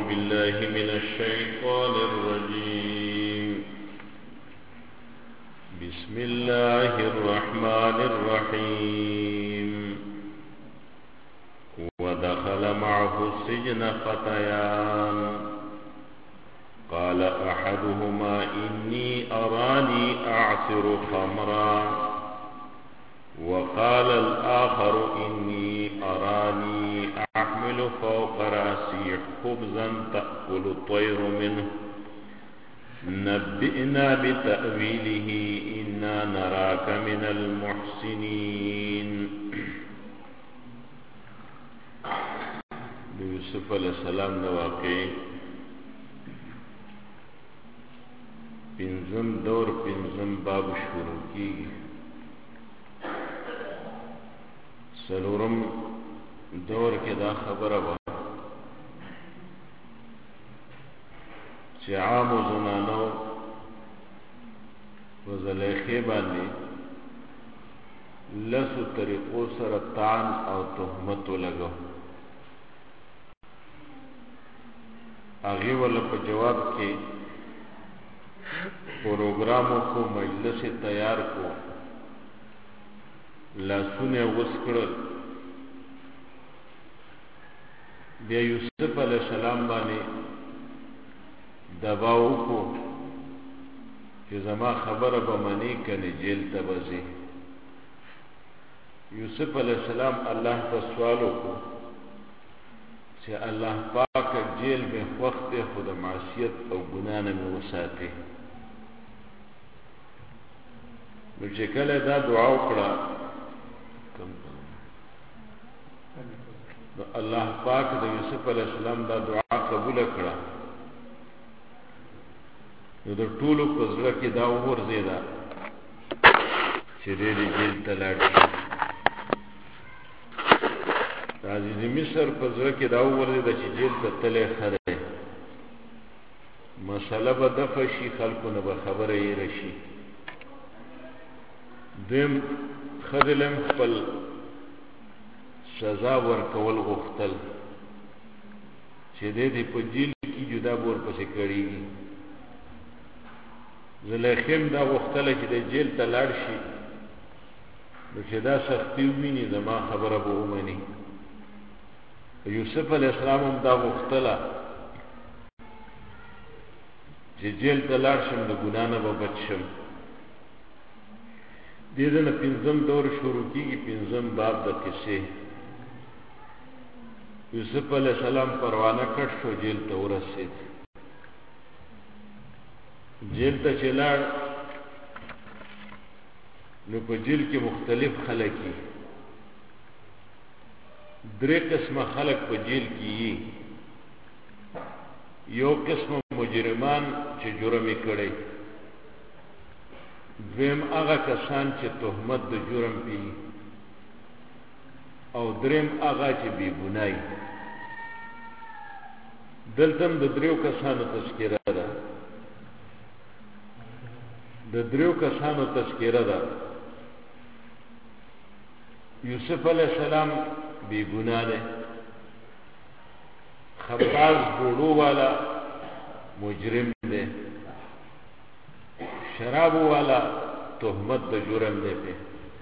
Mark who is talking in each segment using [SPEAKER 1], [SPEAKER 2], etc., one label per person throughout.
[SPEAKER 1] بالله من الشيطان الرجيم. بسم الله الرحمن الرحيم. ودخل معه السجن فتيان قال أحدهما إني أراني أعصر خمرا وقال الآخر إني أراني أحمل فوق رأسي خبزا تأكل الطير منه نبئنا بتأويله إنا نراك من المحسنين. یوسف علیہ السلام نے واقعی پنځم دور پنځم باب شروع کیږي. څلورم دور کې دا خبره وه چې عامو زنانو په زلیخې باندې لسو طریقو سره طعن او تهمت ولګو. هغې وله په جواب کې پروګرامو کو مجلس تیار کو لاسونه وس کړل. بیا یوسف علیہ السلام باندې دباو کو چې زما خبره به منې کنه جیل ته به ځې. یوسف علیہ السلام الله ته سوال وکړو چې الله پاک جیل مې خوښ دی خو د معصیت او ګناه نه مې وساتې. نو چې کله دا دعا وکړه نو الله پاک د یوسف علیہ السلام دا دعا قبول کړه. نو د ټولو په زړه کې دا وغورځېده چې دی د جیل ته لاړ شي. د عزیز مصر په زړه کې دا وغورځېده چې جیل ته تللی ښه دی، مسله به دفع شي، خلکو نه به خبره هېره شي. دویم ښځې له خپل سزا ورکول غوښتل چې دی په جیل کې جدا به ورپسې کړېږي. زلیخې دا غوښتله چې د جیل ته لاړ شي نو چې دا سختي وویني زما خبره به ومني. یوسف علیہ السلام هم دا غوښتله چې جیل ته لاړ شم د ګناه نه به بچ شم. دې نه پنځم دور شروع کېږي، پنځم باب د قصې. یوسف علیہ السلام پروانه کټ شو، جیل ته ورسېد. جیل ته چې لاړ نو په جیل کې مختلف خلک دي. درې قسمه خلک په جیل کې دي. یو قسم مجرمان چې جرم یې کړی، دویم هغه کسان چې تهمت د جرم پی، او دریم هغه چې بې ګناه وي. دلته هم د دریو کسانو تذکره ده. د دریو کسانو تذکره ده. یوسف علیہ السلام بے گناہ دے، خباز ڈوڑو والا مجرم دے، شراب والا تہمت د جرم دے پہ.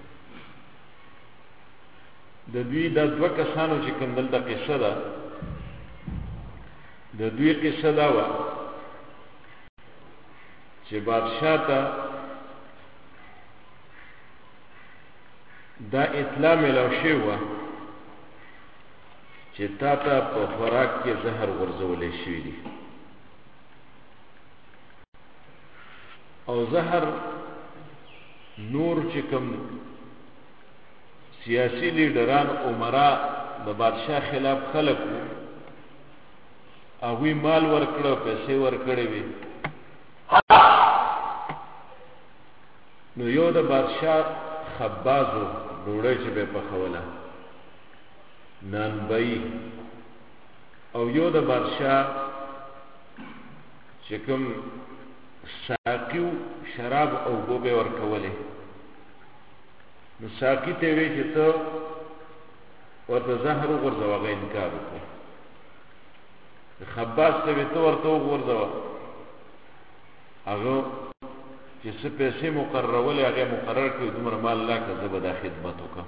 [SPEAKER 1] د دوی دا دو کسانو چې کوم دلته قصه ده، د دوی قصه دا وه چې بادشاہ ته دا اطلاع میلاو شوې وه چې تا ته په خوراک کې زهر غورځولی شوي دي، او زهر نور چې کوم سیاسی لیډران عمرا د بادشاہ خلاف خلق وو، هغوی مال ورکړه، پیسې ورکړې وې. نو یو د بادشاہ خبازو ډوډۍ چې به یې پخوله نانبایی، او یو د بادشاہ چې کوم ساقیو شراب او اوبه به یې ورکولې. نو ساقي ته یې وی چې ته ورته زهر وغورځوه، هغه انکار وکړو. خباز ته وی ته ورته وغورځوه هغه چې څه پیسې مقررولې هغه مقرر کړي دومره مال لا که زه به دا خدمت وکړم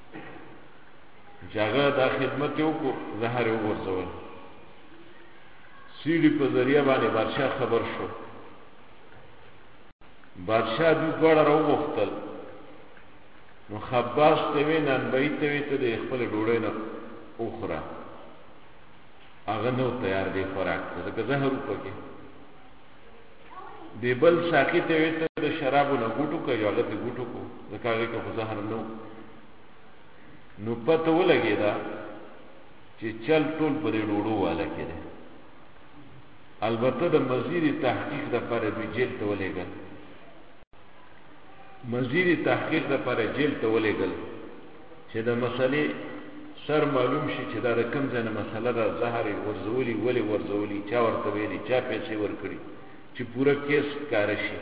[SPEAKER 1] چې هغه دا خدمت یې وکړو زهر یې وغورځول سیډي په ذریعه باندې بادشاه خبر شو بادشاه دوی دواړه راوغوښتل نو خباز ته وی نانبهي ته وی ته د خپلې ډوډۍ نه وخوره هغه نو تیار دی خوراک ته ځکه زهر وپکې دی بل ساقي ته وی ته د شرابو نه ګوټو کوي هغه ته ګوټو کو ځکه هغې کې خو زهر نه نو پته ولګېده چې چل ټول په دې ډوډو والا کې دی البته د مزید تحقیق دپاره دوی جیل ته ولېږل مزید تحقیق دپاره جیل ته ولېږل چې د مسلې سر معلوم شي چې دا د کوم ځای نه مسله ده زهر یې ورځولي ولې ورځولي چا ورته ویلي چا پیسې ورکړي چې پوره کیس ښکاره شي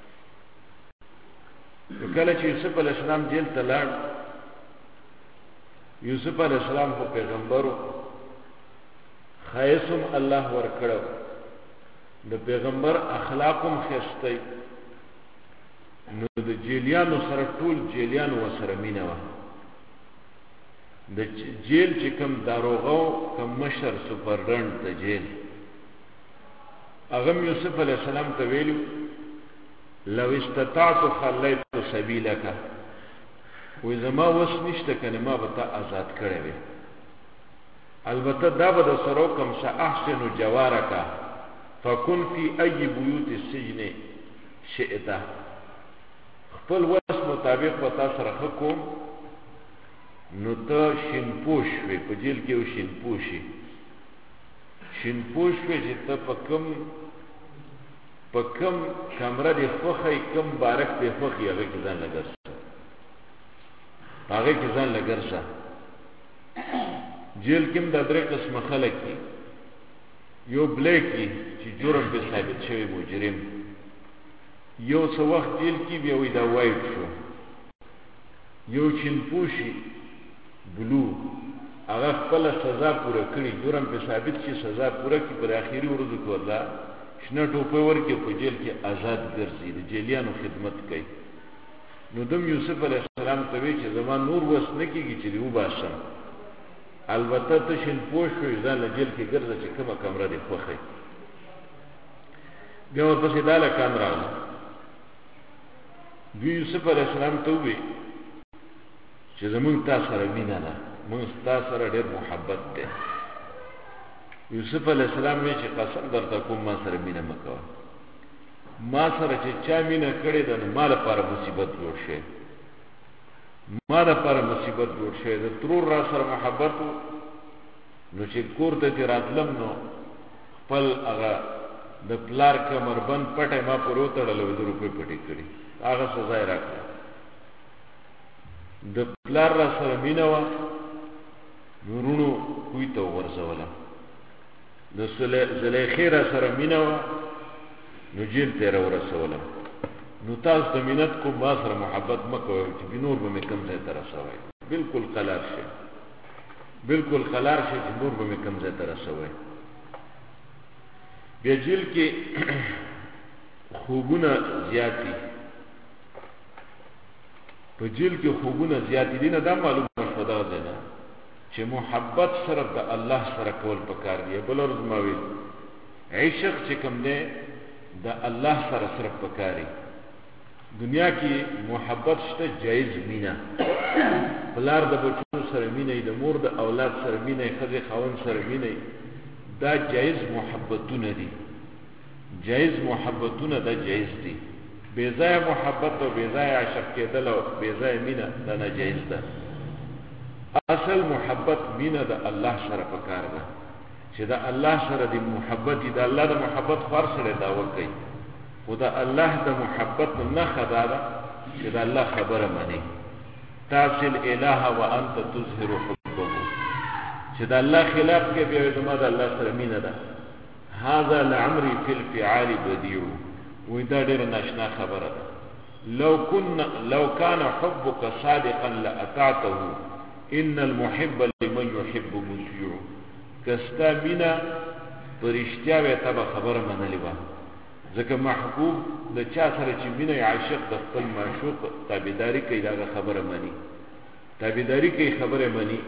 [SPEAKER 1] کله چې یوسف علیه السلام جیل ته لاړ یوسف علیه السلام خو پیغمبرو ښایست هم الله ورکړی د پیغمبر اخلاق هم ښایسته نو د جیلیانو سره ټول جیلیانو ورسره مینه وه د جیل چې کوم داروغه کوم مشر سپرډنټ د جیل هغه یوسف علیه السلام ته ویلو لو استطعت خلیت سبیلک وی زما وس نشته کنه ما به تا آزاد کړی وی البته دا به د سره وکړم ساحسن جوارک فکن فی ای بیوت السجن شئت خپل وس مطابق به تا سره ښه کوم نو ته شینپوش وی په جیل کې یو شینپوشي شینپوش وی چې ته په کم کمره دې خوښی کم بارک دې خوښي هغې کې ځان لګرسه هغې کې ځان لګرسه جیل کې هم دا درې قسمه خلک دي یو بلیک دي چې جرم پې ثابت شوی مجرم یو څه وخت جیل کې بیا وایي دا وایټ شو یو چینپوشي بلو هغه خپله سزا پوره کړي جرم پې ثابت شي سزا پوره کړي پر آخري ورځو کې ورله شنه ټوپۍ ورکړي په جیل کې آزاد ګرځي د جیلیانو خدمت کوي نو دم یوسف علیه السلام ته وی چې زما نور وس نه کېږي چې دې وباسم البته ته شینپوش شوې ځان له جیل کې ګرځه چې کومه کمره دې خوښی بیا ورپسې دا لکان راغله دوی یوسف علیه السلام ته ووی چې زمونږ تا سره مینه ده مونږ ستا سره ډېر محبت دی یوسف علیه السلام وی چې قسم درته کوم ما سره مینه مه کوه ما سره چې چا مینه کړې ده نو ما لپاره مصیبت جوړ شوی ما لپاره مصیبت جوړ شوی د ترور را سره محبت و نو چې کور ته چې راتلم نو خپل هغه د پلار کمربند پټی ما پورې وتړلی و د روپۍ پټې کړي هغه سزا یې راکړه د پلار را سره مینه وه نو روڼو کوی ته وغورځوله د زلیخې را سره مینه وه نو جیل ته یې راورسولم نو تاسو ته مینت کوم ما سره محبت مه کوئ چې نور به مې کوم ځای ته رسوئ بلکل قلار شئ بلکل قلار شئ چې نور به مې کوم ځای ته رسوئ بیا جیل کې خوبونه زیات دي په جیل کې خوبونه زیات دي نه دا معلومه شوه دغه ځای نه چې محبت صرف د الله سره کول پکار دی بله ورځ ما ویل عشق چې کوم دی د الله سره صرف پکاري دنیا کې محبت شته جایز مینه پلار د بچو سره مینه د مور د اولاد سره مینه ښځې خاوند سره مینه دا جایز محبتونه دي جایز محبتونه دا جایز دي بې ځایه محبت او بې ځایه عشق کېدل او بې ځایه مینه دا ناجایز ده اصل محبت مینه د الله سره پکار ده چې د الله سره د محبت د الله د محبت خو هر سړی دعوه کوي خو د الله د محبت نښه دا ده چې د الله خبره مني تعصي الاله وانت تظهر حبه چې د الله خلاف کې بیا زما د الله سره مینه ده هذا لعمري في الفعال بديع وی دا ډېره ناشنا خبره ده لو كان حبك صادقا لأطعته ان المحب لمن يحب مطيع کستا مینه پرشتیا وې ته خبره منلې و ځکه محبوب د چا سره چې مینه عاشق د خپل معشوق تابعداري کوي دا خبره مانی تابعداري کوي خبره مانی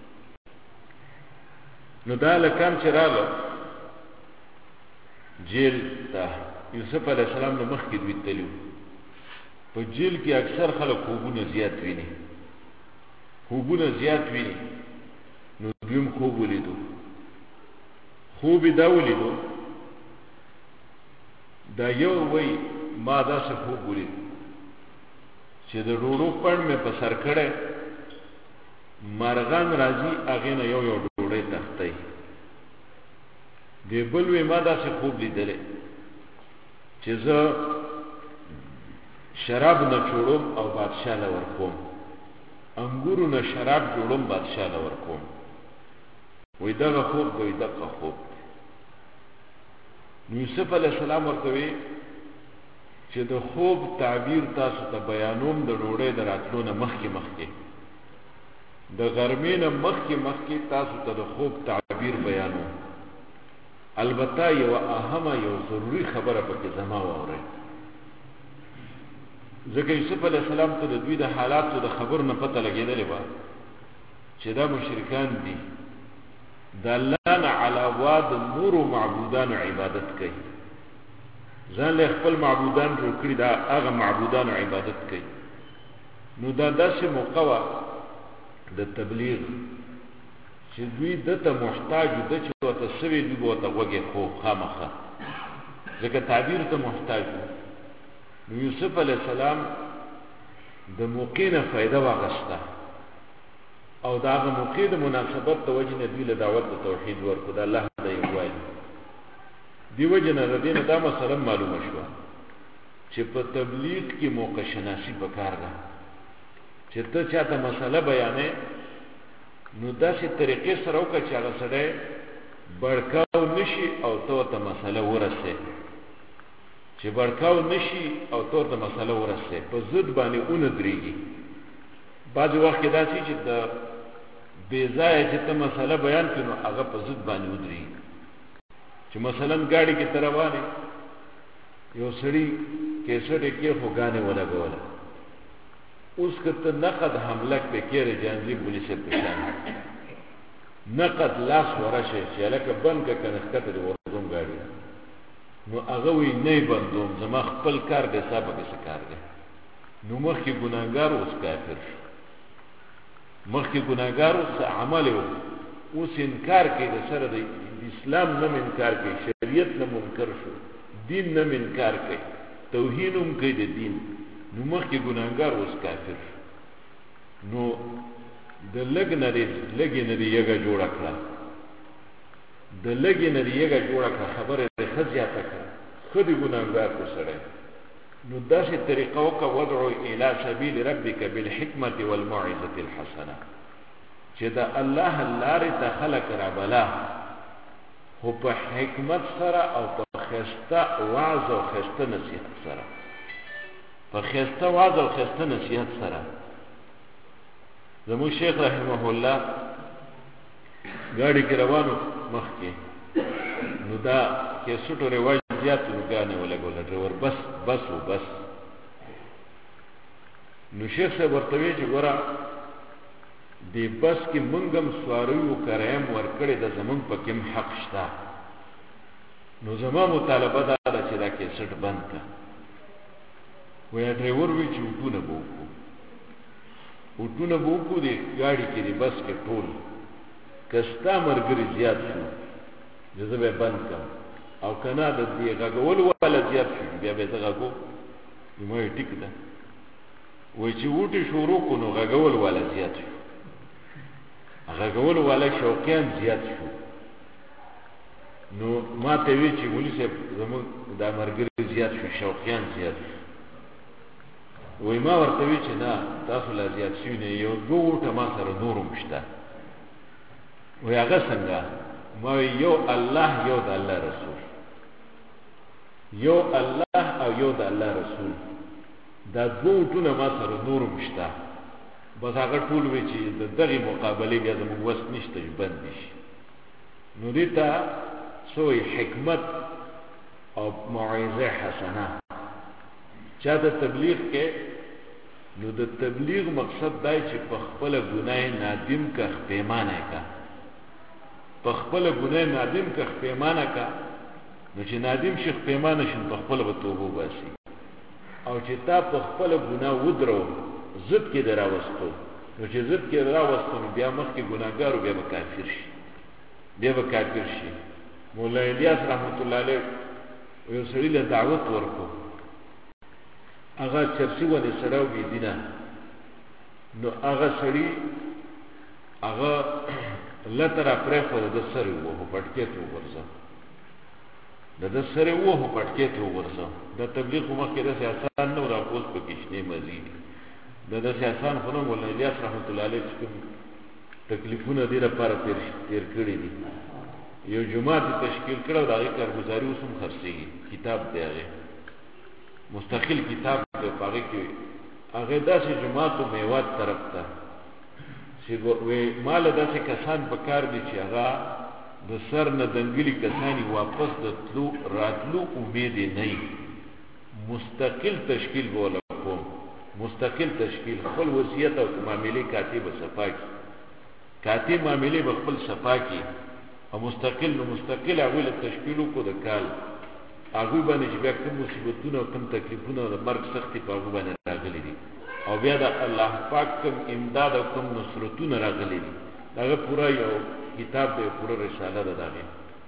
[SPEAKER 1] نو دا لکان چې راغله جیل ته یوسف علیه السلام نو مخکې دوی تللي په جیل کې اکثر خلک خوبونه زیات ویني نو دویم خوب ولیدو خوب یې دا ولیدو دا یو وی ما داسې خوب ولید چې د ډوډو پړ مې په سر کړی مرغان راځي هغې نه یو ډوډۍ تښتئ دی بل وی ما داسې خوب لیدلی چې زه شراب نه جوړوم او بادشاه له ورکوم انګورو نه شراب جوړوم بادشاه له ورکوم وی دغه خوب دی دغه خوب یوسف علیه السلام ورته وی چې د خوب تعبیر تاسو ته بیانوم د ډوډۍ د راتلو نه مخکې د غرمې نه مخکې تاسو ته د خوب تعبیر بیانوم البته یو اهمه یو ضروري خبره پکې زما واورئ ځکه یوسف علیه السلام ته د دوی د حالاتو د خبر نه پته لګېدلې وه چې دا مشرکان دي د الله نه علاوه د نورو معبودانو عبادت کوي ځان له خپل معبودان جوړ کړي دا هغه معبودانو عبادت کوي نو دا داسې موقع وه د تبلیغ چې دوی دته محتاج و ده چې ورته سوي دوی به ورته غوږ خو خامخه ځکه تعبیر ته محتاج و نو یوسف علیه السلام د موقع نه فایده واخیسته او د هغه موقع د مناسبت د وجې نه دوی له دعوت د توحید ورکړو د الله د یووالي دې وجې نه د دې نه دا مسله معلومه شوه چې په تبلیغ کې موقع شناسي پکار ده چې ته چاته مسله بیانې نو داسې طریقې سره وکړه چې هغه سړی بړکاو نشي او ته ورته مسله ورسې چې بړکاو نشي او ته ورته مسله ورسې په ضد باندې ونه درېږي بعضې وخت کې داسې چې د بې ځایه چې ته مسله بیان کړي نو هغه په ضد باندې ودرېږي چې مثلا ګاډي کې ته روان یو سړي کیسټ یې کېښو ګانې ولګوله اوس که ته نقد حمله پې کېرې جانځي بولي صاحب په شان نقد لاس ورشی چې هلکه بند که که نه ښکته دې ورځم ګاډي نو هغه وایي نه یې بندوم زما خپل کار دی ستا پکې څه کار دی نو مخکې ګناهګار اوس کافر شو مخکې ګناهګار اوس عمل یې اوس انکار کوي د سره د اسلام نه انکار کوي شریعت نه منکر شو دین نه انکار کوي توهین هم کوي د دین نو مخکې ګناهګار اوس کافر شو نو د لږ نه دې یګه جوړه کړه د لږې نه دې یګه جوړه کړه خبره یې ښه زیاته کړه ښه دې ګناهګار کو سړی نو داسې طریقه وکړه وادعو الی سبیل ربک بالحکمة والموعظة الحسنه چې د الله لارې ته خلک رابله خو په حکمت سره او په ښایسته وعظ او ښایسته نصیحت سره په ښایسته وعظ او ښایسته نصیحت سره زموږ شیخ رحمه الله ګاډي کې روانو مخکې نو دا کیسټو رواج زیات نو ګانې ولګوله ډریور بس نو شیخ صاحب ورته وی چې ګوره دې بس کې مونږ هم سواریو کرایم ورکړې ده زمونږ پکې هم حق شته نو زما مطالبه دا ده چې دا کیسټ بند کړه وایي ډریور وی چې اوټونه به وکړو دې ګاډي کې دې بس کې ټول که ستا ملګري زیات شو زه به بند کړم او که نه د دې غږولو والا زیات شو بیا به زه غږو نو ما وایي ټیک ده وایي چې وټې شروع کړو نو غږول والا زیات شو غږولو والا شوقیان زیات شو نو ما ته وی چې مولوي صاحب زموږ دا ملګري زیات شو شوقیان زیات شو وایي ما ورته وی چې نه تاسو لا زیات شوي نه یو دوه وټه ما سره نور هم شته وایي هغه څنګه ما وی یو الله یو د الله رسول یو الله او یو د الله رسول دا دوه وټونه ما سره نور هم شته بس هغه ټول وی چې د دغې مقابلې بیا زموږ وس نشته چې بند شي نو دې ته سوی حکمت او موعظه حسنه چا د تبلیغ کې نو د تبلیغ مقصد دای چې په خپل ګناه نادم کا پیمانه کا په خپل ګناه نادم کا پیمانه کا نو چې نادم شیخ پیمانه شین په خپل توبه باسي او چې تا په خپل ګناه ودرو زد کې دراوستو نو چې زد کې دراوستو بیا مخ کې ګناګارو بیا کافر شي بیا کافر شي مولا الیاس رحمت الله علیه یو سړي له دعوت ورکو هغه چرسی ولې سړاو بي دینه نو هغه سړي هغه لتر پرې خو د سره وو پټکې ته ورځه د سره وو پټکې ته ورځه د تبلیغ مخکې د سیاست نو را پوس په کښنه مزید د سیاست خو نو مولا الیاس رحمت الله علیه تکلیفونه دې لپاره تیر کړی دي یو جماعت تشکیل کړو دا غي کارګزاري اوسم خرڅي کتاب دی هغه مستقل کتاب دی هغه کې هغه داسې جماعت او میوات طرف ته چې وې مال داسې کسان په کار دي چې هغه د سر نه دنګلي کسانی واپس د تلو راتلو امید نه مستقل تشکیل بوله کوم مستقل تشکیل خپل وصیت او معاملې کاتب صفاکی کاتب معاملې خپل صفاکی او مستقل اول تشکیلو کو د کال هغه باندې چې بیا کوم مصیبتونه او کوم تکلیفونه او مرګ سختي په هغه باندې راغلي دي او بیا د الله پاک کوم امداد او کوم نصرتونه راغلي دي هغه پورا یو کتاب دی پورا رساله ده دغه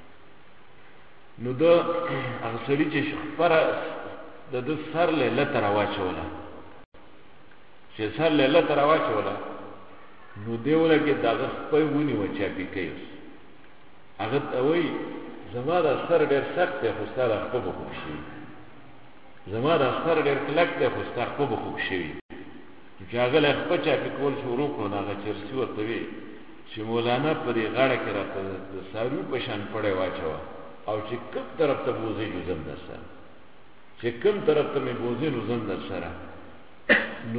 [SPEAKER 1] نو دا هغه سړي چې خبره د سر له لتر واچوله چې سر له لتر واچوله نو دیوله کې دغه په ونی و چا پی کوي هغه وای زما د سر ډیر سخت دی خو ستاره په بخښ شي زما د سر ډیر کلک دی خو ستاره په بخښ شي چې هغه له خپل چا په کول شروع کړو هغه چرسی ورته وی چې مولانا په دې غاړه کې راته د سارو په شان پړې واچو او چې کوم طرف ته بوزي جوزم در سره چې کوم طرف ته مې بوزي جوزم در سره نو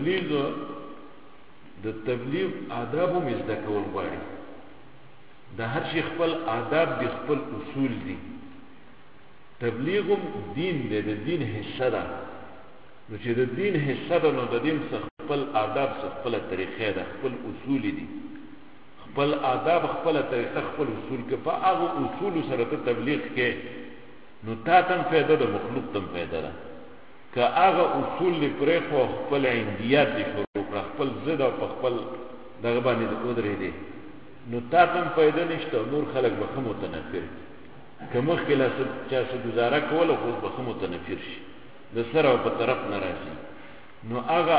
[SPEAKER 1] د تبلیغ آداب هم زده کول غواړي د هر شي خپل آداب دي خپل اصول دي تبلیغ دین دی د دین حصہ ده نو چې د دین حصہ ده نو د دین خپل آداب خپل طریقې ده خپل اصول دي خپل آداب خپل طریقه خپل اصول کې په هغه اصول سره ته تبلیغ کې نو تا تم فائدہ د مخلوق تم فائدہ ده که هغه اصول لپاره خو خپل عندیات دي شروع کړ خپل زړه او خپل دغه باندې د قدرت دي نو تا تم فائدہ نشته نور خلق به خمو تنفر کوم خلاص چا څه گزاره کوله خو به خمو تنفر شي د سره په طرف ناراضي نو هغه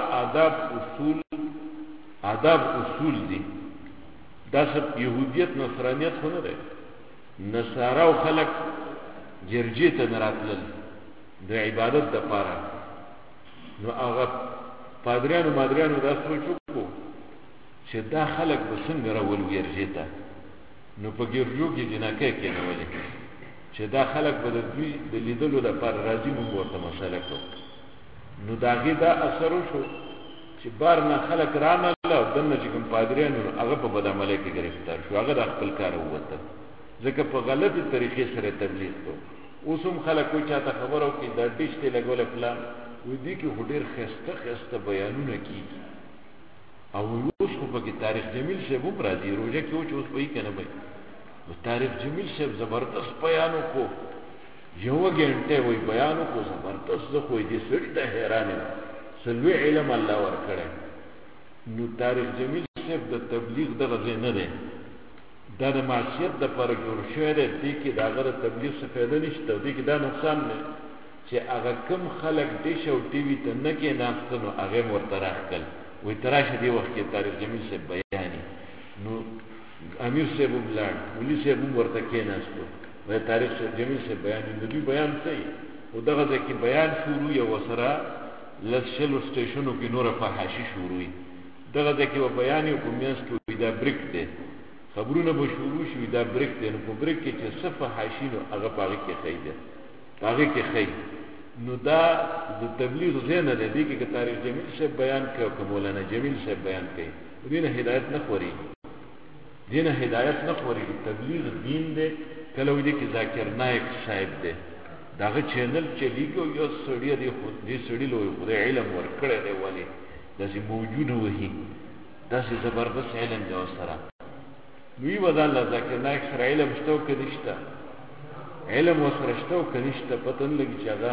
[SPEAKER 1] آداب اصول دي دا سب يهوديت نصرانيت خو نه ده نصارا او خلق جرجي ته نراتل د عبادت د پاره نو هغه پادریانو مادریانو دا سوچ وکړو چې دا خلق به څنګه راول ورجي ته نو په ګرجو کې جنکه کې نه ولې چې دا خلق به د دوی د لیدلو لپاره راځي موږ ورته مسله کوو نو داغه دا اثر شو چې بار نه خلق رانه الله دنه چې کوم پادریانو هغه په بدعمله کې گرفتار شو هغه د خپل کار ووته ځکه په غلطي طریقې سره تبلیغ کو اوسم خلک کوئی چاته خبرو کې د ډیشته لګول پلان وې دي کې هډیر خسته بیانونه کیږي او اوس خو په کې تاریخ جمیل شه وو راځي روزه کې اوس په یې کنه وای او تاریخ جمیل شه زبردست بیانو کو یو غنټه وای بیانو کو زبردست زه خو دې سړی ته حیران یم سلوی علم الله ورکړي نو تاریخ جمیل صاحب د تبلیغ د غزه نه ده دا د معصیت د پر جوړ شوی دی دې کې دا غره تبلیغ څه فائدہ نشته دې کې دا نقصان نه چې هغه کم خلک دیش او ټي وي ته نه کې ناستنو هغه ورته راخل وې تراشه دی وخت کې تاریخ جمیل صاحب بیانې نو امیر صاحب بلان ولي صاحب ورته کې ناستو وې تاریخ جمیل صاحب بیانې د دې بیان صحیح او دغه ځکه بیان شروع یو وسره لسلو سټیشنو کې نور فحاشي شروع دغه ځکه و بیان یو کومیاس کې دا بریک دی خبرونه به شروع شي دا بریک دی نو په بریک کې چې صفه حاشینو هغه پاره کې خیده هغه کې خی نو دا د تبلیغ زنه د دې کې تاریخ جمیل صاحب بیان کړو کوم مولانا جمیل صاحب بیان کړي دینه هدایت نه خوري تبلیغ دین دی کله وی کې ذاکر نایک صاحب دی داغه چینل چلیږي یو سړی دی خو دې سړی لوی خدای علم ورکړی دی ولی داسې موجود وهي داسې زبردست علم دی سره وی وځل ذاکر نایک سره علم شته او کنيشته علم وسره شته او کنيشته پتن لګي چې هغه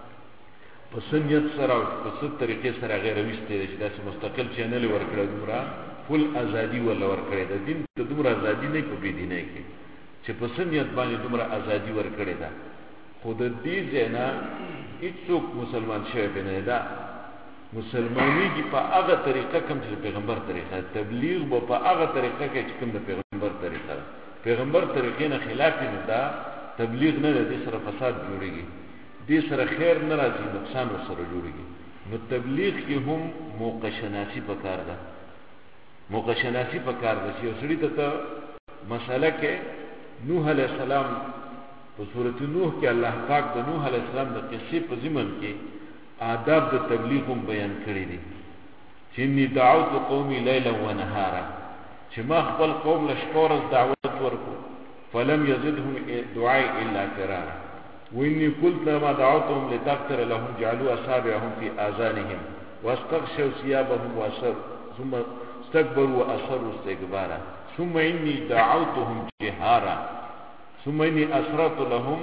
[SPEAKER 1] په سنت سره او په ست طریقې سره غیر وشته چې داسې مستقل چینل ورکړی دومره فل ازادي ولا ورکړی د دین ته دومره ازادي نه کوي دینه کې چې په سنت باندې دومره ازادي ورکړی دا خود دې ځنا هیڅوک مسلمان شوی بنه دا مسلمانی کی په هغه طریقه کوم چې پیغمبر طریقه تبلیغ به په هغه طریقه کې چې کوم د پیغمبر طریقه پیغمبر طریقې نه خلاف نه دا تبلیغ نه دې سره فساد جوړيږي دې سره خیر نه راځي نقصان سره جوړيږي نو تبلیغ کې هم موقع شناسی پکار ده موقع شناسی پکار ده چې سړی ته مساله کې نوح علیہ السلام په سورۃ نوح کې الله پاک د نوح علیہ السلام د قصې په ضمن کې آداب د تبلیغ هم بیان کړی دي چې انی دعوت قومي لیلا و نهارا چې ما خپل قوم له شپه ورځ دعوت ورکړ فلم يزدهم دعائي الا فرارا واني قلت ما دعوتهم لتغفر لهم جعلوا اصابعهم في اذانهم واستغشوا ثيابهم ثم استكبروا واصروا استكبارا ثم اني دعوتهم جهارا ثم اني اسررت لهم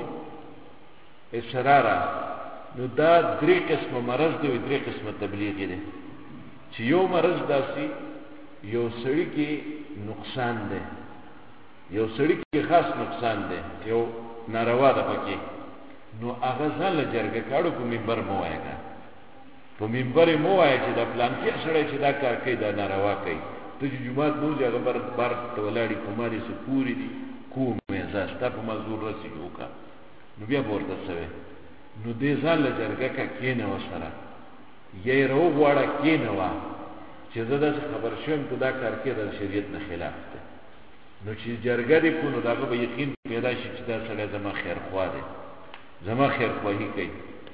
[SPEAKER 1] اسرارا نو دا درې قسم مرض دی درې قسم تبلیغ دی چې یو مرض داسي یو سړی کې نقصان دی یو سړی کې خاص نقصان دی یو ناروا ده پکې نو هغه ځان له جرګه کاړو په منبر مو وایګا په منبر مو وایي چې دا پلان کې سړی چې دا کار کوي دا ناروا کوي ته چې جمعه دوه هغه بار تولاړي کوماري سپوري دي کوم زاستا په مزور رسي وکا نو بیا ورته سوي نو دې ځان له جرګه کا کینه وسره یې رو غواړه کینه وا چې زه د خبر شوم ته دا کار کې د شریعت نه خلاف دی نو چې جرګه دې کو نو دا به یقین پیدا شي چې دا سړی زما خیر خوا دی زما خیر خواهی کوي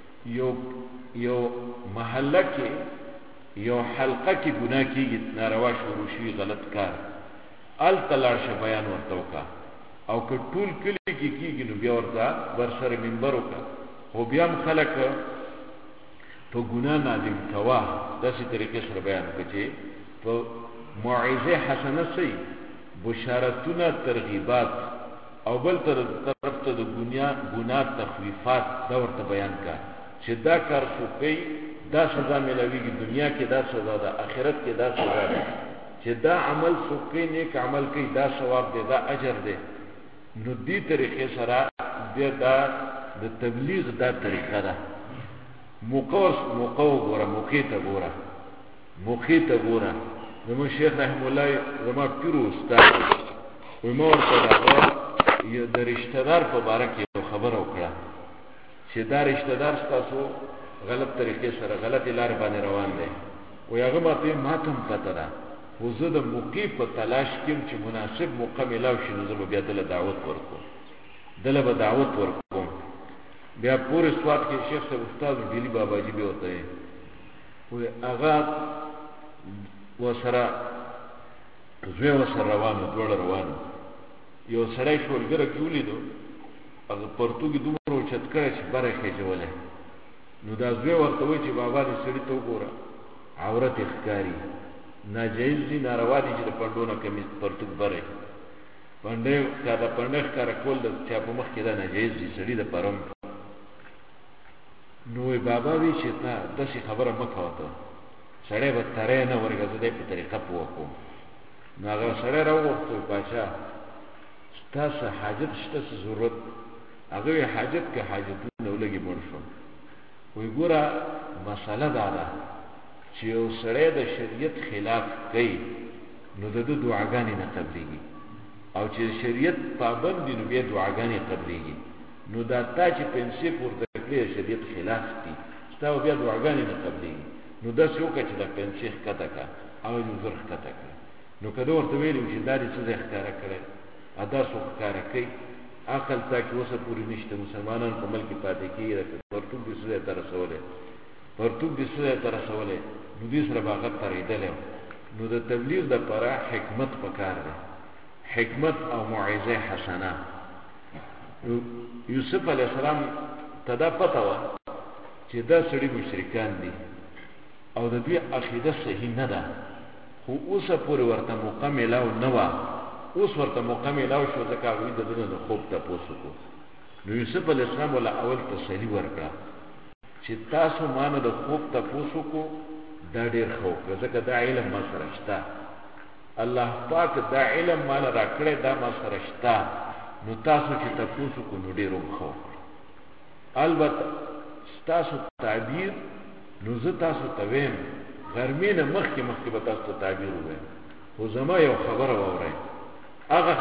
[SPEAKER 1] یو محله کې یو حلقه کې ګناه کېږي ناروا شروع شي غلط کار ال تلاړ شه بیان ورته وکا او که ټول کلی کې کېږي نو بیا ورته ورسره منبر وکا خو بیا هم خلک په ګناه نادم کوا داسې طریقې سره بیان وکړي په موعظه حسنه سي بشارتونه ترغیبات او بل طرف ته د ګناه تخویفات دا ورته بیان کا چې دا کار څوک کوي دا سزا ملويږي دنیا کې دا سزا ده آخرت کې دا سزا ده چې دا عمل څوک کوي نیک عمل کوي دا ثواب دی دا اجر دی نو دې طریقې سره دا د تبلیغ دا طریقه ده موقع ګوره موقع ته ګوره زمو شیخ رحم الله زما پیر استاد وي ما ورته دا یو د رشتہ دار په باره کې خبر وکړه چې دا رشتہ دار تاسو غلط طریقې سره غلط لار باندې روان دی او هغه ماته پته ده خو زه د موقع په تلاش کې چې مناسب موقع ملاو شي نو زه به بیا دله دعوت ورکوم بیا پورې سواد کې شیخ صاحب استاد ډیلی بابا جی به وته وي هغه وسره زوی وسره روانو یو سړی شولګره کې ولیدو هغه پرتګي دومره چت کړی چې بره خېجوله نو دا زوی ورته وایي چې بابا دې سړی ته وګوره عورت ښکاری ناجایز دي ناروا دي چې پندونه کمی پرتګ بره باندې دا پندخ کار کول د چا په مخ کې دا ناجایز دي سړی د پرم نو بابا وی چې تا داسې خبره مکه وته سړی به ترې نه ورګزه دې په طریقه پوکو نو هغه سړی راوغوښته بادشاہ تاسو حاجت شته ضرورت هغه حاجت کې حاجتونه ولګي مړ شو وی ګوره مسله دا ده چې یو سړی د شریعت خلاف کوي نو د دعاګانې نه قبلېږي او چې شریعت پابند دي نو بیا دعاګانې قبلېږي نو دا تا چې پنسي پورته کړې شریعت خلاف دي ستا بیا دعاګانې نه قبلېږي نو داسې وکړه چې دا پنسي ښکته کړه او یې زر ښکته کړه نو که ده ورته ویلي چې دا دې څه ځای ښکاره کړی ادا څوک ښکاره کوي عقل تا کې اوسه پورې نشته مسلمانان په ملک کې پاتې کېږي پرتوګ دې څه ځای ته رسولی نو دې سره به هغه ترېدلی نو د تبلیغ دپاره حکمت پکار دی حکمت او موعظه حسنه یوسف علیہ السلام تدا پتا وا چې دا سړي مشرکان دي او د دوی عقیده صحیح نه ده، خو اوسه پورې ورته موقع میلاو نه وه، اوس ورته موقع میلاو شو ځکه هغوی د ده د خوب تپوس وکړو. نو یوسف علیه السلام وله اول تسلي ورکړه چې تاسو ما نه د خوب تپوس وکړو، دا ډېر ښه وکړه ځکه دا علم ما سره شته، الله پاک دا علم ما له راکړی دا ما سره شته، نو تاسو چې تپوس وکړو نو ډېر هم ښه وکړو. البته ستاسو تعبیر نو زه تاسو ته ویم غرمې نه مخکې به تاسو ته تعبیر ووایم، خو زما یو خبره واورئ. هغه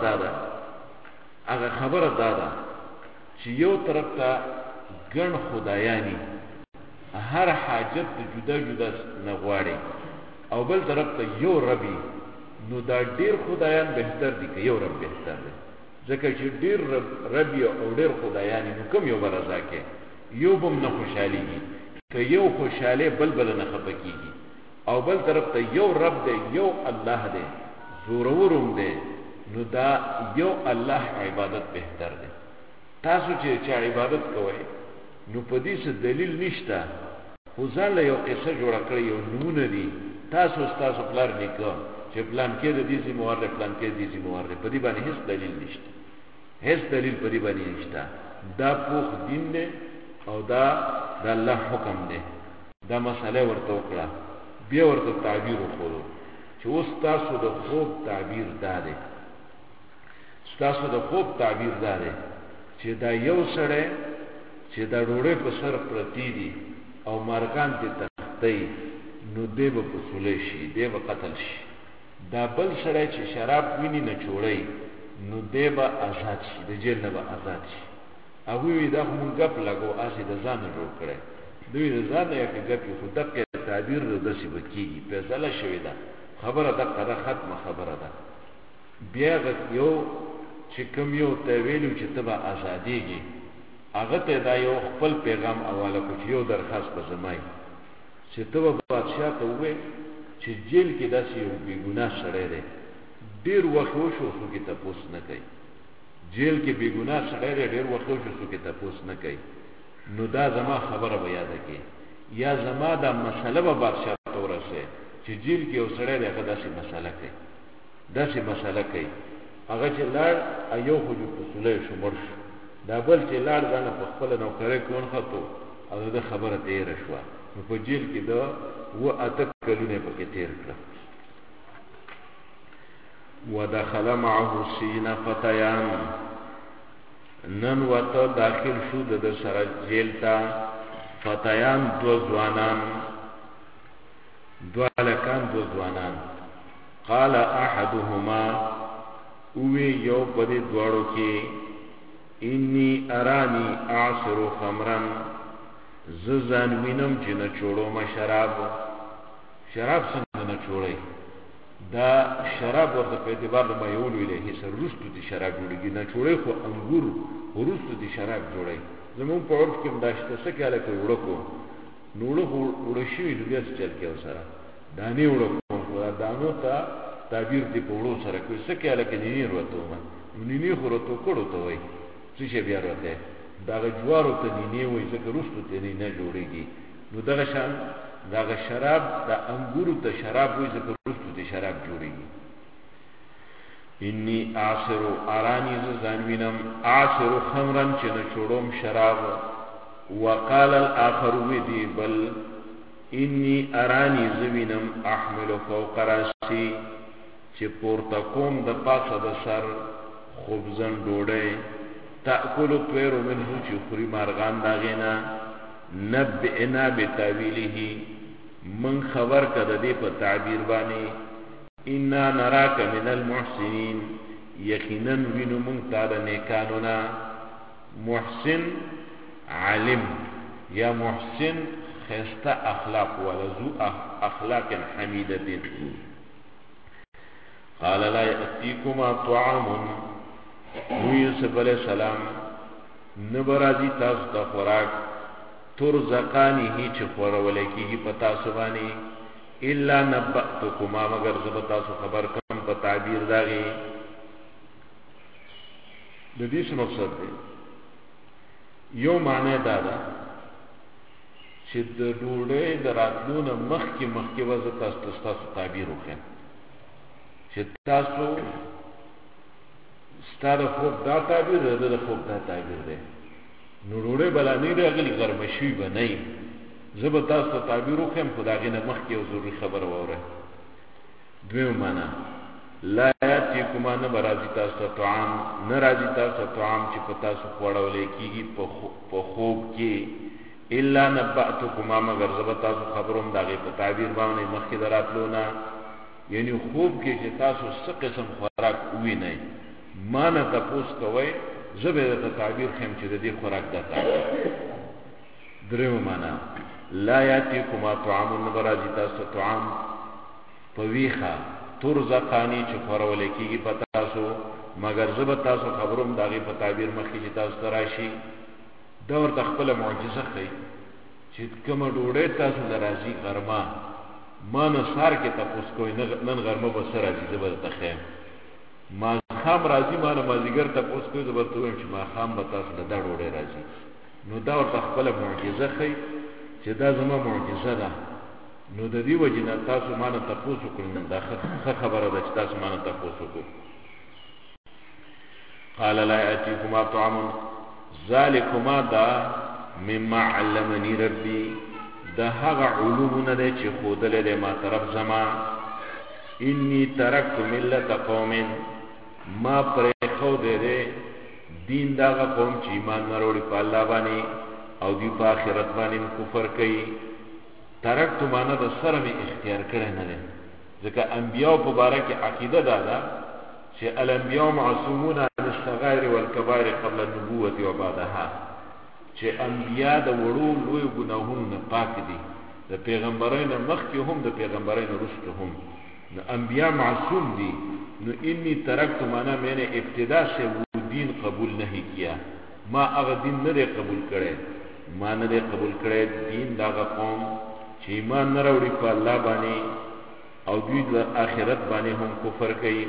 [SPEAKER 1] خبره دا ده چې یو طرف ته ګڼ خدایانی هر حاجت د جدا جدا نه غواړي او بل طرف ته یو ربي، نو دا ډیر خدایان بهتر دي که یو رب بهتر دی، ځکه چې ډیر ربي او ډیر خدایانی نو کوم یو به رضا کې، یو به هم نه خوشحالیږي، که یو خوشحالی بل نه خفه کیږي، او بل طرف ته یو رب دی یو الله دی زورور هم دی، نو دا یو الله عبادت بهتر دی. تاسو چې عبادت کوئ نو په دې څه دلیل نشته، خو ځان له یو قصه جوړه کړئ، یو نومونه دي، ستاسو پلار نیکه چې پلان کې د دې ذمہوار دی، پلان کې د دې ذمہوار دی، په دې باندې هیڅ دلیل نشته، هیڅ دلیل په دې باندې نشته. دا پوخ دین دی او دا د الله حکم دی. دا مسئله ورته وکړه، بیا ورته تعبیر وښودو چې اوس تاسو د خوب تعبیر دا دی، ستاسو د خوب تعبیر دا دی چې دا یو سړی چې دا ډوډۍ په سر پرتی دي او مارغان ته تختی، نو دی به پسولی شي، دی به قتل شي. دا بل سړی چې شراب ویني نه چوړی، نو دی به آزاد شي، د جیل نه به آزاد شي. هغوی وی دا خو مونږ ګپ لګو، هسې د ځانه جوړ کړی، دوی د ځانه یا که ګپ وي، خو دقې تعبیر د داسې به کېږي، فیصله شوې ده، خبره دقه ده، ختمه خبره ده. بیا یو چې کوم یو ته ویلو چې ته به ازادېږي، هغه ته دا یو خپل پیغام حواله کړو چې یو درخواست به زما وي چې ته به بادشاه ته ووایې چې جیل کې داسې یو بېګناه سړی دی، ډېر وخت وشو څوک یې تپوس نه کوي، جیل کې بېګناه سړی دی، ډېر وخت وشو څوک یې تپوس نه کوي، نو دا زما خبره به یاده کړې، یا زما دا مسله به بادشاه ته ورسوې چې جیل کې یو سړی دی هغه داسې مسله کوي. هغه چې لاړ یو خو جو پسولی شو، مړ شو، دا بل چې لاړ ځانه په خپله نوکرۍ کې ونښتو او د ده خبره تېره شوه، نو په جیل کې د 7 کلونه یې پکې تېر کړه. ودخل معه السجن فتیان، نن ورته داخل شو د ده سره جیل ته فتیان، دوه هلکان، دوه ځوانان. قال احدهما، اوی یو په دې دواړو کې، انی ارانی اعصر خمرا، زه ځان وینم چې نه چوړوم شراب څنګه نه چوړی، دا شراب ورته په اعتبار د مایول الیه سره وروستو دي شراب جوړېږي، نه چوړی خو انګور وروستو دي شراب جوړی. زمونږ په عرف کې هم دا شته، څه کې هلکه اوړه کو، نو اوړه خو اوړه شوي نو بیا څه چل کې ورسره دانې اوړه کوم، خو دا دانو ته تعبیر دی په وړو سره کوي، څه کې هلکه نینې ورته ومه، نو نینې خو رته کړو ته وایي، څه شی بیا ورته د هغه جوارو ته نینې وایي، ځکه وروستو ته نه جوړېږي. نو دغه شان دغه شراب د انګورو ته شراب وایي، ځکه وروستو ته شراب جوړېږي. انی اعصر، ارانی زه ځان وینم، اعصر خمرا چې نه چوړوم شراب. وقال الاخر، وی دی بل، انی ارانی زه وینم، احمل فوق راسي چې پورته کوم د پاسه د سر، خبزن ډوډۍ، تأکل الطیر منه چې خوري مارغان د هغې نه. نبئنا بتاویله، من خبر که د دې په تعبیر باندې، انا نراک من المحسنین، یقینا وینو مونږ تا د نیکانو نه. محسن عالم، یا محسن خیسته اخلاق والا، ذو اخلاق حمیدة. قال لا یأتیکما طعام، یوسف علیہ السلام، نبرازی تاسو ته خوراک، ترزقانه چې خورولی کېږي په تاسو باندې، الا نبأتکما، مگر زه به تاسو خبر کړم په تعبیر د هغې. د دې څه مقصد دی؟ یو معنی دا ده چې د ډوډۍ د راتلو نه مخکې وزه تاسو تعبیر وکړم چې تاسو ستاره خوب دا تعبیر ده، د خوب دا تعبیر ده. نو ډوډۍ بلا نه راغلي غرمه شوي به نه وي، زه به تاسو ته تعبیر وکړم خو د هغې نه مخکې یو ضروري خبره واورئ. دویم معنا لا یاتیکما نه به راځي تاسو ته طعام، نه راځي تاسو ته طعام چې په تاسو خوړولی کېږي په خوب کې، الا نبأتکما مگر زه به تاسو خبروم د هغې په تعبیر باندې مخکې د راتلو نه. یعنی خوب کې چې تاسو څه قسم خوراک ووینئ ما نه تپوس کوئ، زه به درته تعبیر ښیم چې د دې خوراک دا تعبیر. درېمه معنا لا یاتیکما طعام نه به راځي تاسو ته طعام په ویښه ترزقانی چې خورولی کېږي په تاسو، مگر زه به تاسو خبروم د هغې په تعبیر مخکې چې تاسو ته راشي. دا ورته خپله معجزه ښیي چې کومه ډوډۍ تاسو له راځي غرمه ما نه سهار کې تپوس کوئ نن غرمه به څه راځي، زه به درته ښیم. ماښام راځي ما نه مازدیګر تپوس کوئ، زه به درته ووایم چې ماښام به تاسو له دا ډوډۍ راځي. نو دا ورته خپله معجزه ښیي چې دا زما معجزه ده. نو د دې وجې نه تاسو ما نه تپوس وکړئ، دا ښه خبره ده چې تاسو ما نه تپوس وکړو. قال لا یاتیکما طعام ذلکما دا مما علمنی ربی، دا هغه علومونه دی چې ښودلی دی ما طرف زما. انی ترکت ملت قوم، ما پرېښودی دی دین د هغه قوم چې ایمان نه راوړي په الله باندې او دوی په آخرت باندې کفر کوي. ترکتو معنی د سره مې اختیار کړی نه دی، ځکه انبیاو په باره کې عقیده دا ده چې الانبیاء معصومون عن الصغائر والکبائر قبل النبوة وبعدها، چې انبیا د وړو لویو ګناهونو نه پاک دي، د پیغمبرۍ نه مخکې هم د پیغمبرۍ نه وروسته هم نو انبیا معصوم دي. نو انی ترکتو معنی میں نے ابتدا سے وہ دین قبول نہیں کیا، ما هغه دین نه دی قبول کړی، ما نه دی قبول کړی دین د هغه قوم چې ایمان نه راوړي په الله باندې او دوی د آخرت باندې هم کفر کوي.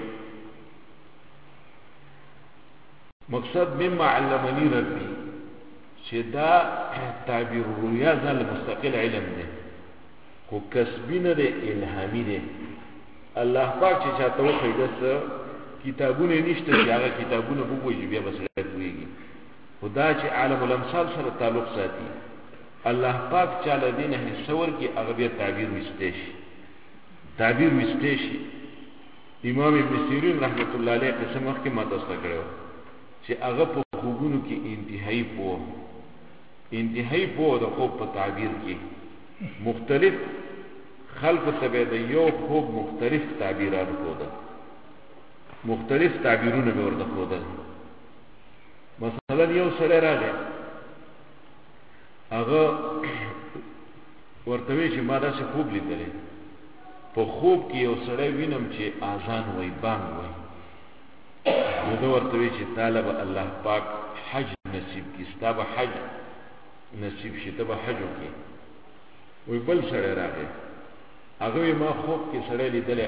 [SPEAKER 1] مقصد مما علمنی ربی چې دا تعبیر الرؤیا ځان مستقل علم دی، خو کسبی نه دی، الهامی دی. الله پاک چې چاته وښیي داسې کتابونه نشته چې هغه کتابونه وګوري چې بیا به سړی پوهېږي، خو دا چې عالم الامثال سره تعلق ساتي الله پاک چاله دې نه حصه ورکړي هغه بیا تعبیر ویستی شي. امام ابن سیرین رحمت الله علیه قصه مخکې ما تاسو ته کړې وه چې هغه په خوبونو کې انتهایی پوه د خوب په تعبیر کې مختلف خلق ته به د یو خوب مختلف تعبیرات ښوده، مختلف تعبیرونه به ورته ښودل. مثلا یو سړی راغی هغه ورته وی چې ما داسې خوب لیدلی، په خوب کې یو سړی وینم چې اذان وای بانګ وای. نو ده ورته وی چې تاله به الله پاک حج نصیب کړي، ستا به حج نصیب شي، ته به حج وکړې. وی بل سړی راغی هغه وی ما خوب کې سړی لیدلی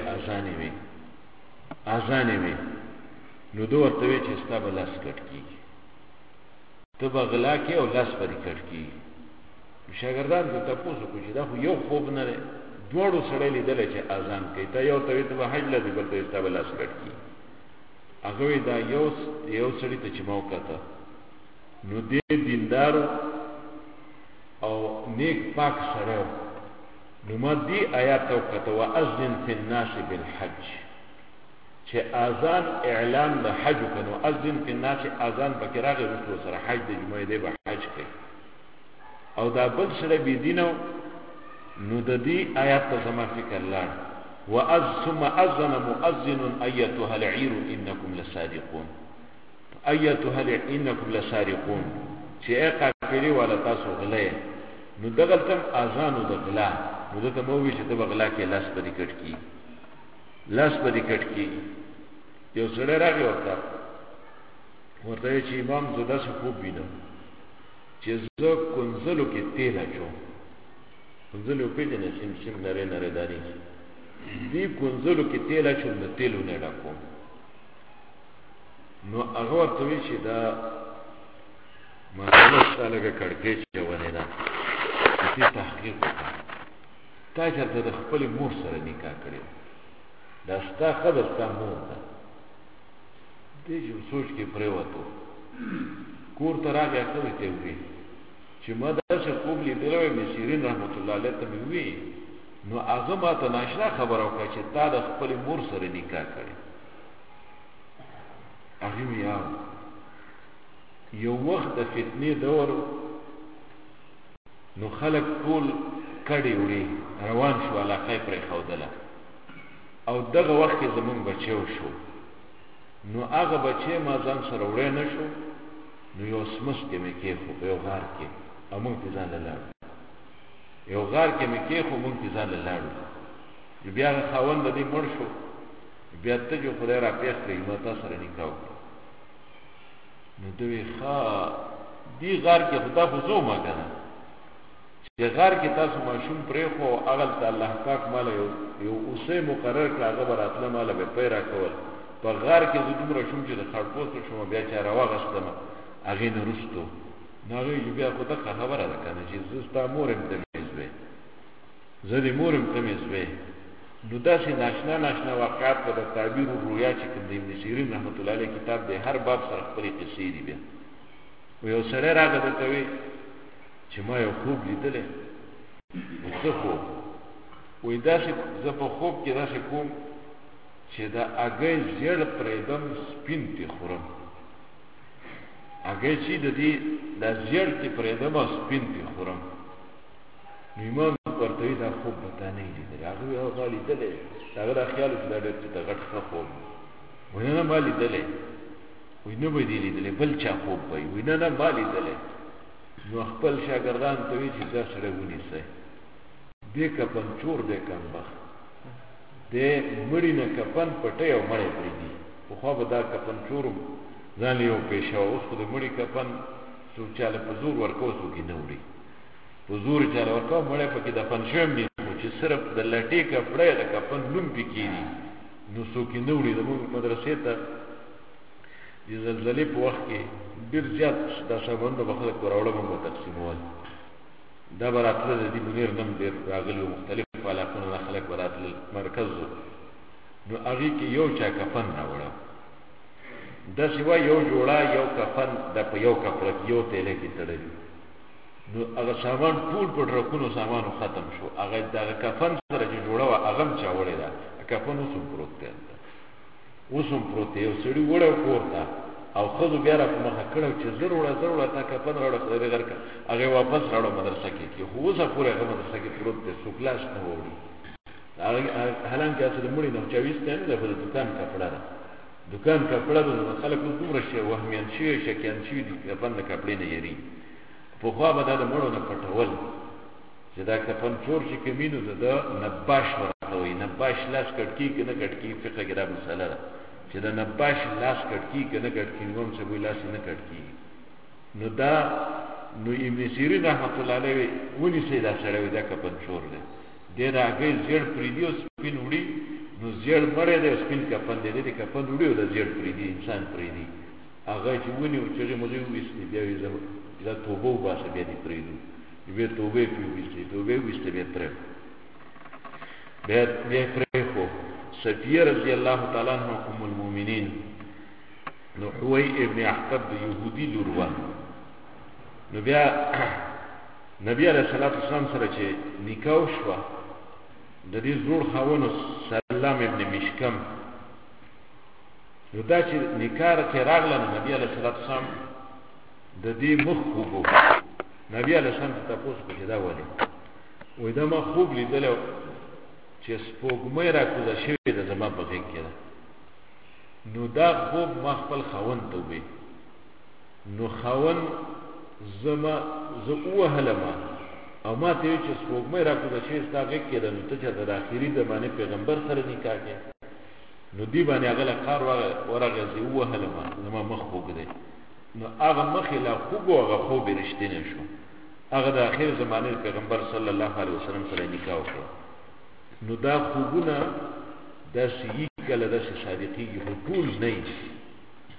[SPEAKER 1] اذانې وي. نو ده ورته وی چې ستا به لاس کټ کېږي، ته به غلا کې او لاس به دې کټ کېږي. شاګردان ته تپوس وکړو چې دا خو یو خوب نه دی، دواړو سړی لیدلی چې اذان کوي، ته یو ته وی ته به حج لځې، بل ته وی ستا به لاس کټ کېږي. هغه وی دا یو سړي ته چې ما وکته نو دې دیندارو او نیک پاک سړی و، نو ما دې آیات ته وکته واذن فی الناس بالحج، چې اذان اعلان د حج وکړه. نو اذن فی الناس اذان پکې راغی وروسته سره حج د جمعې دی به حج کوي. او دا بل سړی بېدینه نو د دې آیات ته زما فکر لاړ ثم اذن مؤذن ایتها العیر انکم لسارقون، چې ای قافلې والا تاسو غلی. نو دغلته اذان د غلا، نو ده ته مو وویل چې ته به غلا کې لاس به دې کټ کېږي. یو سړی راغی ورته وایي چې امام زه داسې خوب وینم چې زه کنځلو کې تیل اچوم، کنځلو پېژنې سیم نرۍ دانې، دې کنځلو کې تیل اچوم د تیلو نه ډکوم. نو هغه ورته وی چې دا مسله ستا لږه کړکېچ چولې ده چې دې تحقیق وکړه تا چېرته د خپلې مور سره نکاح کړې دا ستا ښځه ستا مور ده دې سوچ کې پرېوتو کور ته راغی ښځې ته ووی چې ما داسې خوب لیدلی وی ابن سیرین رحمت الله علیه ته مې ووی نو هغه ما ته ناشنا خبره وکړه چې تا د خپلې مور سره نکاح کړې هغې مې یو وخت د فتنې دور نو خلک ټول کډې وړي روان شو علاقه یې پرېښودله او دغه وخت کې زمونږ بچی وشو نو هغه بچی ما ځان سره وړی نه شو نو یو سمس کې مې کېښود په یو غار کې او موږ پې ځان له لاړو یو غار کې مې کېښود موږ پې ځان له لاړو بیا هغه خاوند د دې مړ شو بیا ته جو خدای را پېښ کړئ ما تا سره نکاح وکړو نو ده وی ښه دې غار کې خو تا خو زه ومه که نه چې غار کې تاسو ماشوم پرېښو او هغلته الله پاک ماله یو اوسۍ مقرر کړه هغه به راتله ماله به پی راکول په غار کې زه دومره شوم چې د خړپوستو شوم بیا چې راواغېستمه هغې نه وروستو نو هغې ویل بیا خو دغه خبره ده که نه چې زه ستا مور یم ته مې زوی زه دې مور یم ته مې زوی نو داسې ناشنا ناشنا واقعات به د تعبیر الرویا چې کوم د ابن سیرین رحمت الله علیه کتاب دی هر باب سره خپلې قصې دي بیا و یو سړی راغی درته وی چې ما یو خوب لیدلی څه خوب وایي داسې زه په خوب کې داسې کوم چې د هګۍ زیړ پرېږدم سپین ترې خورم هګۍ چې د دې دا زیړ ترې پرېږدم او سپین ترې خورم نو ایمان ورته وایي دا خوب به تا نه یې لیدلی هغه وایي ما لیدلی هغه دا خیال و چې دا ډېر د غټ ښه خوب وایي نه ما لیدلی وایي نه به دې لیدلی بل چا خوب به وي وایي نه ما لیدلی نو خپل شاګردان ته وایي چې دا سړی ونیسئ دې کفن چور دی کمبخت دې مړي نه کفن پټی او مړی پرېږدي پخوا به دا کفن چور ځان یې یو پیشه وه اوس خو د مړي کفن څوک چاله په زور ورکوه څوک یې نه وړي په زور یې چاله ورکوه مړی پکې دفن شوی هم دي خو چې صرف د لټې کپړی د کفن نوم پې کېږي نو څوک یې نه وړي زموږ مدرسې ته د زلزلې په وخت کې ډېر زیات دا سامانونه به خلک راوړه موږ به تقسیمول دا به راتله د دې منیر نم ډېر راغلي وو مختلفو علاقونو نه خلک به راتلل مرکز و نو هغې کې یو چا کفن راوړه داسې وایي یو جوړه یو کفن دا په یو کپړه کې یو تیلی کې تړلي نو هغه سامان ټول په ټرکونو سامانو ختم شو هغه دغه کفن سره چې جوړه وه هغه هم چا وړې ده کفن اوس هم پروت دی هلته اوس هم پروت دی یو سړي وړی و کور ته او ښځو بیا را په مخه کړی چې زر وړه تا کفن راوړه خدای دې غر کړه هغې واپس راوړه مدرسه کې خو اوسه پورې هغه مدرسه کې پروت دی څوک لاس نه وړي حالانکې هسې د مړي نه چا ویستی نه ده خو د دوکان کپړه ده دوکان کپړه ده نو خلک اوس دومره وهمیان شوي شکیان شوي دي کفن د کپړې نه یېري پخوا به دا د مړو نه پټول چې دا کفن چور چې کوي نو د نباش ورته وایي نباش لاس کټ کېږي که نه کټ کېږي فقه کې دا مسله ده چې د نباش لاس کټ کېږي که نه کټ کېږي امام صاحب وایي لاس یې نه کټ کېږي نو دا نو ابن سیرین رحمت الله علیه ونیسئ دا سړی وایي دا کفن چور دی دی د هګۍ زیړ پرېږدي او سپین وړي نو زیړ مړی دی او سپین کفن دی دی کفن وړي او د زیړ پرېږدي انسان پرېږدي هغه چې ونیو چې هغې مغې وویستې بیا وایي زه دا توبه وباسه بیا دې پرېږدو بیا توبه یې پرې وویستې توبه یې وویسته بیا پرېښو بیا یې پرېښو صفیه رضی الله تعالی عنها ام المؤمنین نو حوی ابن احقب د یهودي لور وه نو بیا نبی علیه صلات وسلام سره چې نکاح وشوه د دې زوړ خاوند سلام ابن مشکم نو دا چې نکاح کې راغله نو نبی علیه صلات وسلام د دې مخ خوب نبی علیه السلام ته تپوس وکړو چې دا ولې وایي دا ما خوب لیدلی چې سپوږمۍ راکوزه شوې ده زما په غېږ کې ده نو دا خوب ما خپل خاوند ته ووی نو خاوند زه ووهلم او ما ته ویل چې سپوږمۍ راکوزه شوې ستا غېږ کې ده نو ته چېرته د آخري زمانې پیغمبر سره نکاح کې نو دې باندې هغه له قار ورغې زه ووهلم زما مخ خوږ دی نو هغه مخې لا خوږ و هغه خوب یې رښتینی شو هغه د آخر زمانې پیغمبر صلی الله علیه وسلم سره نکاح وکړو نو دا خوبونه داسې یي کله داسې صادقېږي خو ټول نه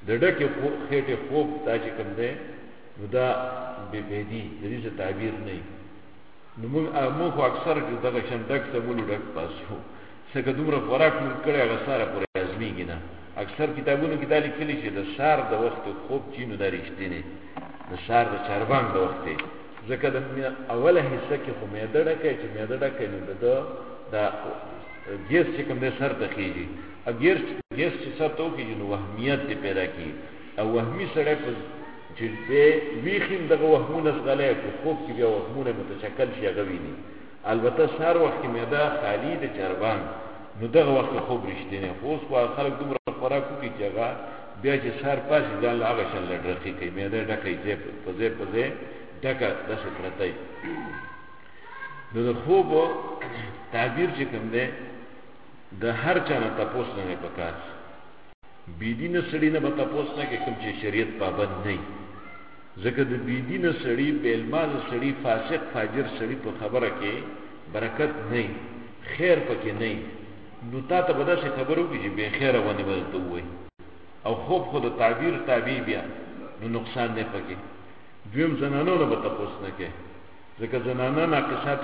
[SPEAKER 1] د ډکه خېټه خوب دا چې کوم دی نو دا به بيدی د دې څه تعبیر نه نو موږ اکثر دغه شندک ته مولو ډک پاسو څنګه دومره خوراک موږ کړی هغه سره پورې ازمیږي نه اکثر کتابونو کې دا لیکلي چې د سار د وخت خوب چې نو دا رښتینی د سار د چربان د وخت ځکه د اوله حصہ کې خو معده ډکه چې معده ډکه نو دا ګیس چې کوم د سر ته خيږي اگر ګیس چې سر ته وکړي نو وهمیت پیدا کی او وهمي سره په چې به ویخیم دغه وهمونه غلې په خوب کې بیا وهمونه متشکل شي غویني البته سار وخت کې معده خالی د چربان نو دغه وخت خوب رښتینی خو اوس په خلک دومره خوراک کوي چې هغه بیا چې سار پاسې ځان لا هغه شل لړخي کوي معده ډکه یې په ځای ډکه داسې پرته نو د خوب تعبیر چې کوم دی د هر چا نه تاسو نه پکار بيدینه سړی نه به تاسو نه کې کوم چې شریعت پابند نه ځکه د بيدینه سړی بیلماز سړی فاسق فاجر سړی په خبره کې برکت نه خیر پکې نه نو تا ته به داسې خبرو کې چې به خیره ونه ولته وي او خوب خو د تعبیر تابع بیا نو نقصان نه پکې دویم زنانو نه به تاسو نه کې ځکه زنانه ناقصات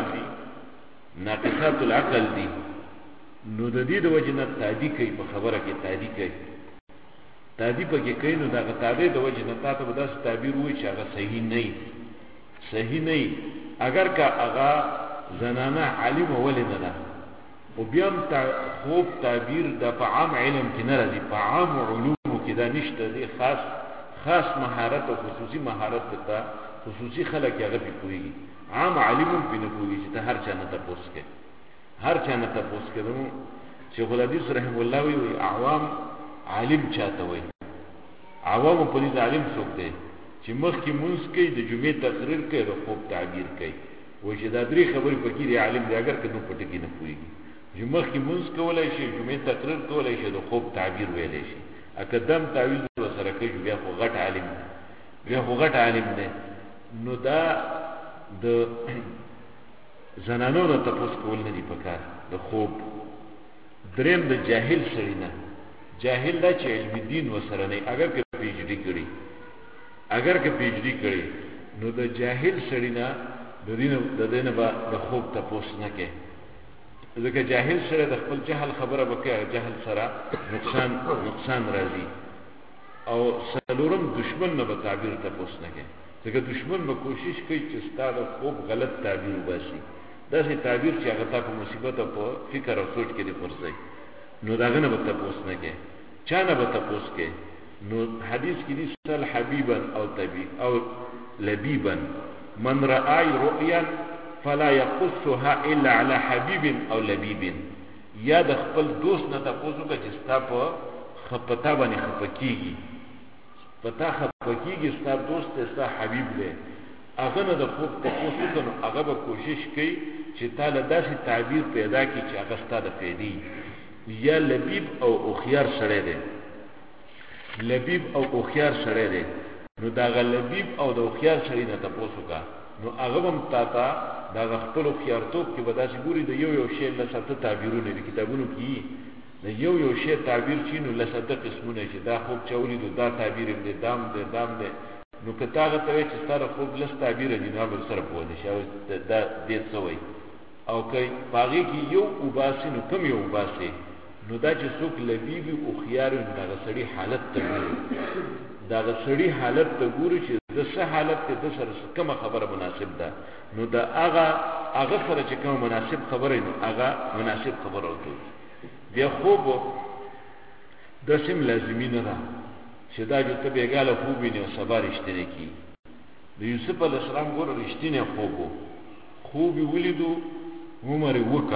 [SPEAKER 1] العقل دي نو د دې د وجه نه تعدی کوي په خبره کې تعدی پکې کوي نو دا تعدی د وجه نه تاسو به داسې تعبیر وایي چې هغه صحیح نه اگر کا هغه زنانه عالم ولنه ده او بیا خوب تعبیر د په عام علم کې نه راځي په عام علوم کې دا نشته دي خاص مهارت او خصوصي مهارت ته خصوصي خلک هغه په کوي عام عالم په نه کوي چې هر چا نه تاسو کې هر چا نه تاسو کړو شیخ الحدیث رحم الله وی عوام عالم چاته وي عوام په دې عالم څوک دی چې مخکې مونږ کې د جمعې تقریر کوي د خوب تعبیر کوي و چې دا درې خبرې پکې دی عالم دی اگر کله پټ کې نه پوي چې مخکې مونږ کولای شي جمعې تقریر کولای شي د خوب تعبیر ویلای شي اقدم تعویذ سره کوي بیا خو غټ عالم دی نو دا د زنانو نه تاسو کول نه دی پکار د خوب دریم د جاهل سړی نه جاهل دا چې علم دین وسره نه اگر که پی ایچ ډی کړي نو د جاهل سړی نه د دینه با د خوب تاسو نه کې ځکه جاهل سره د خپل جهل خبره وکړي جهل سره نقصان راځي او سلورم دشمن نه به تعبیر تاسو نه کې ځکه دشمن به کوشش کوي چې ستاسو خوب غلط تعبیر وباسي دا سي تعبیر چې هغه تاسو مصیبت او په فکر او سوچ کې دی پرځي نو داغه نه به تاسو نه کې چا نه به تاسو کې نو حدیث کې دي سل حبيبا او طبيب او لبيبا من راى رؤيا فلا يقصها الا على حبيب او لبيب یا د خپل دوست نه تاسو کې چې ستاسو خپتا باندې خپکیږي پتا خپکیږي ستاسو دوست ستاسو حبيب دی هغه نه د خوب تاسو کنو هغه به کوشش کوي چې تعالی داسې تعبیر پیدا کړي چې هغه ستاسو فائدې یا لبیب او اخیار سره دی نو دا لبیب او د اخیار سره نه تاسو کا نو هغه هم تا دا خپل خيارتوب کې به داسې ګوري د یو شی له ساته تعبیرونه دي کتابونو کې د یو شی تعبیر چینو له ساته قسمونه چې دا خوب چولې دا تعبیر دې دام دې نو که تاغه ته چې ستاره خوب لس تعبیر دي نو بل سره پوه نشي دا دې سوې او کوي باغی کې یو وباسي نو کم یو وباسي نو دا چې څوک لبیب او خيار دغه سړي حالت ته ګوري چې د څه حالت ته د سره کومه خبره مناسب ده نو دا هغه سره چې کوم مناسب خبره نو هغه مناسب خبره وته بیا خوب د سیم لازمي نه ده چې دا چې ته بیګاله خوب ویني او سبا رښتینه کی د یوسف علی السلام ګور رښتینه خوب ولیدو عمر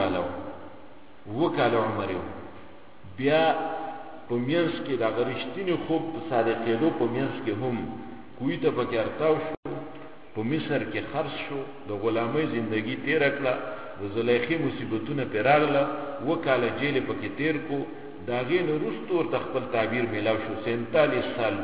[SPEAKER 1] وکاله عمر بیا په میانس کې دا رښتینه خوب صادقېدو په میانس کې هم کوی ته پکې ارتاو شو په مصر کې خرڅ شو د غلامۍ ژوندۍ تیر کړه د زلیخې مصیبتونه پیراغله وکاله جیل پکې تیر کو داغه نورستو ور خپل تعبیر میلاو شو 47 سال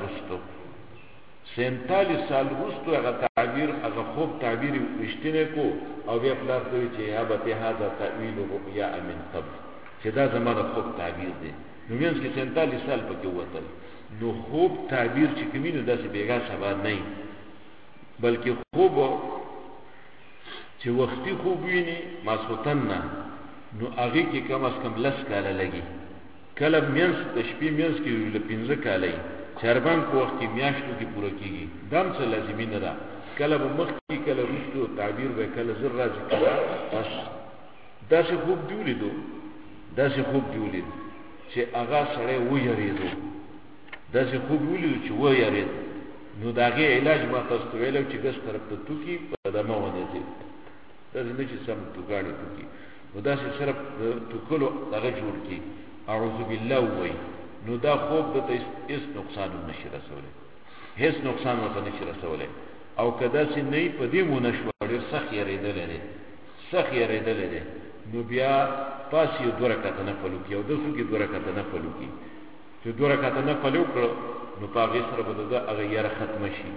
[SPEAKER 1] رستو هغه تعبیر هغه خوب تعبیر رښتینه کو او بیا پلار ته چې یا به هذا تعویل رؤیا من قبل چې دا زموږ خوب تعبیر دی نو مینس کې 47 سال پکې وته نو خوب تعبیر چې کوي نو داسې بیګا سبا نه بلکې خوب چې وختي خوب ویني ماسوتن نه نو هغه کې کم از کم لس کاله لګي کله مینس د شپې مینس کې له 15 کاله چربان په وخت کې میاشتو کې پوره کیږي دم څه لازمي نه ده کله به مخ کې کله وروسته تعبیر به کله زر راځي کله بس داسې خوب دی ولیدو داسې خوب دی ولید چې هغه سړی ویریدو داسې خوب ولیدو چې ویرید نو داغه علاج ما تاسو ویلو چې ګس طرف ته توکي په دمه ونه دي داسې نه چې سم توګاړي توکي نو داسې صرف توکلو هغه جوړ کی اعوذ بالله وای نو دا خوب د هیڅ نقصان نشي رسولای هیڅ نقصان ورته نشي رسولای او کدا چې نه په دې مونږ ډېر سخت یریدل لري سخت یریدل لري نو بیا پاسې دوه رکعات نه پلو کې او د څو کې دوه رکعات نه پلو کې چې دوه رکعات نه پلو کړ نو پاغه سره به دا هغه یره ختم شي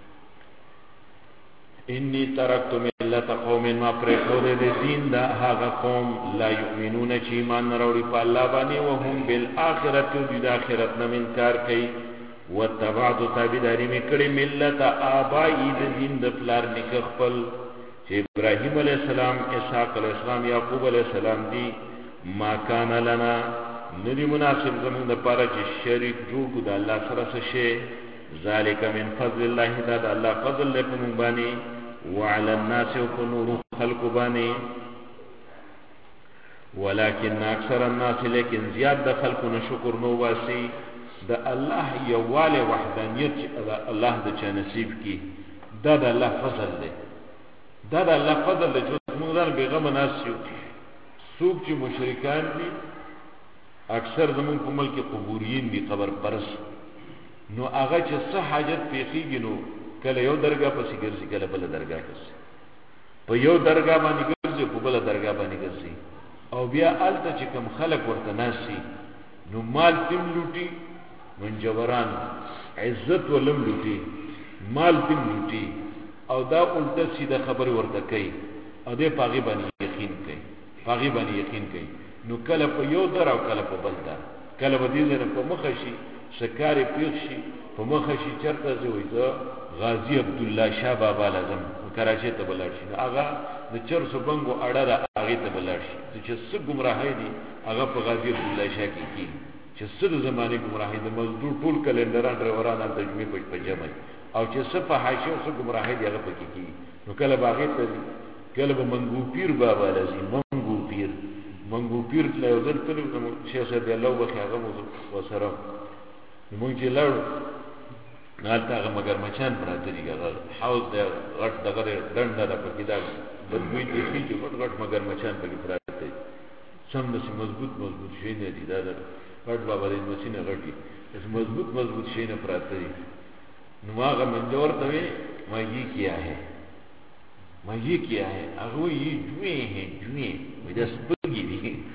[SPEAKER 1] انی ترکت ملت قوم ما پر خود دین دا هغه قوم لا یؤمنون چې ایمان نه وروړي په الله باندې او هم بالآخرت د آخرت نه انکار کوي وتبعت تابعداري میکړي ملت آبائی د دین د پلار نک خپل چې ابراهیم علیه السلام اسحاق علیه السلام یعقوب علیه السلام دی ما کان لنا ندی مناسب زمون د پاره چې شریک جوړ کو د الله سره څه شي ذالک من فضل الله دا د الله فضل له په مونږ باندې وعلى الناس وكنور خلق باندې ولكن اکثر الناس لیکن زیاد د خلقو شکر نو واسي د الله یواله وحدانیت الله د چا نصیب کی دا د الله فضل دی دا د الله فضل دی چې موږ ځان بیغم ناس یو څوک چې مشرکان دي اکثر زمون په ملک قبورین دي قبر پرس نو هغه چې صح حاجت پیخیږي نو کله یو درگاه پسې ګرځي کله بل درگاه پسې په یو درگاه باندې ګرځي په بل درگاه باندې ګرځي او بیا الته چې کم خلق ورته ناسي نو مال تم لوټي منجوران عزت ولم لوټي مال تم لوټي او دا الټه سیده خبر ورته کوي او دې پاغي باندې یقین کوي پاغي باندې یقین کوي نو کله په یو در او کله په بل در کله به دې نه په مخ شي شکارې پیښ شي په مخ شي چرته زوي زه غازی عبد الله شاه بابا لازم کراچۍ ته بلل شي هغه د چرسو بنګو اړه را هغه ته بلل شي چې څه گمراهی دي هغه په غازی عبد الله شاه کې کی چې څه د زمانه گمراهی د مزدور ټول کلندران ډرایوران د تجمع په جمع او چې څه په حاشیه څه گمراهی دی هغه پکې کی نو کله باغې ته کله به منګو پیر بابا لازم منګو پیر له ځل تلو شیخ صاحب الله وبخښه هغه وسره موږ چې لاړو نالته هغه مگر مچان پراته دي هغه حوض د غټ دغه ډنډه د پکې دا بدوی دي چې غټ مگر مچان پکې پراته دي سم نس مضبوط شي نه دي دا غټ بابا دې مسینه غټي اس مضبوط شي نه پراته دي نو هغه منجور ته وي ما یہ کیا ہے هغه یې جوې وې دا سپګي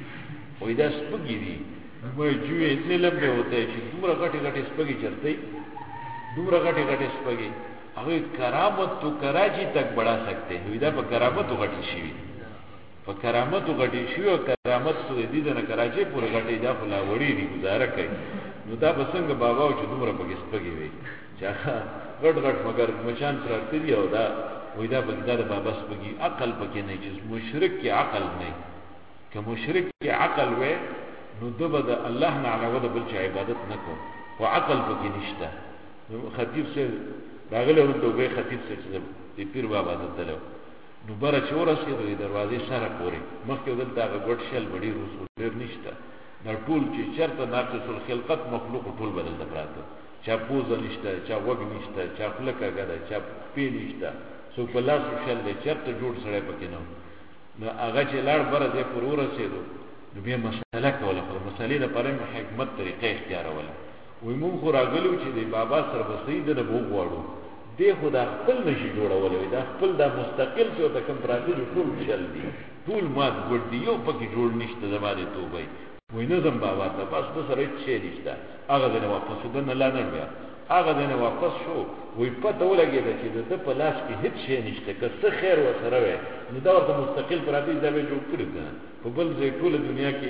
[SPEAKER 1] دي وای جوې اتنے لمبے ہوتے ہیں چې دومره غټي سپګي چرته دومره غټي سپګي هغه کرامت تو کراچی تک بڑھا سکتے ہیں دا په کرامت غټي شي او کرامت تو دې نه کراچی پورې غټي دا خلا وړي دي گزاره کوي نو دا بسنګ بابا چې دومره پکې سپګي وي چې غټ مگر مچان پراته دی او دا وای دا بغداد بابا سپګي عقل پکې نه چې مشرک کې عقل نه که مشرک کې عقل وي نو دبا د الله نه علاوه د بل چا عبادت نه کو او عقل پکې نشته نو خطیب سے راغله ورته وی خطیب سے چې د پیر بابا دته نو بره چور سي د دروازې سره پوري مخکې دلته غوډ شل وړي رسول ډیر نشته دا ټول چې چرته ناقص الخلقت مخلوق ټول بدل دراته چا پوز نشته چا وګ نشته چا خلکا غدا چا پی نشته سو په لاس شل د چرته جوړ سره پکې نو هغه چې لاړ بره دې پر ورسېدو نو بیا مسله کوله پر مسلې د پرم حکمت طریقې اختیاروله وای مونږ خو راغلو چې د بابا سره بسید نه وو غواړو دې خدا خپل نشي جوړولې دا خپل دا مستقل څه ته کم پراتی ټول چل دي ټول مات ګډ دی یو پکې جوړ نشته زماده توبه وای نه زم بابا ته بس د سره چي نشته هغه نه واپس دنه لا نه بیا هغه نه واپس شو وای پته ولګیده چې د په لاس کې هیڅ شي نشته که څه خیر وسره وي نو دا ورته مستقل پراتی دا به جوړ کړی په بل ځای ټول دنیا کې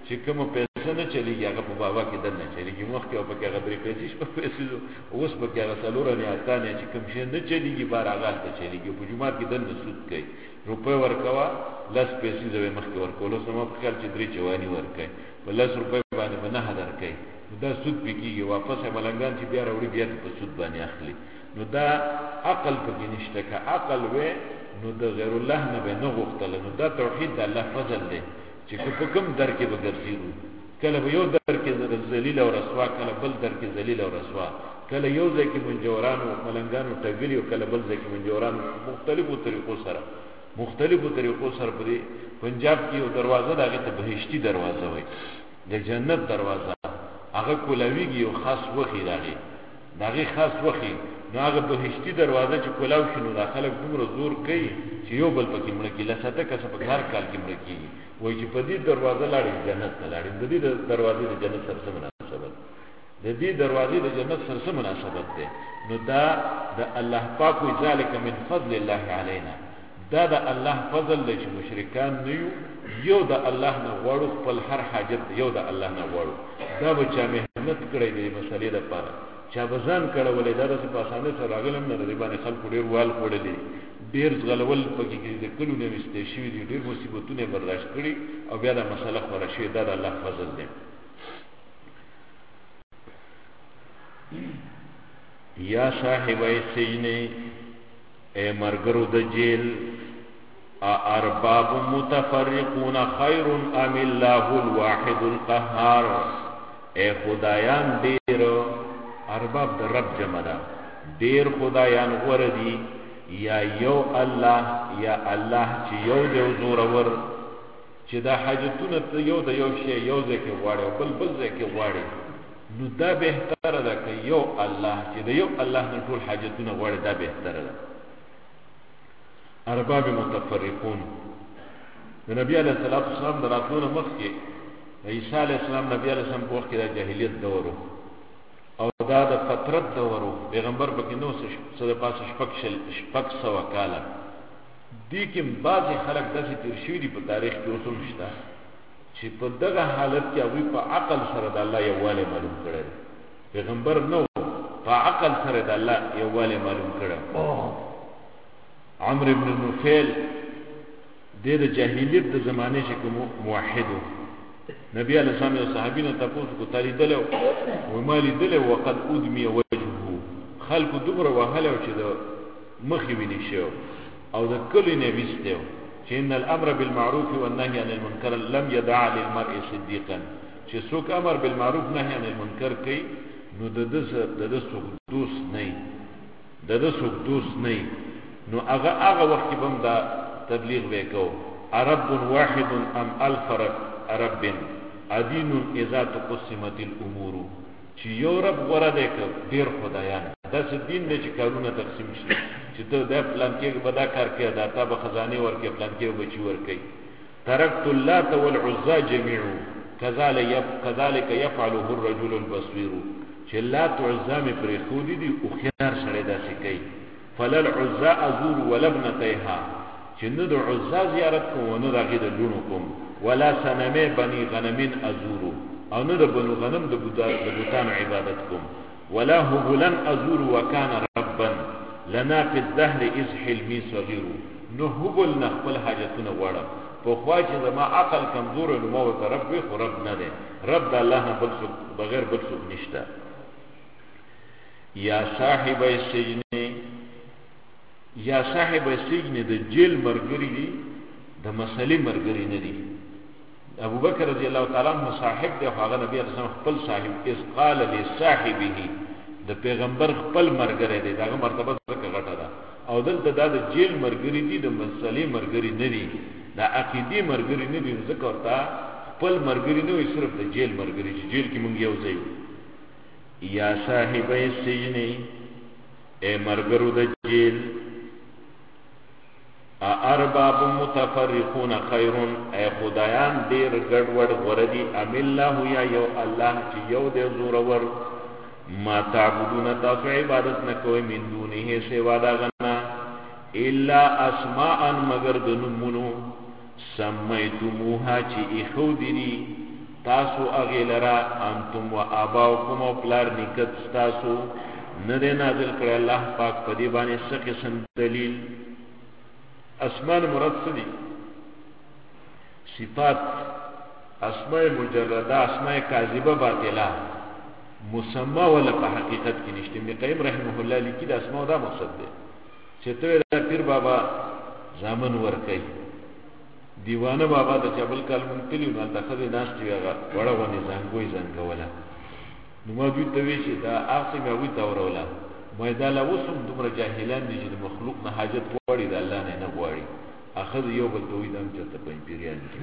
[SPEAKER 1] چې کوم پیسې نه چلیږي هغه په بابا کې دنه چلیږي مخکې او پکې هغه درې پیسې په پیسې اوس پکې هغه څلور نه اتانه چې کوم شي نه چلیږي بار هغه ته چلیږي په جمعه کې دنه سود کوي روپے ورکوا لس پیسې زوی مخکې ورکول اوس نو په خیال چې درې چواني ورکوي په لس روپے باندې نه هدر کوي دا سود پکېږي واپس ملنګان چې بیا راوړي بیا په سود باندې اخلي نو دا عقل پکې نشته که عقل وې نو د غیر الله نه به نه غوښتل نو دا توحید د الله فضل دی چې په کوم در کې به ګرځېږو کله به یو در کې ذلیل او رسوا کله بل در کې ذلیل او رسوا کله یو ځای کې منجورانو ملنګانو ټګلي او کله بل ځای کې منجورانو مختلفو طریقو سره په پنجاب کې یو دروازه د هغې ته بهشتي دروازه وایي د جنت دروازه هغه کولاویږي یو خاص وخي د هغې خاص وخي نو هغه بهشتي دروازه چې کولاو شي نو دا خلک دومره زور کوي چې یو بل پکې مړه کېږي لسته کسه په هر کال کې مړه کېږي وایي چې په دې دروازه لاړې جنت ته لاړې د دې دروازې د جنت سره څه مناسبت د دې دروازې د جنت سره څه مناسبت دی نو دا د الله پاک وی ذلک من فضل الله علینا دا د الله فضل دی چې مشرکان نه یو د الله نه غواړو خپل هر حاجت یو د الله نه غواړو دا به چا محنت کړی دی مسلې لپاره چا به ځان کړولی دا داسې په اسانۍ سره راغلی هم نه د دې باندې خلکو ډېر وال خوړلي ډېر ځغلول پکې کې د کلو نه ویستې شوي دي ډېر مصیبتونه یې برداشت کړي او بیا دا مسله خوره شوې دا د الله فضل دی یا صاحبی سجن اے مرګرو د جیل ارباب متفرقون خیر ام الله الواحد القهار اے خدایان ډیر ارباب د رب جمع ده ډیر خدایان غوره دي یا یو الله یا الله چې یو دی زورور چې دا حاجتونه ته یو د یو شی یو ځای کې غواړي او بل ځای کې غواړي نو دا بهتره ده که یو الله چې د یو الله نه ټول حاجتونه غواړي دا بهتره ده ارباب متفرقون د نبی علیه الصلاة والسلام د راتلو نه مخکې عیسی علیه السلام نبی علیه السلام په وخت کې د جاهلیت دور و او دا د فترت دور و پیغمبر پکې نو څه د پاسه شپږ سوه کاله دې کې بعضې خلک داسې تېر شوي دي په تاریخ کې اوس هم شته چې په دغه حالت کې هغوی په عقل سره د الله یووالی معلوم کړی دی پیغمبر نه په عقل سره د الله یووالی معلوم کړی عمرو بن نفیل دی د جاهلیت د زمانې چې کوم موحد و نبی علیه السلام یو صحابي نه تپوس کو تا لیدلی و ما لیدلی وقد ادمی وجهه خلکو دومره وهلی و چې د مخې وینې شوی او د کلي نه ویستی و چې ان الامر بالمعروف والنهي عن المنکر لم يدع للمرء صدیقا چې څوک امر بالمعروف نهي عن المنکر کوي نو د ده څوک دوست نه نو هغه وخت کې به هم دا تبلیغ به یې کوو رب واحد ام الف رب ادین اذا تقسمت الامور چې یو رب غوره دی که ډېر خدایان داسې دین دی چې کارونه تقسیم شي چې ته دا پلان کې به دا کار کوې دا تا به خزانې ورکوې پلان کې به بچي ورکوي ترکت اللات والعزا جمیع کذلک یفعله الرجل البصیر چې لات عزا مې پرېښودي دي هوښیار سړی داسې کوي فلا العزا ازور ولا ابنتیها چې نه د عزا زیارت کوم او نه د هغې د لوڼو کوم ولا صنمې بني غنم ازور او نه د بنو غنم د بوتانو عبادت کوم ولا هبلا ازور وکان ربا لنا فی الدهر اذ حلمی صغیر نو هبل نه خپل حاجتونه غواړم پخوا چې زما عقل کمزور نو ما ورته رب وي خو رب نه دی رب د الله نه بغیر بل څوک نشته یا صاحب السجن د جیل مرګري دي د مسلې مرګري نه دي ابو بکر رضی الله تعالی عنہ صاحب دی هغه نبی علیه السلام خپل صاحب اذ قال لصاحبه د پیغمبر خپل مرګري دی داغه مرتبه څخه غټه ده او دلته دا د جیل مرګري دي د مسلې مرګري نه دي د عقیدې مرګري نه دي ځکه ورته خپل مرګري نه وي صرف د جیل مرګري چې جیل کې مونږ یو ځای یا صاحب السجن اے مرګرو د جیل ارباب متفرقون خیر اے خدایان ډیر ګډوډ غوره دي ام الله یا یو الله چې یو دی زورور ما تعبدون تاسو عبادت نه کوئ من دونه سوا د هغه الا اسماء مگر د نومونو سمیتموها چې ایښودي دي تاسو اغه لرا انتم و اباؤکم او پلار نکت تاسو نه دی نازل کړی الله پاک په دې باندې څه قسم دلیل. اسماء مراد څه دي؟ صفات اسماء مجرده، اسماء کاذبه باطله، مسمى ولا په حقیقت کې نشته. ابن قیم رحمه الله لیکي د اسماء دا مقصد دی چې ته پیر بابا زامن ورکي، دیوانه بابا د چبل کال مونتلی نو د خدای ناس دی هغه وړه ونی زنګوي زنګوله نو ما دوی ته وی چې دا اخته مې وی تا وروله مې دا لا وسم دومره جاهلان دي چې مخلوق نه حاجت غواړي د الله نه غواړي. اخر یو بل دوی دم چې ته پنځپیریان دي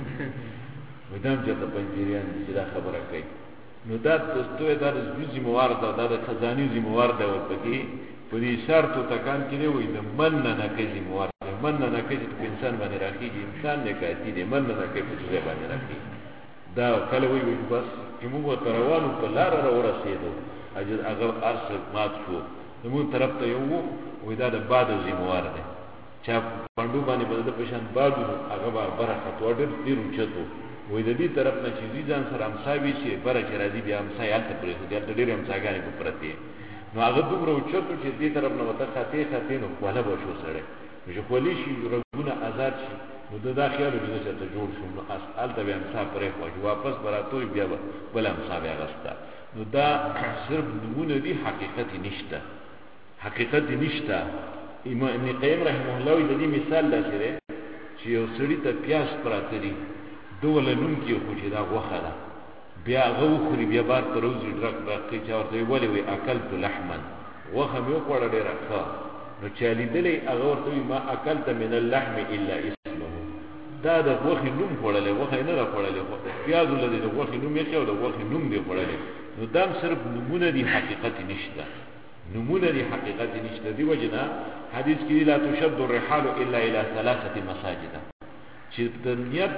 [SPEAKER 1] ودام چې ته پنځپیریان دي دا خبره کوي. نو دا دوی دا د زوی موارد دا د خزاني زی موارد ورپکې په دې شرط او تکان کې دی وي د من نه کوي موارد من نه کوي چې انسان باندې راکېږي، انسان نه کوي دې من نه کوي چې ځای باندې راکېږي. دا کله وی بس چې موږ ته روانو په لار را ورسېدو اجر اگر ارس مات شو موږ طرف ته یو وې دا د باد زی موارد دی چې پاندو باندې بده پېشان بادو هغه برکت وړل دی روچتو وې د دې طرف نه چې ځان سره امساوي شي بره چې راځي بیا امسا یالته پرې د ډېر امساګانې په پرته نو هغه دومره اوچتو چې دې طرف نه وته خاطې نو خپل به شو سره چې خولي شي رګونه آزاد شي نو دا خیال دې چې ته جوړ شو نو اسال ته بیا امسا پرې خو واپس براتوي بیا بل امسا بیا غستا. نو دا صرف نمونه دي، حقیقت نشته، حقیقت نشته. امام ابن قیم رحمه الله دې مثال داسې دی چې یو سړی ته پیاس پراته دي دوله نوم کې خو چې دا غوخه ده بیا هغه وخوري بیا بار ته روزي ډرک باقي چې ورته ولې وي اکلت لحما وخه مې وخوړه ډېره ښه نو چې لیدلې هغه ورته ما اکلت من اللحم الا اسمه دا د غوخې نوم خوړلې غوخه نه را خوړلې پیاز ولې د غوخې نوم یې او د غوخې نوم دی خوړلې نو دا صرف نمونه دي، حقیقت نشته، نمونه دي حقیقت نشته. دی وجنا حدیث کې لا تشد الرحال الا الى ثلاثه مساجد چې د نیت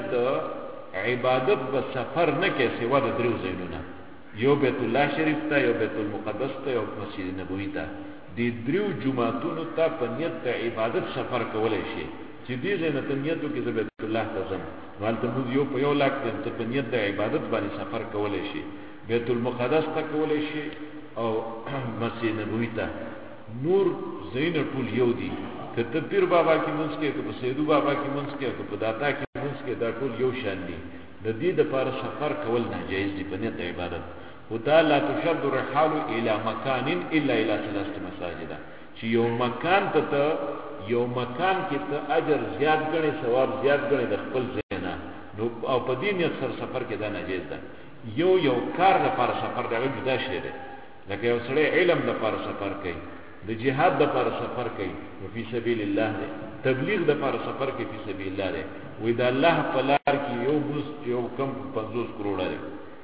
[SPEAKER 1] عبادت به سفر نه کې سوا د درو ځایونو یو بیت الله شریف ته یو بیت المقدس ته یو مسجد نبوي ته د درو جمعتونو ته په نیت د عبادت سفر کولای شي چې دې ځنه ته نیتو کې د بیت الله ته ځم ولته موږ یو په یو لاک ته په نیت د عبادت باندې سفر کولای شي بیت المقدس ته کولای شي او مسجد نبوي ته. نور زین ټول یو دي که ته پیر بابا کې منځ کې که سیدو بابا کې منځ کې که په داتا کې منځ کې دا ټول یو شان دي. د دې لپاره سفر کول ناجایز دي په نیت عبادت. خدا لا تشد الرحال الى مکان الا الى ثلاثه مساجد چې یو مکان ته یو مکان کې ته اجر زیات غني ثواب زیات غني د خپل ځای نه نو او په دې نیت سره سفر کې دا ناجایز ده. یو کار لپاره سفر دا جدا شی دی لکه یو سړی علم لپاره سفر کوي، د جهاد لپاره سفر کوي نو فی سبیل الله دی، تبلیغ لپاره سفر کوي فی سبیل الله دی. وې دا الله په لار کې یو کم 50 کروڑ دی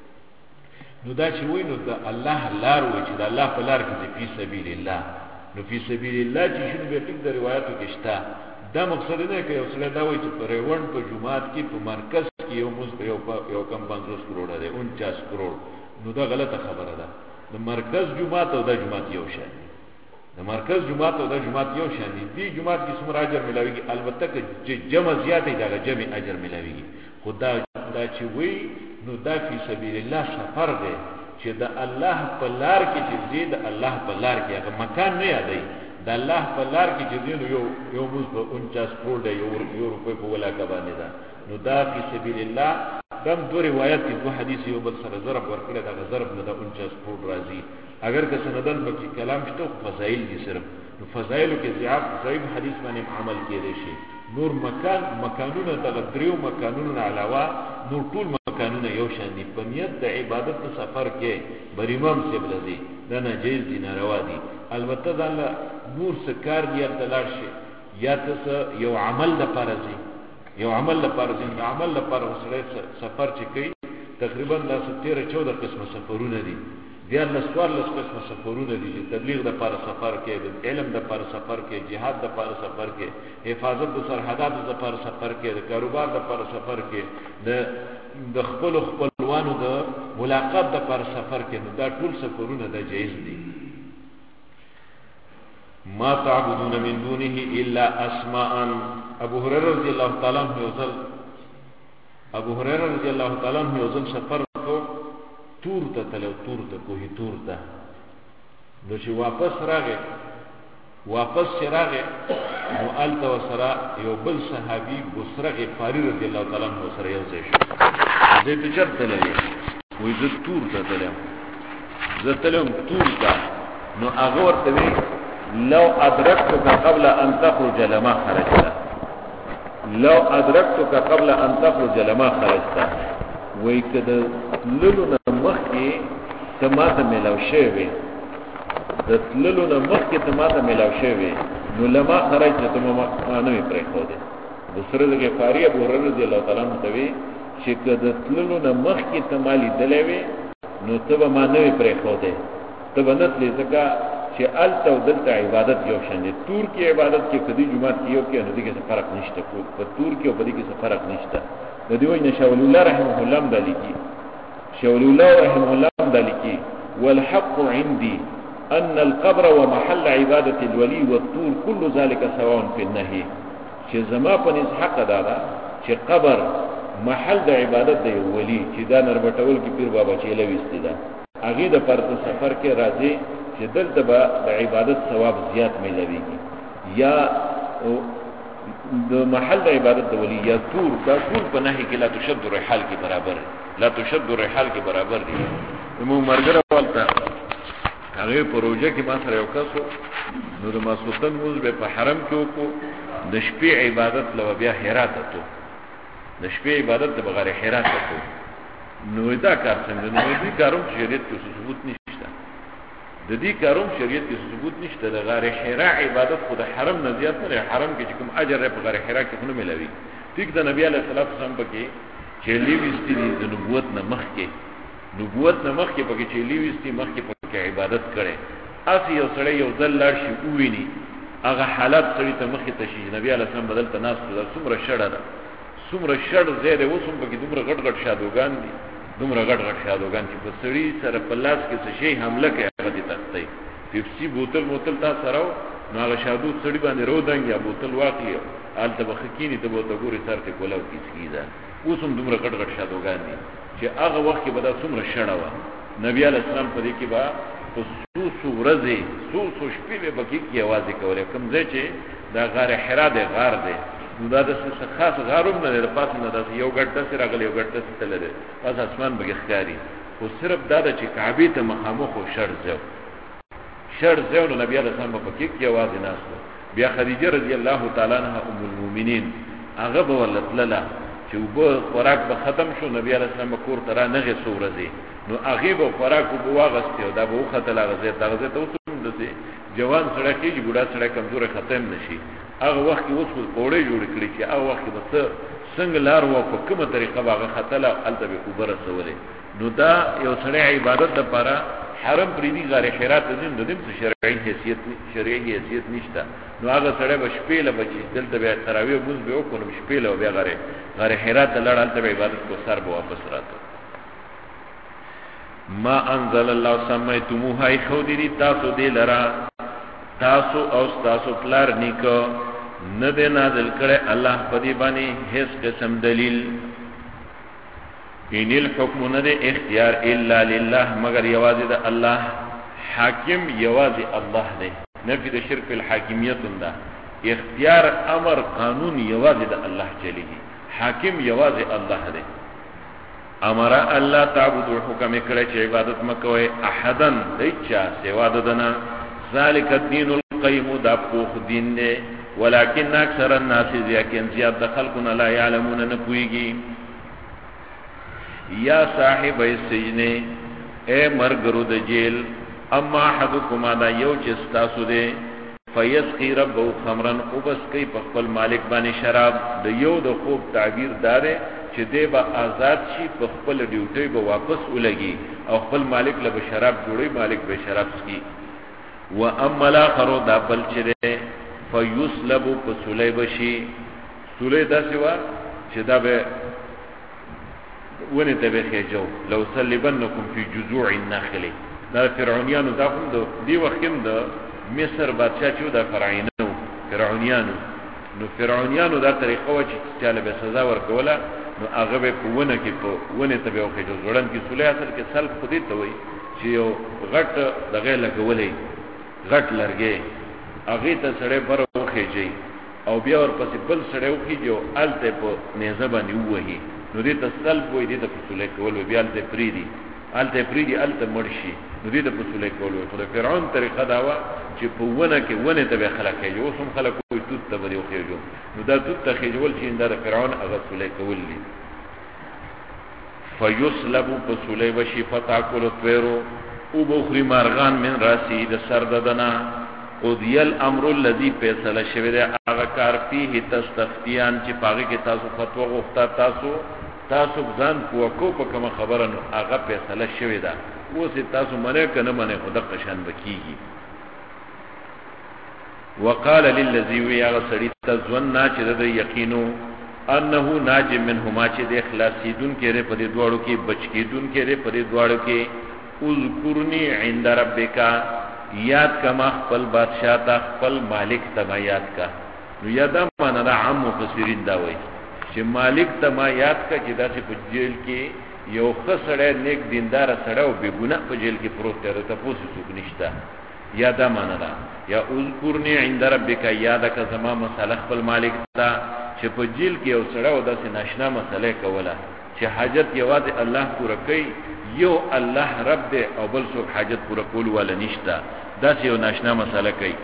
[SPEAKER 1] نو دا چې وای نو دا الله لار وای چې دا الله په لار کې دی فی سبیل الله نو فی سبیل الله چې شنو به ټیک د روایتو کې شته. دا مقصد نه کوي یو سړی دا وای چې په ریوان په جمعات کې په مرکز کې یو کم 50 کروڑ دی 49 کروڑ نو دا غلطه خبره ده. د مرکز جمعات او د جمعات یو شی، د مرکز جمعات او د جمعات یو شی دي. دی جمعات کې څومره اجر ملاويږي البته چې جمع زیات دی دا جمع اجر ملاويږي. خدا دا چې وای نو دا فی سبیل الله سفر دی چې د الله په لار کې چې زید الله په لار کې هغه مکان نه یادای د الله په لار کې چې یو موږ په 49 کروڑ دی یو روپے په ولا کا باندې دا نو دا فی سبیل الله. دم دو روایت کې دو حدیث یو بل سره ضرب ورکړه دا ضرب نه دا 49 کروڑ راځي. اگر که سندن په کلام شته فضائل دي صرف نو فضائلو کې ضعف ضعیف حدیث باندې عمل کېږي شي. نور مکانونه د دریو مکانونو علاوه نور ټول مکانونه یو شان دي. په نیت د عبادت سفر کې بریمام څه بلدي دا ناجیز دي، ناروا دي. البته دا نور سکار دی تلار شي یا ته یو عمل د پارځي یو عمل د پارځي د عمل لپاره وسره سفر چې کوي تقریبا د 13-14 قسمه سفرونه دي. بیا له سوال له قسمه سفرونه دي چې تبلیغ د لپاره سفر کې، د علم د لپاره سفر کې، jihad د لپاره سفر کې، حفاظت د سرحدات د لپاره سفر کې، د کاروبار د لپاره سفر کې، د خپلوانو د ملاقات د لپاره سفر کې. نو دا ټول سفرونه د جایز دي. ما تعبدون من دونه الا اسماء. ابو هريره رضی الله تعالی عنہ یوزل سفر کو تور ته تلو تور ته کوهی تور ته نو چې واپس راغی نو آلته ورسره یو بل صحابي بصره غفاري رضی الله تعالی عنہ سره یو ځای شو زه ته چرته تللی وایي زه تور ته تلم تور ته نو هغه ورته وی لو ادرکتک قبل ان تخرج لما خرجت لو ادرکتک قبل ان تخرج لما خرجت وایي کده لولو نه مخکې ته ماته ملاو شوی د تللو نه مخکې ته ماته ملاو شوی نو لما خرجت ته ما نه مې پرېښودې بصره غفاري ابو هريره رضی الله تعالی عنہ ته وی چې کده تللو نه مخکې ته ما لیدلی وی نو ته به ما نه مې پرېښودې ته به نه تلې ځکه چې هلته او دلته عبادت یو شان دی تور کې عبادت کې کدي جومات کې یو کې نو دې کې څه فرق نشته په تور کې او په دې کې څه فرق نشته د دې وجه نه شاه ولی الله رحمه الله هم دا لیکي شاه ولی الله رحمه الله هم دا لیکي والحق عندي ان القبر ومحل عباده الولي والطور كل ذلك سواء في النهي چې زما په نس حق دادا چې قبر محل د عبادت دی ولی چې دا نربټول کې پیر بابا چې لويستي دا هغه د پرت سفر کې راځي چې دلته به د عبادت ثواب زیات ملويږي یا د محل د عبادت د ولی یا طور دا ټول په نهي کې لا تشد الرحال کې برابر دي مو مرګره والته هغه پروژه کې ما سره یو کسو نو د ماسوتن موږ به په حرم کې وکړو د شپې عبادت لو بیا هرات ته د شپې عبادت د بغیر هرات ته نو دا کار څنګه نو دې کاروم شریعت کې ثبوت نشته د دې کاروم شریعت کې ثبوت نشته د غیر حرا عبادت خو د حرم نه زیات نه حرم کې کوم اجر په غیر حرا کې خو نه ملوي ټیک د نبی علیه الصلاه والسلام پکې چې لیوستي د نبوت نه مخکې پکې چې لیوستي مخکې پکې عبادت کړي اسی یو سړی یو ځل لار شي وویني هغه حالات سړی ته مخکې تشي نبی علیه السلام بدل ته ناس ته څومره شړه ده څومره شړ زیاده وسم پکې دومره غټ شادوغان دي چې په سړی سره په لاس کې څه شي حمله کوي هغه دي تختې پیپسي بوتل تا سره نو هغه شادو سړی باندې رودنګ یا بوتل واقعي آلته بخکینی ته بوته ګوري سر ته کولاو کیږي دا وسم دومره غټ شادوغان دي چې هغه وخت کې به دا څومره شړه و نبی علیہ السلام په دې کې با سو ورځې سو شپې به بکی کې आवाज کوله کوم ځای چې دا غار حرا دی غار دی نو دا د خاص غاروم نه د پاس نه د یو ګټه سره راغلی یو ګټه سره تللی پس اسمان به ښکاری خو صرف دا چې کعبه ته مخامخ شړ زو نو نبی علیہ السلام په کې आवाज ناسو بیا خدیجه رضی الله تعالی عنها ام المؤمنین هغه به ولتلله چې وبو خوراک به ختم شو نبی علیہ السلام کور ترا نغه سورځي نو هغه به خوراک وبو واغستي او دا به وختل هغه دغه ته وسوم دسي جوان سره کېږي بوډا سره کمزور ختم نشي هغه وخت کې اوس کوړې جوړ کړی چې هغه وخت به څنګه لار و په کومه طریقه هغه ختل الته به خبر رسولې نو دا یو سره عبادت لپاره حرم پریدي غار خیرات دین د دې شرعي حیثیت نشته نو هغه سره به شپې له بچي دلته به تراویح موږ به وکړو شپې له بیا غار خیرات لړل ته عبادت کو سر به واپس راته ما انزل الله سميتموها خودري تاسو دې لرا تاسو او تاسو پلار نیکو نه دې نازل کړي الله په دې باندې هیڅ قسم دلیل ان الحكم نه دې اختیار الا لله مگر یوازې د الله حاکم یوازې الله دی نفي د شرک الحاکمیت ده اختیار امر قانون یوازې د الله چلیږي حاکم یوازې الله دی امر الله تعبدوا حکم کړی چې عبادت مکوئ احدن دچا سوا ددنه ذالک الدین القیم دا پوخ دین دی ولکن اکثر الناس یقین زیاد د خلقنا لا يعلمون نه پویږي یا صاحب السجن اے مرګرو د جیل اما احدکما دا یو چې تاسو دی فیسقی ربو خمرن او بس کوي په خپل مالک باندې شراب د یو د خوب تعبیر داره چې دی به آزاد شي په خپل ډیوټي به واپس ولګي او خپل مالک له شراب جوړي مالک به شراب سکي و اما الاخر دا بل چې دی فیسلب فسلیب شي سلی دا سوا چې دا به ونه ته به خېجو لو سلبنکم فی جذوع النخل دا فرعونیانو دا هم دی وختم د مصر بادشاہ چې د فرعونیانو دا طریقه و چې چاله به سزا ورکوله نو هغه به په ونه کې په ونه ته به او کې جوړن کې سولې اصل کې سلب خودي ته وای چې یو غټ دغه لګولې غټ لرګي هغه ته سړې بر وخېږي او بیا ورپسې بل سړې وخېږي او الته په نيزه باندې وਹੀ نو دې ته سلب وای دې ته په سولې کول بیا الته پریدي الته مرشي نو دې ته په سولې کول خو د فرعون طریقه دا و چې په ونه کې ونه ته به خلک یې اوس هم خلک کوئی توت ته به وخېږي نو دا توت ته خېجول چې د فرعون هغه سولې کول دي فیسلب بسولی وشی فتاکل طیرو او بخری مارغان من راسی د سرددنا قضی الامر الذي فیصله شوی دی هغه کار فيه تستفتیان چې پاګه کې تاسو فتوا غوښتا تاسو ځان کوکو په کوم خبره نو هغه فیصله شوی دی اوس تاسو منه کنه منه خود قشان بکیږي وقال للذي يغسل تظن چې د یقینو انه ناج منهما چې د اخلاصیدون کې ر په دې دواړو کې بچکیدون کې ر په دې دواړو کې اذکرنی عند ربک یاد کما خپل بادشاہ تا خپل مالک ته یاد کا نو یاد معنا د عام مفسرین دا وایي چې مالک ته یاد کا چې داسې په جیل کې یو خسړی نیک دیندار سره او بے ګناه په جیل کې پروت دی ته پوسې څوک نشته یاد معنا دا یا اذکرنی عند ربک یاد کا زما مسله خپل مالک ته چې په جیل کې یو سره او داسې ناشنا مسله کوله چې حاجت یوازې الله پوره کوي یو الله رب دې او بل څوک حاجت پوره کول ولا نشته داسې یو ناشنا مسله کوي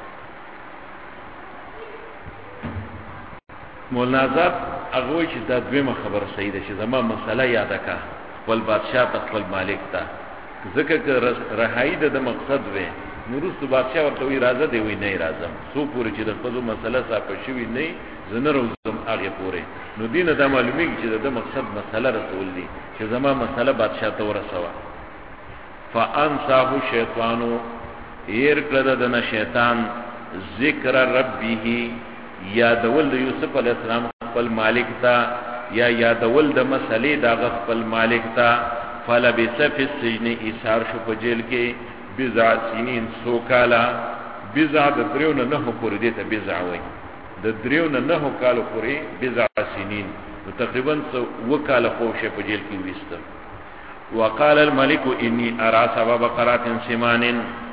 [SPEAKER 1] مولانا آزاد هغه چې دا دویمه خبره صحیح ده چې زما مسله یاد کا خپل بادشاہ ته خپل مالک ته ځکه چې رهایی د مقصد وې نورست بادشاہ ورته وی راځه دی وی نه راځم سو پوره چې د خپل مسله صاحب شوی نه زنه روزم هغه پوره نو دینه د معلومیږي چې د مقصد مسله رسول دي چې زما مسله بادشاہ ته ورسوه فانصاه شیطانو ایر کړه د شیطان ذکر ربه یادول د یوسف علی السلام خپل مالک ته یا یادول د مسلې د خپل مالک ته فلبث فی السجن ایثار شو په جیل کې بضع سنین سوکالا بضع د دریو نه پورې دې ته بضع وای د دریو نه کالو پورې بضع سنین تقریبا وکاله خو شه په جیل کې وسته وقال الملك اني ارى سبع بقرات سمان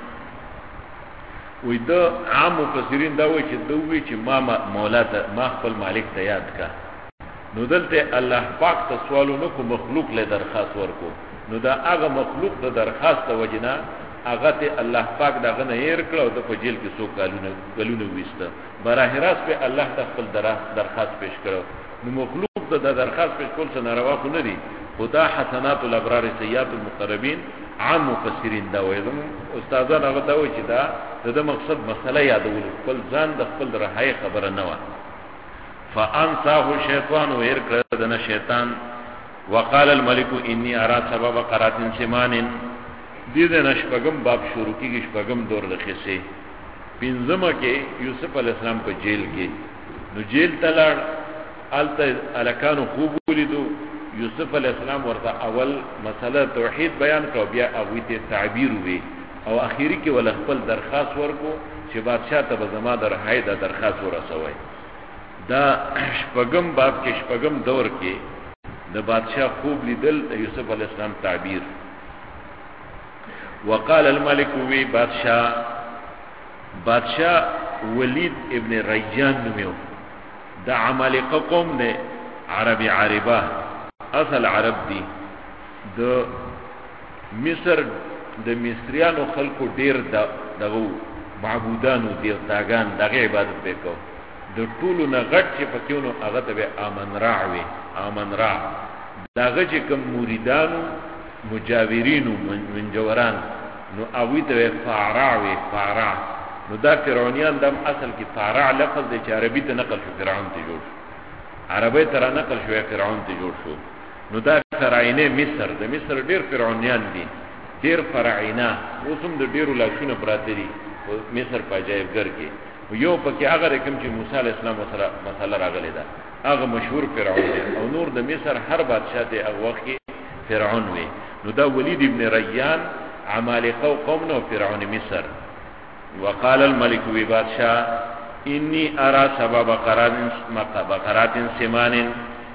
[SPEAKER 1] وې د عام مفسرین دا وایي چې دوی چې مولا ته ما خپل مالک ته یاد کا نو دلته الله پاک ته سوالونه کو مخلوق له درخواست ورکو نو دا هغه مخلوق د درخواست وجنا هغه ته الله پاک دغه نه ير کړو د په جیل کې سو کالونه وسته براه راست په الله ته خپل درخواست پیش کړو نو مخلوق د درخواست پیش کول څه ناروا خو نه دي خدا حسنات الابرار سیئات المقربین عام مفسرین دا وایي استادان هغه دا وایي چې دا د مقصد مسله یادول خپل ځان د خپل رهایی خبره نه و فانصاه الشیطان ويرکړه د شیطان وقال الملك اني ارى سبع بقرات سمان دې د نشپغم باب شروع کیږي شپغم دور د خسه پنځمه کې یوسف علی السلام په جیل کې نو جیل تلړ الته الکانو خوب ولیدو یوسف علی السلام ورته اول مسله توحید بیان کړ بیا هغه ته تعبیر وی او اخیری کې ول خپل درخواست ورکو چې بادشاہ ته زما در حیدا درخواست ورسوي دا شپغم باب کې شپغم دور کې د بادشاہ خوب لیدل د یوسف علی السلام تعبیر وقال الملك وی بادشاہ ولید ابن ریان نومیو دا عمالقه قوم نه عربی عربه اصل عرب دی د مصر د مصریانو خلکو ډیر دغه معبودانو دیوتاګان دغه عبادت وکاو د ټولو نه غټ چې پکېونو هغه ته امن را دغه چې کوم مریدانو مجاورینو منجوران نو اوی ته فارع نو دا فرعونیان دم اصل کې فارع لفظ د عربی ته نقل شو فرعون ته جوړ عربی ته نقل شو فرعون ته جوړ شو نو دا فرعینه مصر د مصر ډیر فرعونیان دي ډیر فرعینه اوسم د ډیرو لاشونه پراته دي مصر په عجایبګر کې یو پکې هغه رقم چې موسی علی السلام سره مسله راغلی ده هغه مشهور فرعون دی او نور د مصر هر بادشاہ ته هغه وخت فرعون وي نو دا ولید ابن ریان عمالقه قوم نو فرعون مصر وقال الملك وی بادشاہ انی ارى سبع بقرات سمان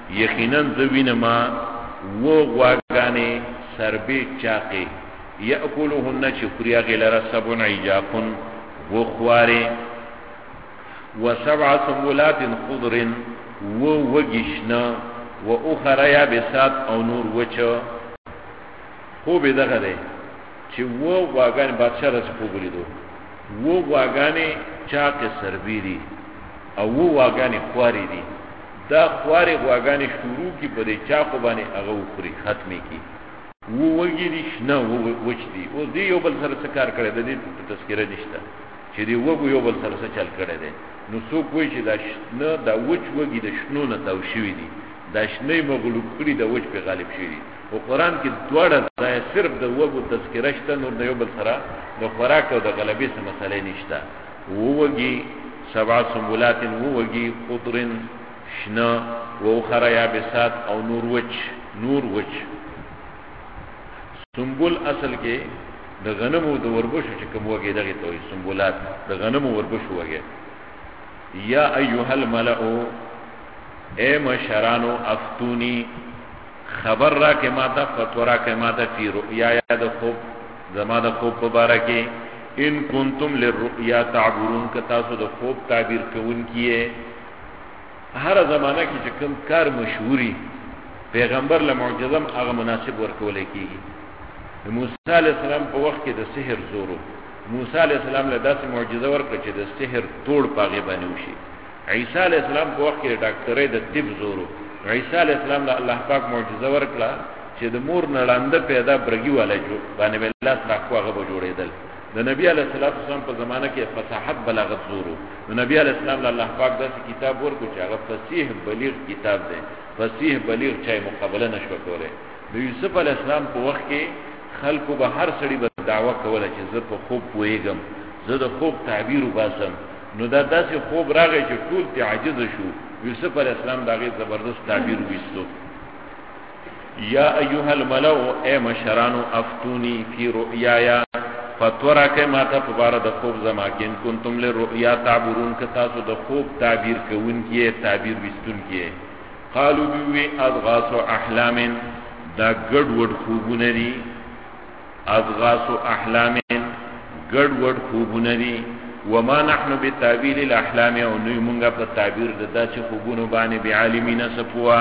[SPEAKER 1] یقینا ذوینما و غواګانې سربې چاقي یاکلهن چخریا غلر سبع عجافن وخواره وسبع سنبلات خضر ووجشنا واخرى يابسات او نور وچ خوب دغه دی چې و واګان بادشاہ راځي خوب لیدو و واګانې چاق سربيري او و واګانې خواري دي دا خواري واګانې شروع کی په دې چاق باندې هغه وخوري ختمي کی و وګيري شنه وچ دي او دې یو بل سره کار کړی د دې تذکرہ نشته چې دې وګو یو بل سره چل کړی دی نو څوک وایي چې دا شنه دا وچ وګي د شنو نه تاو شوی دي دا شنه مغلوب کړي د وچ په غالب شوی دي او قران کې دواړه ځای صرف د وګو تذکرہ شته نور د یو بل سره د خوراک او د غلبې څخه مسلې نشته وګي سبع سنبلات وګي خضر شنا و اخرى یابسات او نور وچ سنبل اصل کې د غنمو د وربشو چې کوم وګي دغه توي سنبلات د غنمو وربشو وګي یا ایها الملأ اے مشرانو افتونی خبر را کې ماته فتوا کې ماته فی رؤیا یا د خوب زما د خوب مبارکه ان کنتم للرؤیا تعبرون ک تاسو د خوب تعبیر کوون کیه هر زمانہ کې چې کوم کار مشهوري پیغمبر له معجزم هغه مناسب ورکول کیږي موسی علی السلام په وخت کې د سحر زورو موسی علی السلام له داسې معجزه ورکړه چې د سحر توڑ پاغه باندې وشي عیسی علی السلام په وخت کې ډاکټرې د طب زورو عیسی علی السلام له الله پاک معجزه ورکړه چې د مور نړانده پیدا برګي والا جو باندې الله سره هغه به جوړېدل د نبی علیہ السلام په زمانہ کې فصاحت بلاغت زورو د نبی علیہ السلام له الله پاک داسې کتاب ورکړو چې هغه فصیح بلیغ کتاب دی فصیح بلیغ چای مقابله نشو کولای د یوسف علیہ السلام په وخت کې خلکو به هر سړي به دعوه کوله چې زه په خوب پوهیږم زه د خوب تعبیر وباسم نو دا داسې خوب راغی چې ټول ته عاجز شو یوسف علیہ السلام داغه زبردست تعبیر وستو یا ایها الملأ اے مشرانو افتونی فی رؤیایا فتورا که ماتا پبارا د خوب زما کین کنتم لرؤیا تعبرون که تاسو د خوب تعبیر کوون کیه تعبیر وستون کیه قالو بیوی اضغاث احلام دا گڑ وڑ خوبونه دی اضغاث احلام گڑ وڑ خوبونه دی وما نحن بتعبیر الاحلام او نوی مونگا پا تعبیر دا داسی خوبونو بانی بعالمین سپوا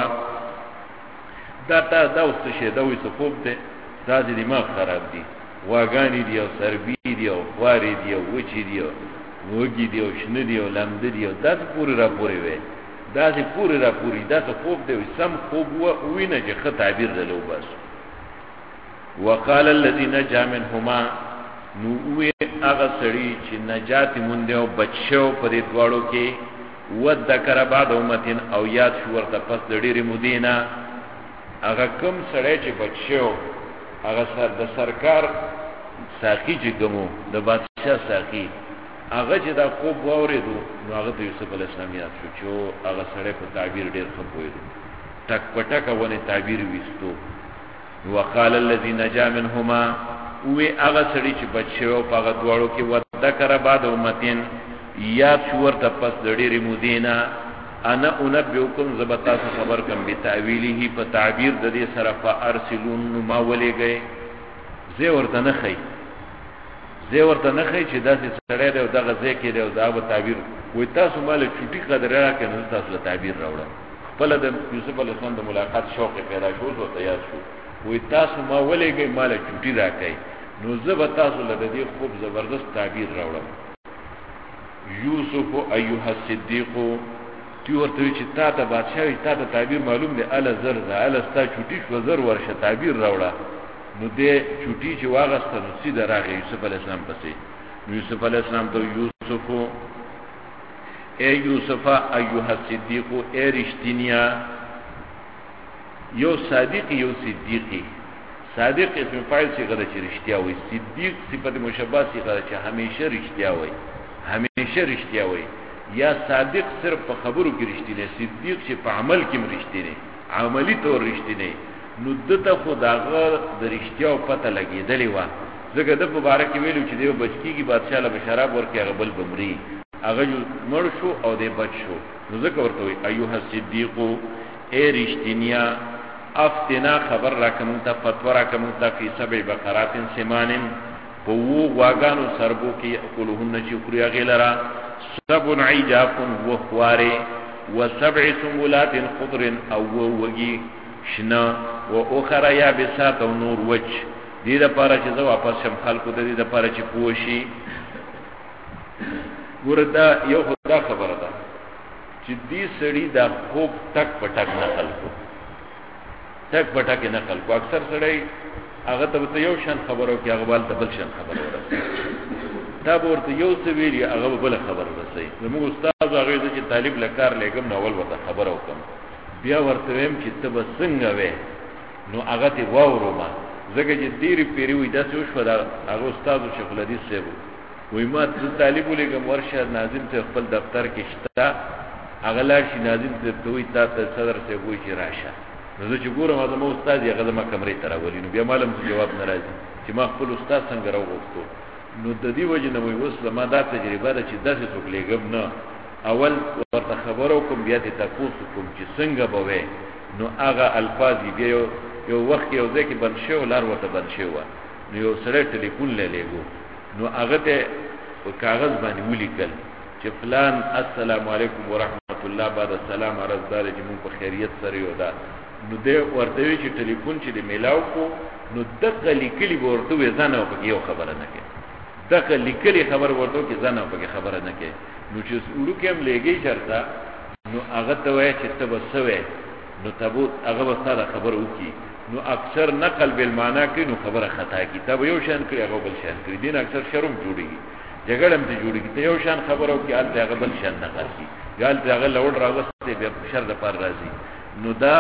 [SPEAKER 1] دا تا داوست شه داوی سخوب ده دازی دماغ خراب دی واگانی دی او سربی دی او خواری دی او وچی دی او وگی دی او شنه دی او لمده دی او داس پوری را پوری وی داس پوری را پوری داس خوب دی سم خوب وینه چې خط تعبیر دلو بس وقال الذي نجا منهما نو وی هغه سړی چې نجات مونږ او بچو په دې دواړو کې وذکر بعد امتين او یاد شو ورته پس د ډېرې مدینه هغه کوم سړی چې بچو هغه سر د سرکار ساقي چې کومو د بادشاہ ساقي هغه چې دا خوب واورېدو نو هغه د یوسف علیه السلام یاد شو چې هغه سړی په تعبیر ډېر ښه پوهېدو ټک پټک ونه تعبیر وستو وقال الذي نجا منهما وی هغه سړی چې بچو په هغه دواړو کې وذکر بعد امتين یاد شو ورته پس د ډېرې مدینه انا انبئکم زبتا خبر کم بتاویله په تعبیر د دې سره فارسلون ما ولېږي زه ورته نه خي چې داسې سړی دی او دغه ځای کې دی او دا به تعبیر وي تاسو مال چټي قدر راکړئ نو تاسو له تعبیر راوړم خپل د یوسف علیه السلام د ملاقات شوق پیدا شو او تیار شو وي تاسو ما ولېږي مال چټي راکړئ نو زه به تاسو له دې خوب زبردست تعبیر راوړم یوسف ایها الصدیق تی ورته چې تا ته بادشاہ تا ته تعبیر معلوم دی ال زر ز ال ستا چټی شو زر ورشه تعبیر راوړه نو دې چټی چې واغسته نو سیده راغی یوسف علی السلام پسې یوسف علی السلام ته یوسف اے یوسف ایها الصدیق اے رښتینیا یو صادق یو صدیقی صادق اسم فاعل څخه غره چې رښتیا وي صدیق صفت مشبہ څخه غره چې همیشه رښتیا وي یا صادق صرف په خبرو کې رښتینی صدیق چې په عمل کې رښتینی عملی طور رښتینی نو دته خداغه د رښتیاو پته لګیدلی و زګه د مبارک ویلو چې دیو بچکیږي بادشاہ له شراب ورکه غبل بمری هغه مړ شو او د بچ شو نو ذکر ورته وي ایها الصدیق اے رشتینیا افتنا خبر راکمتا فتوا راکمتا فی 7 بقرات سمان پو واغانو سربو کی اکلهن چخریا غلرا 7 عجاف وخواره و7 سنبلات خضر او وگی شنا و اخرى یابسات و نور وچ دی دا پارا چیزا واپس شم خلقو دا دی دا پارا چی پوشی وردا یو خدا خبر دا چی دی سڑی دا خوب تک پٹک نقل کو تک پٹک نقل کو اکثر سڑی آغا تا یو شان خبرو کی اغبال تا بل شان خبرو رسی تا بورتا یو سویری اغا بل خبر رسی نمو استاذ آغای دا چی طالب لکار لیگم ناول ورطا خبرو کم بیا ورطویم چی تبا سنگا وی نو آغا تی واورو ما زکه چې دیری پیری وې داسې وشو دا هغه استاد شیخ الحدیث صاحب وې ما طالب ولګم ورشه ناظم ته خپل دفتر کې شتا هغه لار شي ناظم ته دوی تا ته صدر ته وې چې راشه نو چې ګورم هغه مو استاد یې هغه ما کمرې ته راولي نو بیا معلوم جواب ناراضي چې ما خپل استاد څنګه راوغوښتو نو د دې وجه نه وې وسله ما دا تجربه ده چې داسې څوک لګم نه اول ورته خبرو کوم بیا دې تاسو کوم چې څنګه به نو هغه الفاظ بیا یو وخت یو ځکه بن شو لار وته بن شو نو یو سره ټلیفون لګو نو هغه ته کاغذ باندې ولیکل چې فلان السلام علیکم ورحمت الله بعد السلام عرضدار چې مون په خیریت سره یو دا نو دې ورته وی چې ټلیفون چې ملاو کو نو دغه لیکلي ورته وې ځنه په یو خبره نه کې دغه لیکلي خبر ورته کې ځنه په خبره نه کې نو چې ورکه هم لګي شرطه نو هغه ته وای چې تبسوي نو تبوت هغه وسره خبر وکي نو اکثر نقل بالمعنی کې نو خبره خطا کی تب یو شان کړي هغه بل شان کړي دین اکثر شرم جوړيږي جګړه هم ته جوړيږي ته یو شان خبرو کې ال هغه بل شان نقل کی ګال ته هغه لوړ راوسته به شر د پر راځي نو دا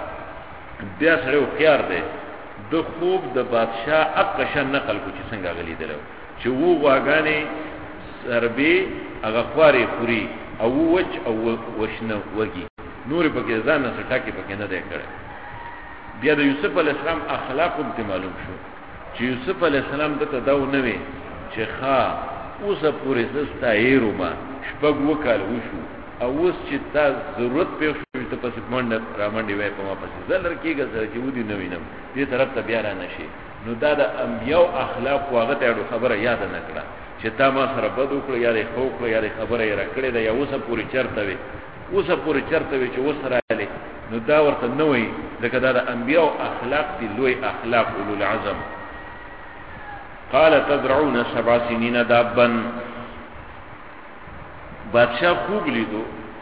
[SPEAKER 1] بیا سره خيار دی د خوب د بادشاہ اقشن نقل کو چې څنګه غلي درو چې وو واغانې سربي هغه خواري خوري او وچ او وشنه وږي نور پکې ځان نه سټاکي پکې نه دی کړی بیا د یوسف علی السلام اخلاق هم معلوم شو چې یوسف علی السلام دته دا و نه وي چې ښا اوسه پورې زستا ایرو ما شپږ وکال وشو او اوس چې تا ضرورت پېښ شو ته پس منډه را منډي وای په ما پس زلر کېږي چې ودی نه وینم دې طرف ته بیا را نشي نو دا د انبیاء اخلاق واغه ته خبره یاد نه کړه چې تا ما سره بد وکړ یا دې خو کړ یا دې خبره یې را کړې دا یا اوسه پورې چرته وي اوسه پورې چرته وي چې وسره علي نو دا ورته نه وي لکه دا د انبیاء اخلاق دي لوی اخلاق اولو العزم قال تزرعون 7 سنين دابا بادشاہ خوب لیدو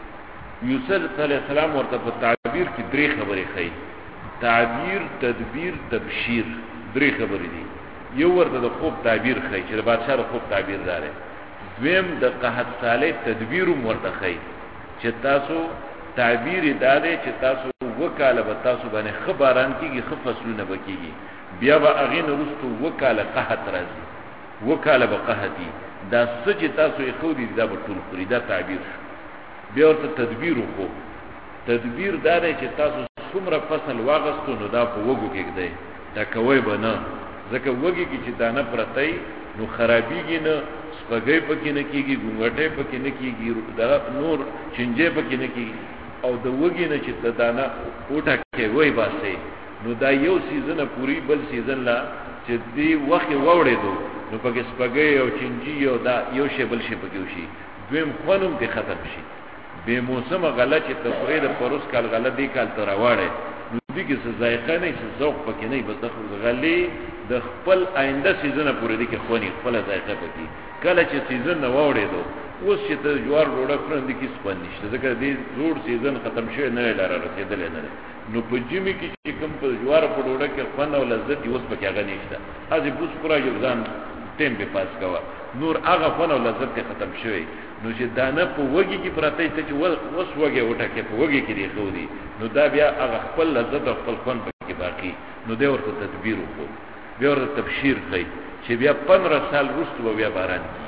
[SPEAKER 1] یوسف علیہ السلام ورته په تعبیر کې درې خبرې خي تعبیر تدبیر تبشیر درې خبرې دي یو ورته د خوب تعبیر خي چې بادشاہ د خوب تعبیر دار دویم د قحط صالح تدبیر ورته خي چې تاسو تعبیر داده چې تاسو وکاله به تاسو باندې خبران کیږي خفصلونه بکیږي بیا به اغین رستو وکاله قحط راځي وکاله به قحطي دا سچ تاسو یې خو دي دا به ټول خوري دا تعبیر بیا ورته تدبیر خو تدبیر داده چې تاسو څومره فصل واغستو نو دا په وګو کې دی دا کوي به نه ځکه وګي کې چې دانه پرتای نو خرابېږي نه سپګې پکې نه کیږي ګونګټې پکې نه کیږي دا نور چنجې پکې نه کیږي او د وګي نه چې دانه اوټه کې وای باسي نو دا یو سیزن پوری بل سیزن لا چې دی وخت ووړې دو نو پکې سپګې او چنجي او دا یو شی بل شی پکې وشي دویم خونم دې ختم شي به موسم غلط چې تفرید پروس کال غلط دی کال تراواړي نو دې کې څه ذایقه نه څه ذوق پکې نه بس د غلي د خپل آینده سیزن پورې دي کې خوني خپل ذایقه پکې کله چې سیزن نه ووړې دو اوس چې د جوار ډوډۍ فرند کې سپن نشته ځکه دې زوړ سیزن ختم شوی نه لاره رسیدل نه نو په جمی کې چې کوم په جوار په ډوډۍ کې خوند او لذت اوس پکې هغه نشته ازي بوس پورا یو ځان ټیم به پاس کوا نور هغه خوند او لذت ختم شوی نو چې دانه په وګي کې پراته ته چې وس وګي وټه کې په وګي کې دی خو دی نو دا بیا هغه خپل لذت او خپل خوند پکې باقی نو دی ورته تدبیر وکړو بیا ورته تبشیر کوي چې بیا 15 سال وروسته بیا باران کی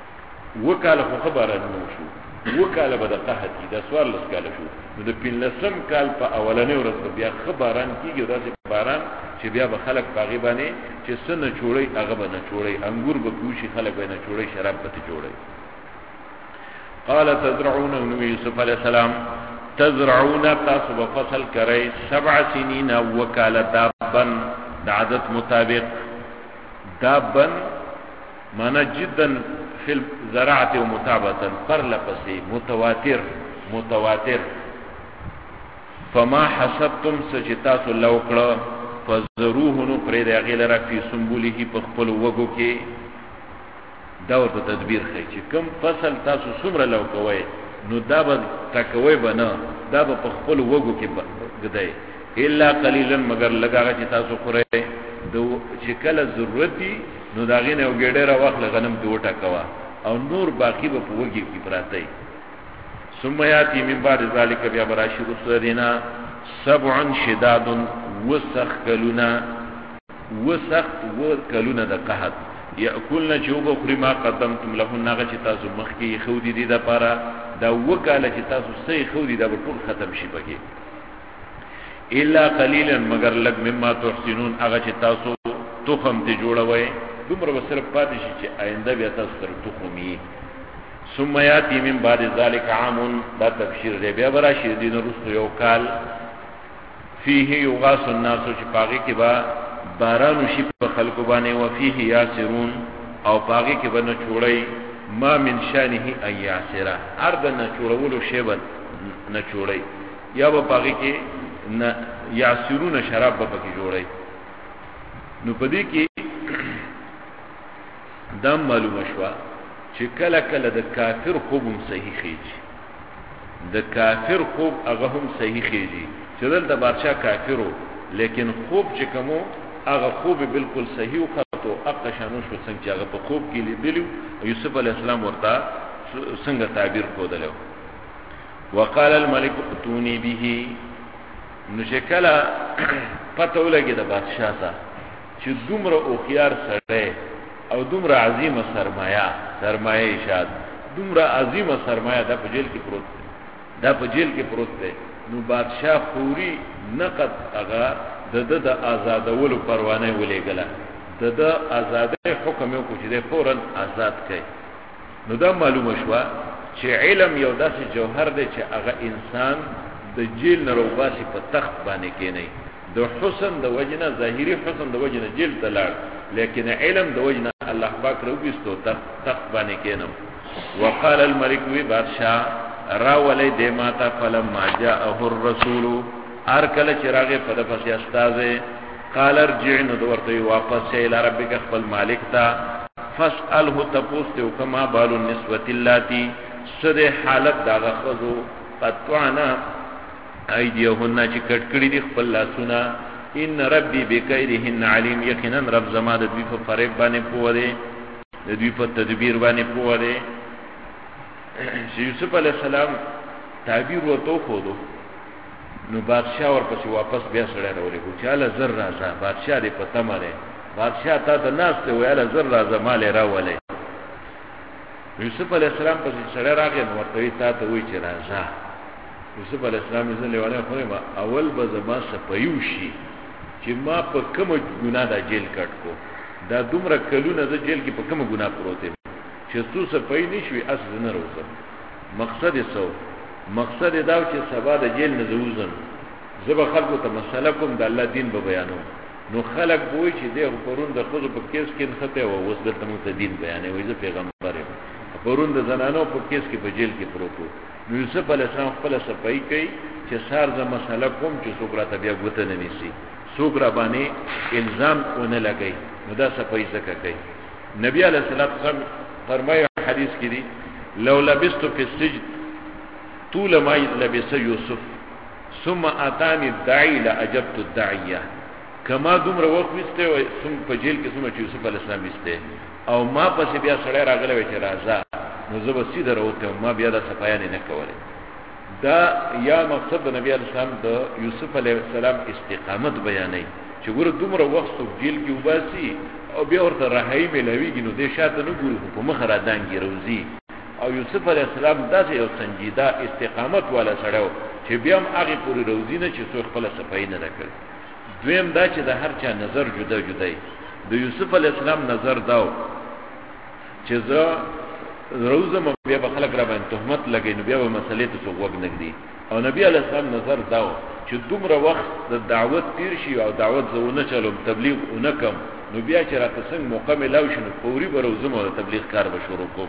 [SPEAKER 1] وکاله خو خبران نو شو وکاله به د قحط کی دا سوال لسکاله شو نو د پنځم کال په اولنې ورځ بیا خبران کیږي داسې باران چې بیا به خلک باغی باندې چې سن چوړي هغه به نه چوړي انګور به کوشي خلک به نه چوړي شراب به چوړي قال تزرعون يوسف عليه السلام تزرعون تاسو بفصل کرئی 7 سنین وکال دابن دا عدد مطابق دابن مانا جدا فی الزراعت و مطابقا پر لپسی متواتر فما حسبتم سجتاسو لوکڑا فزروهنو پرید اغیل را فی سنبولی پخپل وگو کی دور تا تدبیر خی چی کم فصل تاسو سمر لوکوئی نو دا با تکوئی با نا دا با پخپل وگو کی گدائی الا قلیلا مگر لگاگا چی تاسو خورئی دو چی کل ضرورتی نو داغین او گیڑی را وقت لغنم دو ٹکوا او نور باقی با پوگی کی پراتی ثم یاتی من بعد ذالک بیا براشی رسول دینا 7 شداد وسخ کلونا دا قحط یاکلنا چوبا خری ما قدمتم لهن ناغا چی تاسو مخی خودی دی دا پارا دا وکالا چی تاسو سی خودی دا بطول ختم شی بگی الا قلیلا مگر لگ مما تحسنون اغا چی تاسو تخم تی جوڑوئی دمر بصرف پاتشی چی آئنده بیا تاسو تر تخمی ثم یاتی من بعد ذالک عامون دا تبشیر دی بیا براشی دین رسو یو کال فیه یغاس الناسو چی پاگی کی با بارانو شی پا خلقو بانے وفیه یاسرون او پاگی کی با نچوڑی ما من شانه ان یاسرا ارد نچوڑولو شیبت نچوڑی یا با پاگی کی یاسرون شراب با پاکی جوڑی نو پدی کی دام معلوم شوا چی کل کل دا کافر خوبم صحیح خیجی دا کافر خوب اگا هم صحیح خیجی چی دل دا بادشاہ کافرو لیکن خوب چکمو اگا خوب بالکل صحیح خطو اقا شانوش و سنگ چی اگا پا خوب کی لی دلیو یوسف علیہ السلام ورطا سنگ تعبیر کو دلیو وقال الملک اتونی بیهی نشکلا پتو لگی دا بادشاہ تا چی دومر اوخیار سڑے او دومر عظیم سرمایہ اشاد دومر عظیم سرمایہ دا پا جیل کی پروت دے نو بادشاہ پوری نقد اغا دا آزادولو پروانے ولے گلا دا آزادے حکمیو کچھ دے فوراً آزاد کئی نو دا معلوم شوا چی علم یو دا سی جوہر دے چی اغا انسان دا جیل نروباسی پا تخت بانے کے نئی دا حسن دا وجنہ ظاہری حسن دا وجنہ جیل دلار لیکن علم دا وجنہ اللہ پاک روبیستو تخت بانے کے نو وقال الملک وی بادشاہ راولی دے ماتا فلما جاءه الرسول ارکل چراغ پدپس استازے قال ارجعن دورتوی واپس سے الى ربک اخفل مالک تا فاسأله تپوستے کما بال النسوة اللاتی صد حالت داغ خضو قطعنا ایدیهن چی کٹکڑی دی خپل لاسونا ان ربی بکیدهن علیم یقینا رب زما د دوی په فریب باندې پوه دی د دوی په تدبیر باندې پوه دی یوسف علیہ السلام تعبیر وته خودو نو بادشاہ ورپسې واپس بیا سره راولېږي چې اله زر راځه بادشاہ دې پته مله بادشاہ تا ته ناس ته ویاله زر راځه مال راولې یوسف علیہ السلام پسې سره راغی نو ورته تا ته وی چې راځه یوسف علیہ السلام یې لیوانه خو ما اول به زما سپیوشي چې ما په کوم ګناه دا جیل کټ کو دا دومره کلونه د جیل کې په کوم ګناه پروت یم چې څو سپی نشوي اصل نه روزم مقصد دا چې سبا د جیل نه زوزم زبا خلکو ته مسله کوم د الله دین به بیانوم نو خلک وای چې دغه پرون د خود په کیس کې خطه او وس دلته موږ ته دین بیانې وای زه پیغمبر یم پرون د زنانو په کیس کې په جیل کې پروتو نو یوسف علیہ السلام خپل سپی کوي چې سار ز مسله کوم چې څوک را بیا غوته نه نیسی څوک را باندې الزام ونه لګي نو دا سپی زکه کوي نبی علیہ الصلوۃ والسلام فرمایي حدیث کې دی لو لبست في السجن طول ما لبس يوسف ثم اتاني الداعي لاجبت الداعيه کما دومره وخت وسته او ثم په جیل کې ثم یوسف علیہ السلام وسته او ما پس بیا سره راغله چې راځه نو زه به سیده راوته ما بیا د صفایان نه کوله دا یا مقصد نبی علیہ السلام د یوسف علیہ السلام استقامت بیانای چې ګور دومره وخت جیل کې وباسي او بیا ورته رهایی ملويږي نو دې شاته نه ګورو په مخ را دانګي روزي او یوسف علیہ السلام داسې یو سنجیده استقامت والا سړیو چې بیا هم هغه پوری روزي نه چې څو خپل صفای نه کړ دویم دا چې د هر چا نظر جدا جدای د یوسف علیہ السلام نظر داو چې زه روزه بیا به خلک را باندې تهمت لګي نو بیا به مسلې ته څوک وګنګدي او نبی علیه السلام نظر دا چې دومره وخت د دعوت تیر شي او دعوت زونه چلو تبلیغ اونکم نو بیا چې راته څنګه موقع ملاو شي نو فوري به روزه مو د تبلیغ کار به شروع کوم.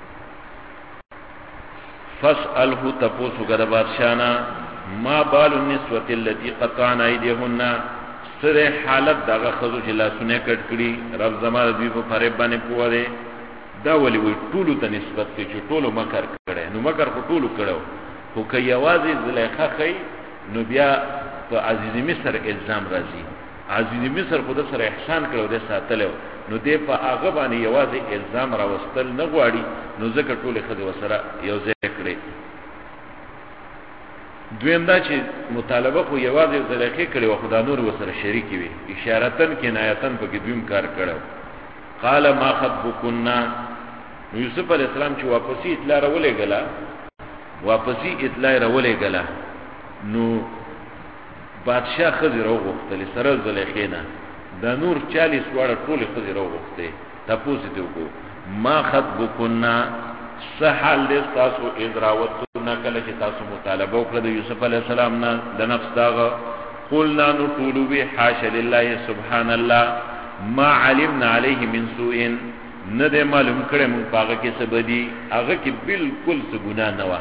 [SPEAKER 1] فاسأله تپوسو گدا بادشاہنا ما بال النسوة التي قطعن ایدیهن سر حالت داغه خزو چې لاسونه کټ کړي رب زما دوی په فریب باندې پوه دی دا ولی وی ټولو ته نسبت کوي چې ټولو مکر کړي نو مکر خو ټولو کړو خو که یوازې زلیخا خي نو بیا په عزیز مصر الزام راځي. عزیز مصر خو د سره احسان کړو د ساتلو نو دې په هغه باندې یوازې الزام راوستل نه غواړي نو ځکه ټول خدای وسره یو ځای کړي. دویم دا چې مطالبه خو یوازې زلیخې کړي او خدای نور وسره شریک وي اشارتن کنایتن په کې دویم کار کړو. قال ما خطبكنا یوسف علیہ السلام چې واپسی اطلاع راولې غلا واپسی اطلاع راولې غلا نو بادشاہ خزر وغوښتل سره زلیخینا دا نور 40 واړه ټول خزر وغوښته تاسو ته وګو ما خطبكنا سحل تاسو ادراوتنا کله چې تاسو مطالبه وکړه د یوسف علیہ السلام نه د نفس داغه قلنا نطلب حاشا لله سبحان الله ما علمنا عليه من سوء نه دې معلوم کړه مونږ پاګه کې سبدي هغه کې بالکل څه ګناه نه و.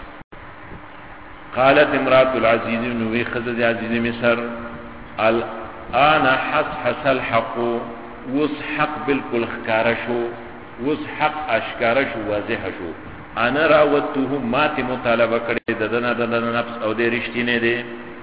[SPEAKER 1] قالت امراه العزيز نوې خزه عزیز مصر الان حس الحق وسحق بالکل خکار شو وسحق اشکار شو واضح شو انا راوته مات مطالبه کړي د نفس او د رښتینه دي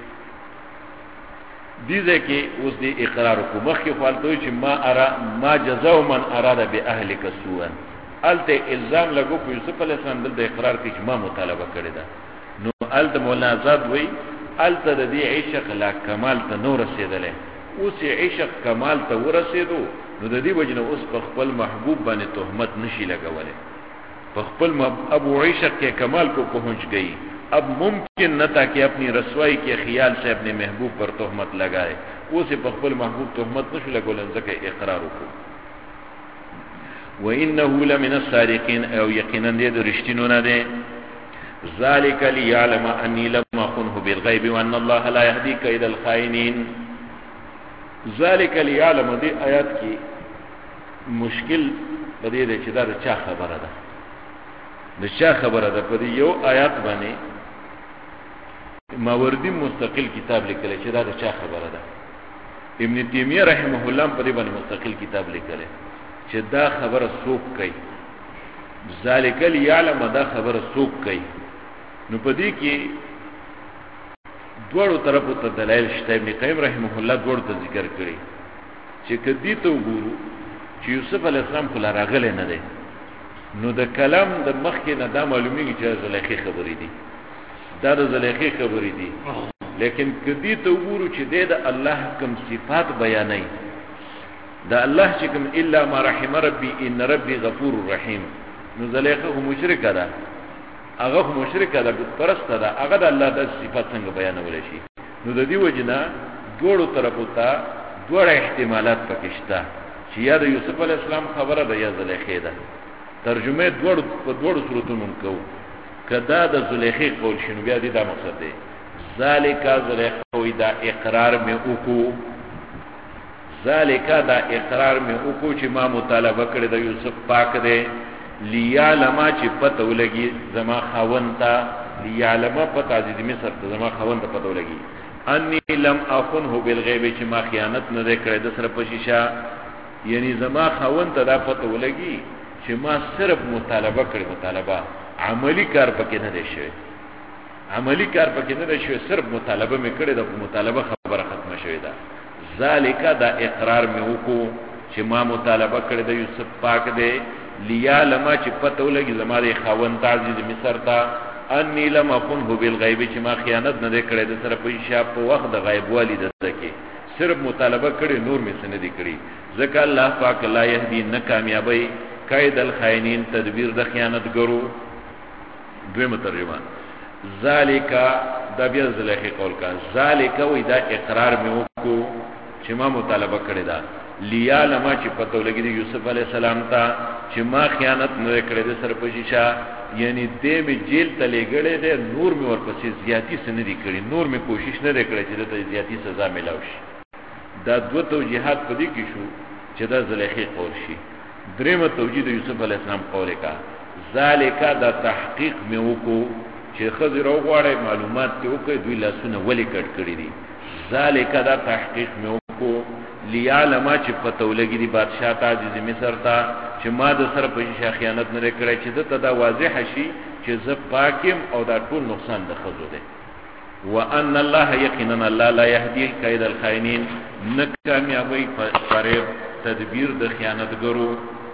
[SPEAKER 1] دیزه کې اوس دی اقرار کو مخکې خپلوي چې ما جزاء من اراد باهلک سوءا الته الزام لګو په یوسف علیه السلام د اقرار کې چې ما مطالبه کړی دا نو الته مولا آزاد وی الته د دې عشق لا کمال ته نور رسیدلې اوس عشق کمال ته ورسېدو نو د دې وجنه اوس په خپل محبوب باندې تهمت نشي لګولې په خپل ابو عشق کې کمال کو پہنچ گئی اب ممکن نہ تھا کہ اپنی رسوائی کے خیال سے اپنے محبوب پر تہمت لگائے اسے بخبل محبوب تہمت نشو لگولن زکا اقرار کو وَإِنَّهُ لَمِنَ الصَّادِقِينَ او یقینا دے دو رشتینونا دے ذَلِكَ لِيَعْلَمَ أَنِّي لَمْ أَخُنْهُ بِالْغَيْبِ وَأَنَّ اللَّهَ لَا يَهْدِي كَيْدَ الْخَائِنِينَ ذَلِكَ لِيَعْلَمَ دے آیات کی مشکل بدے دے چدا دا چا خبر دا دا چا خبر دا پدی یو آیات بانے ماوردی مستقل کتاب لکلے چې دا چا خبره ده. ابن تیمیہ رحمه الله په دې باندې مستقل کتاب لیکلی چې دا خبره څوک کوي ذالک لیعلم دا خبره څوک کوي نو په دې کې دوړو طرفو ته دلایل شته. ابن قیم رحمه الله دوړو ته ذکر کړي چې کدی ته وګورو چې یوسف علی السلام خلا راغله نه ده نو د کلام د مخکې نه دا معلومیږي چې زلیخی خبرې دي دا د زلیخی خبرې دي لیکن کدی ته وګورو چې د الله کوم صفات بیانای دا الله چې کوم الا ما رحم ربي ان ربي غفور رحيم نو زلیخه هم مشرک ده هغه مشرک ده پرسته ده هغه د الله د صفات څنګه بیانول شي نو د دې وجنه دوړو طرفو ته دوړ احتمالات پکې شته چې یا د یوسف علی السلام خبره ده یا زلیخه ده ترجمه دوړو صورتونو کو کدا د زلیخی قول شنو بیا دې دا مقصد دی ذالک زلیخوی دا اقرار میں اوکو ذالک دا اقرار میں اوکو چې ما مطالبه کړی د یوسف پاک دی لیعلم چې پته ولګي زما خاونتا لیعلم پته د مصر ته زما خاونتا پته ولګي انی لم اخنه بالغیب چې ما خیانت نه کړی د سره په شیشه یعنی زما خاونتا دا پته ولګي چې ما صرف مطالبه کړی مطالبه عملی کار پکې نه دی شوی عملی کار پکې نه دی شوی صرف مطالبه مې کړی د مطالبه خبره ختمه شوی ده ذالک دا اقرار مې وکړو چې ما مطالبه کړی د یوسف پاک دی لیعلم چې پته ولګي زما د خاوند عزیز مصر ته انی لم اخنه بالغیب چې ما خیانت نه کړی د سره په شاپ په وخت د غیب والی ده کې صرف مطالبه کړی نور مې سن دي کړی ځکه الله پاک لا یهدی نه کامیابی کید الخائنین تدبیر د خیانتګرو. دویمه ترجمه ذالک دا بیا زلیخی قول کا ذالک وی دا اقرار میں وکو چې ما مطالبه کړی دا لیعلم چې پته ولګي یوسف علی السلام ته چې ما خیانت نه کړې د سر پشیشا یعنی دې می جیل ته لګړې دې نور می ورپسې زیاتی سن دي کړې نور می کوشش نه کړې چې د زیاتی سزا ملاوي شي دا دوه توجیهات پدې کې شو چې دا زلیخی قول شي درېمه توجیه د یوسف علی السلام قول کا ذالک دا تحقیق می وکړو چې خضر وغواړي معلومات ته وکړي دوی لاسونه ولې کټ کړی دي ذالک دا تحقیق می وکړو لیعلم چې پته ولګي دی بادشاہ ته د مصر ته چې ما د سر په شي خیانت نه کړی چې د دا واضح شي چې ز پاکم او دا ټول نقصان د خزو دی وان الله یقینا الله لا يهدي کید الخائنین نکامیابی فریب تدبیر د خیانتګرو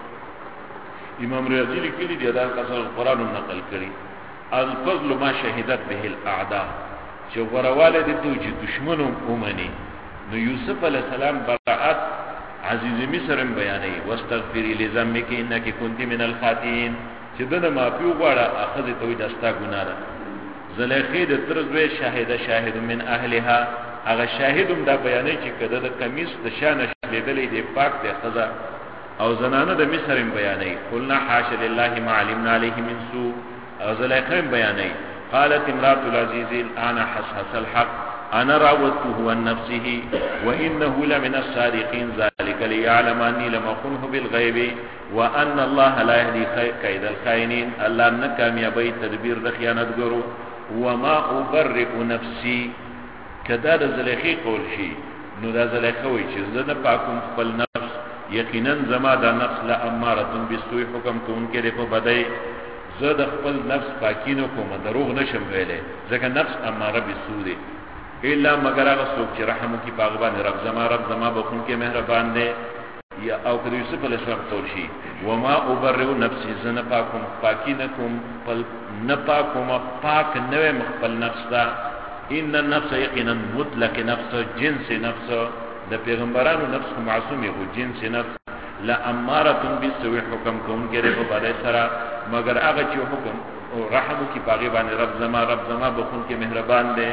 [SPEAKER 1] امام رازی لیکلی دی دا قصر قرآن نقل کړي الفضل ما شهدت به الاعداء چې غرواله دي چې دشمنو اومني نو یوسف علیہ السلام براءت عزیز مصر بیانې واستغفری لذنبک انک کنت من الخاطئین چې دنه معافی وغواړه اخذ توي دستا ګناه زلیخی د ترزوی شاهد من اهلها هغه شاهدم دا بیانې چې کده د کمیس د شان شلیدلې دی پاک دی خزا او زنانه د مصر بیانې قلنا حاش لله ما علمنا عليه من سوء او زلیخی بیانې قالت امراه العزيز الان حسس الحق انا راودته عن نفسه وانه لمن الصادقين ذلك ليعلم اني لم اخنه بالغيب وان الله لا يهدي كيد الخائنين الله نکامیابی تدبیر د خیانتګرو وما ابرئ نفسي کدا د زلیخی قول شي نو د زلیخی وی چې زنه پاکم خپل نفس یقینا زما د نفس لا اماره بالسوء حکم کوونکې په بدای زه د خپل نفس پاکینو کوم دروغ نشم ویلې ځکه نفس اماره بالسوء دی الا مگر هغه څوک چې رحم کی باغبان رب زما بخون کې مهربان دی یا او کله یوسف علیہ السلام قول شي وما ابرئ نفسي زنه پاکم پاکینکم پل نپاکم پاک نوې مخبل نفس دا ان النفس یقینا مطلق نفس جنس نفس د پیغمبرانو نفس معصومه او جنس نفس لا اماره بالسوء حکم کوم کې په باندې سره مگر هغه چې حکم او رحم کی باغبان رب زما بخون کې مهربان دی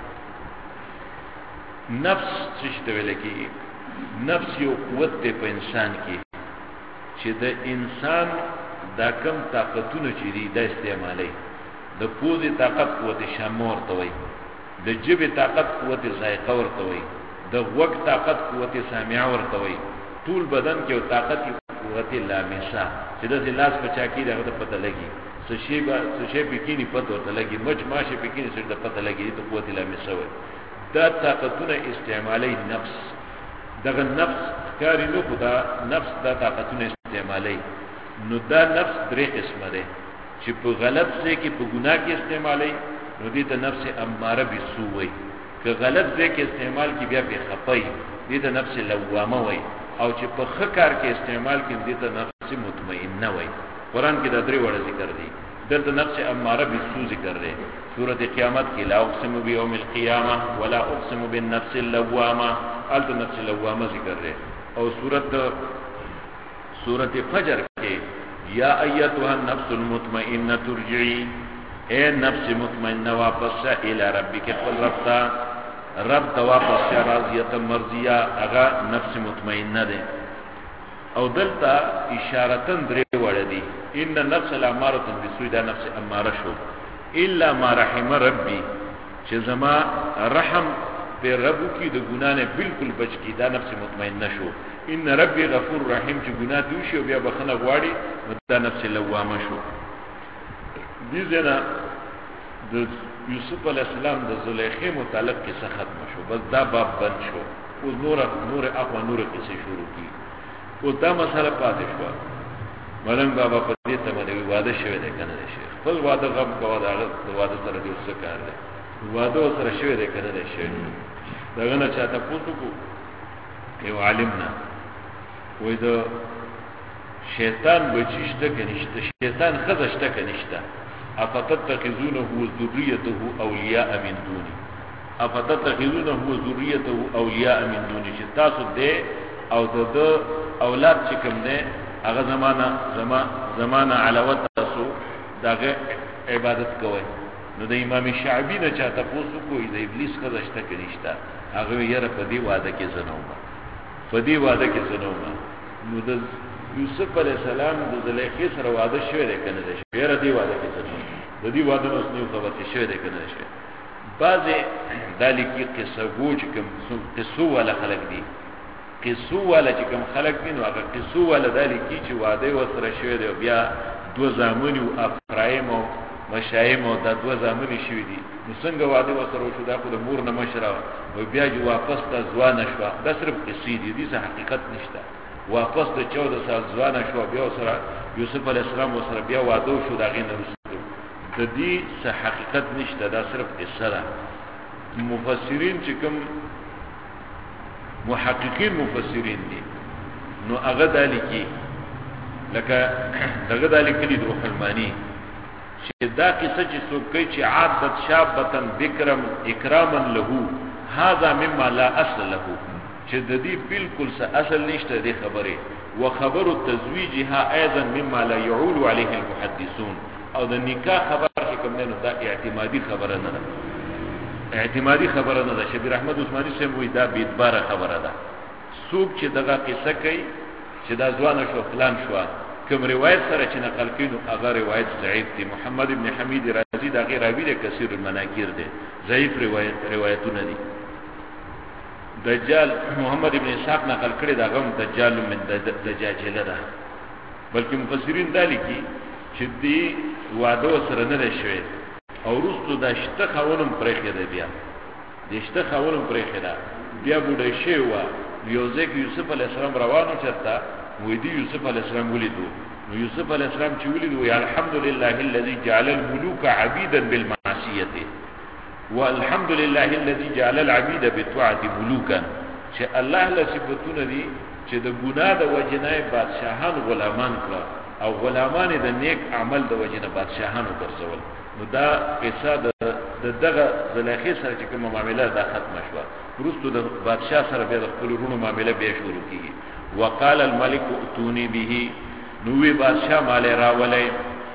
[SPEAKER 1] نفس څه ویل کی نفس یو قوت ته په انسان کې چې د انسان دا کم طاقتونه چې دي د استعمالي د پوزي طاقت قوت شمور ته وي د جبه طاقت قوت ذائقه ورته وي د وق طاقت قوت سامع ورته وي ټول بدن کې طاقت قوت لامسه چې د لاس په چا کې دغه پته لګي څه شی بکینی پته ورته لګي ماشه بکینی څه د پته لګي ته قوت لامسه وي دا طاقتونه استعمالي نفس دغه نفس کاری نو خدا نفس دا طاقتونه استعمالي نو دا نفس درې قسمه ده چې په غلط ځای کې په ګناه کې استعمالي نو دې ته نفس اماره بالسوء وي که غلط ځای کې استعمال کې بیا به خپي دې ته نفس لوامه وي او چې په ښه کار کې استعمال کې دې ته نفس مطمئنه وي قران کې دا درې وړه ذکر دي دلته نفس اماره بالسوء ذکر دی سورۃ قیامت کې لا اقسم بیوم القیامه ولا اقسم بالنفس اللوامه الته نفس اللوامه ذکر دی او سورۃ فجر کې یا ایتها النفس المطمئنه ترجعي اے نفس مطمئنه واپس الى ربک قل رب ته واپس راضیه مرضیه هغه نفس مطمئنه ده او دلته اشارتن درې وړه دي ان النفس الاماره بالسوء دا نفس اماره شو الا ما رحم ربي چې زما رحم په رب کې د ګنا نه بالکل بچ کی دا نفس مطمئنه شو ان ربي غفور رحیم چې ګنا دوی شو بیا بخنه غواړي دا نفس لوامه شو دې ځنه د یوسف علی السلام د زلیخی متعلق کیسه ختم شو بس دا باب بند شو او نور اقوا نور کیسه شروع کی او دا مسله پاتې شو ملنګ بابا په دې ته باندې وعده شوی دی کنه شیخ خپل وعده غم کوه دا وعده سره دې څه کار دی وعده سره شوی دی کنه شیخ داغه نه چاته پوښتنه کو یو عالمنا وای دا شیطان بچشته کنيشته شیطان خزشته کنيشته افتتخذونه وذريته اولیاء من دوني افتتخذونه وذريته اولیاء من دوني چې تاسو دې او د اولاد چې کوم دې هغه زمانہ علاوه تاسو دغه عبادت کوئ نو د امام شعبی نه چاته پوسو کوی د ابلیس خزشته کنيشته هغه یې را په دی وعده کې زنوما فدی واده کې سنوما نو د یوسف علی السلام د زلیخې سره واده شوی دی کنه دی شوی دی واده کې سنوما د دې واده نو سنو خبر شوی دی کنه شوی بعضی دالکی قصه گوچ کوم قصو ولا خلق دي قصو ولا چې کوم خلق دي نو هغه قصو ولا دالکی چې واده وسره شوی دی بیا دو زامن او افرایم او مشایم او د دو زامن شوی دي نو څنګه واده وسره شو دا خو د مور نه مشره او بیا جو واپس ته ځوان شو دا صرف قصې دي دې څه حقیقت نشته واپس د 14 سال ځوان شو بیا سره یوسف علی السلام سره بیا واده شو دا غي نه د دې څه حقیقت نشته دا صرف قصه ده مفسرین چې کوم محققین مفسرین دي نو هغه دالکی لکه دغه دالکی د روح المانی چې دا قصه چې څوک کوي چې عادت شابتن ذکرم اکراما له هذا مما لا اصل له چې د دې بالکل څه اصل نشته دې خبره وخبر التزویجها ايضا مما لا يعول عليه المحدثون او د نکاح خبر چې کوم نه دا اعتمادي خبره نه ده اعتمادي خبره نه ده شبیر احمد عثماني سم وې دا به اعتبار خبره ده څوک چې دغه قصه کوي چې دا ځوان شو فلان شو کوم روایت سره چې نقل کینو هغه روایت ضعیف دی محمد ابن حمید رازی دا غیر راوی دی کثیر المناکیر دی ضعیف روایتونه دي دجال محمد ابن اسحاق نقل کړی دا غم دجال من دجاجله ده بلکې مفسرین دالي کی چې دی واده سره نه شوی او رستو د شته خاونم پرېخه دی بیا د شته خاونم پرېخه ده بیا بوډه شی و یوزک یوسف علی السلام روانو چرته وې دی یوسف علی السلام ولیدو نو یوسف علی السلام چې ولیدو یا الحمدلله الذي جعل الملوك عبيدا بالمعصيه والحمد لله الذي جعل العبيد بطاعه ملوكا چې الله له صفاتونه دي چې د ګناه د وجنای بادشاہان غلامان کړه او غلامان د نیک عمل د وجنه بادشاہانو ګرځول نو دا قصه د دغه زلیخې سره چې کومه معاملې دا ختمه شوه ورستو د بادشاہ سره بیا د خپل ورونو معاملې به شروع کیږي وقال الملك اتوني به نوې بادشاہ مال راولې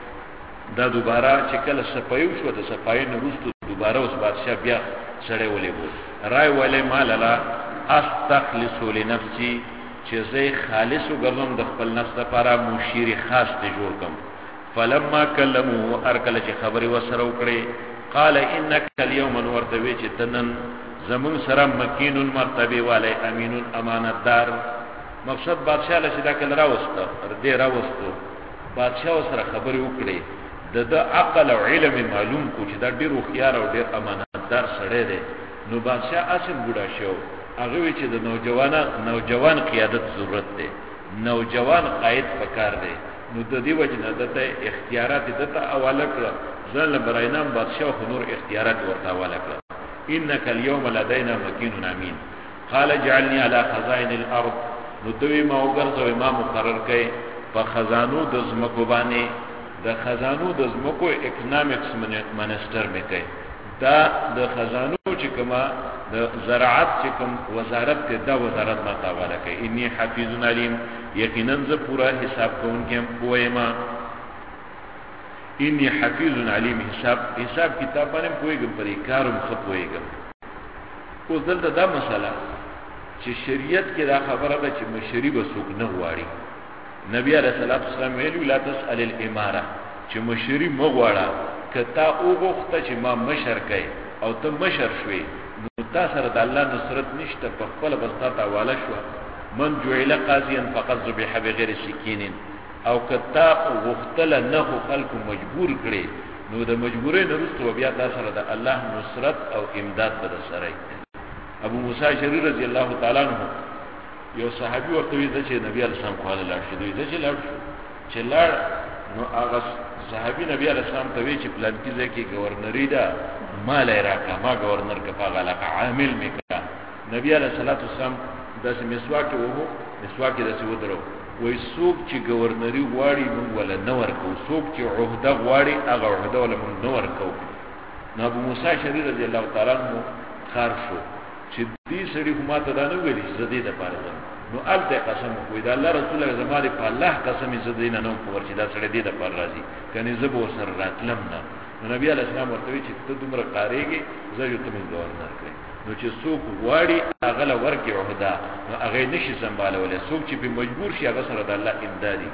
[SPEAKER 1] دا دوباره چې کله صفایو شو د صفای نه ورستو دوباره اوس بادشاہ بیا سره ولې وو راي ولې مال لا استخلص لنفسي چې زه خالص وګرځم د خپل نفس لپاره مشیر خاص ته جوړ کم فلما كلموا ارکل چې خبري وسره وکړي قال انك اليوم ورتوي چې تنن زمون سره مکین مرتبه والے امین امانتدار مقصد بادشاہ له شدا کله راوسته دې راوستو بادشاہ سره خبري وکړي د عقل او علم معلوم کو چې دا ډیر خيار او ډیر امانتدار سره دی نو بادشاہ اسیم بوډا شو هغه وی چې د نوجوان قیادت ضرورت دی نوجوان قائد پکار دی نو د دې وجه نه دته اختیارات دته اواله کړ ځل براینام بادشاہ نور اختیارات ورته اواله کړ انك اليوم لدينا مكين امين قال اجعلني على خزائن الارض نو دوی ما وګرځو ما مقرر کړي په خزانو د زمکو باندې د خزانو د زمکو اکونومکس منسٹر مې کوي دا د خزانو چې کما د زراعت چې کوم وزارت ته دا وزارت ما تاواله کوي انی حفیظ علیم یقینا ز پورا حساب کوونکم پوهما انی حفیظ علیم حساب کتاب باندې پوهیږم پرې کارم خپوهیږم اوس دلته دا مسله چې شریعت کې دا خبره ده چې مشری به څوک نه غواړي نبی علیہ الصلوۃ والسلام ویلو لا تسأل الاماره چې مشری مغواړه کتا او غوخته چې ما مشر کړي او ته مشر شوي نو تاسو سره د الله نصرت نشته په خپل بسطات حواله شو من جعل قاضيا فقد ذبح بغیر سکین او کتا غوختل نه خلق مجبور کړي نو د مجبورۍ نه وروسته بیا تاسو سره د الله نصرت او امداد به سره ابو موسی شری رضی الله تعالی عنہ یو صحابي ورته وی چې نبی علیہ السلام خواله لاړ شي دوی چې لاړ چې لاړ نو هغه صحابي نبی علیہ السلام ته وی چې پلان کې ځکه گورنری دا مال راکا ما گورنر کا پاغه لکه عامل میکا نبی علیہ الصلوۃ والسلام داسې مسواک وو مسواک داسې ودرو وای څوک چې گورنری غواړي موږ ولا نه ورکو څوک چې عہده غواړي هغه عہده ولا موږ نه ورکو نو ابو موسی شری رضی الله تعالی عنہ خار شو چې دې سړي کومه ته دا نه ویلي چې زدي د پاره نو الته قسم کوي دا الله رسول الله زماره په الله قسم زدي نه نو پور چې دا سړي دې د پاره راځي کني زبو سر راتلم نه نبی علیہ السلام ورته وی چې ته دومره قاریږي زه یو ته گورنر کړی نو چې څوک واړي هغه له ورکه عہده نو هغه نشي سمبالولې څوک چې په مجبور شي هغه سره د الله امدادي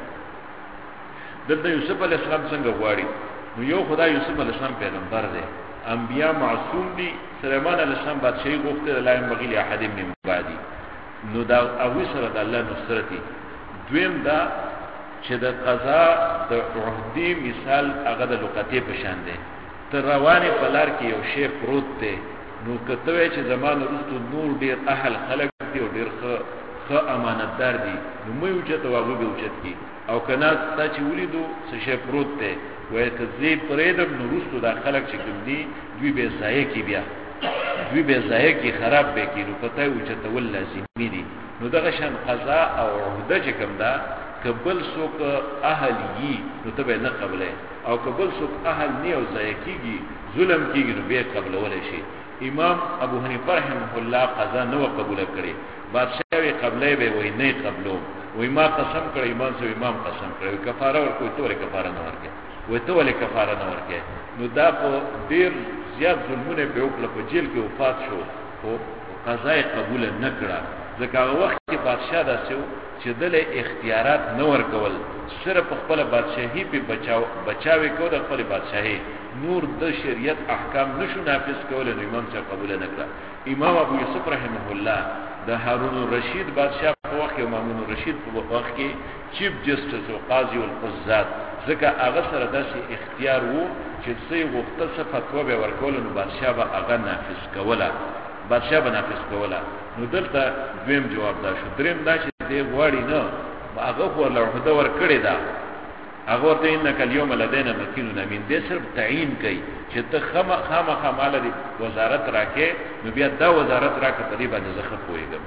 [SPEAKER 1] دلته یوسف علیہ السلام څنګه واړي نو یو خدای یوسف علیہ السلام پیغمبر دی انبیاء معصوم دي سليمان علیہ السلام بادشاہي غوښته لا ينبغي لاحد من بعدي نو دا او سره د الله نصرتي دویم دا چې د قضا د عہدی مثال هغه د لقطې په شان دی تر روانه پلار کې یو شی پروت دی نو کته چې زمانه رستو نور ډیر اهل خلق دی او ډیر ښه امانتدار دي نو مې وجه ته واغو به وجه کی او کنا تا چې ولیدو څه شی پروت دی وای کذې پرېدم نو رستو دا خلق چې کوم دي دوی به ځای کې بیا دوی به ځای کې خراب به کینو پته وجه ته ول لازمي دي نو دغه شان قضا او عہده چې کوم دا کبل سوک اهل یی نو ته به نه قبله او کبل سوک اهل نه او ځای کیږي ظلم کیږي نو به قبل ولې شي امام ابو حنیفه رحمه الله قضا نو قبول کړي بادشاہ وی قبله به وای نه قبلو وای ما قسم کړی امام سو امام قسم کړی کفاره ور کوئی توره کفاره نه ورکه وای ته ولې کفاره نه ورکه نو دا په ډیر زیات ظلمونه په وکړه په جیل کې وفات شو او قضا قبول نه کړه ځکه هغه وخت کې بادشاہ داسو چې دله اختیارات نه ورکول صرف خپل بادشاہي په بچاوي کو د خپل بادشاہي نور د شریعت احکام نشو نافذ کول نو امام څخه قبول نه کړ امام ابو یوسف رحمه الله د هارون الرشید بادشاہ په وخت کې مامون الرشید په وخت کې چیف جسټس او قاضي القضات ځکه هغه سره داسې اختیار وو چې څه وخت څه فتوا به ورکول نو بادشاہ به هغه نافذ کوله بادشاہ به نافذ کوله نو دلته دویم جواب دا شو دریم دا چې دی غواړي نه هغه خو له عہده ور کړی دا هغه ورته انک اليوم لدينا مكين امين دې صرف تعیین کوي چې ته خامخ دی وزارت راکې نو بیا دا وزارت راکې په دې باندې زخه پويګم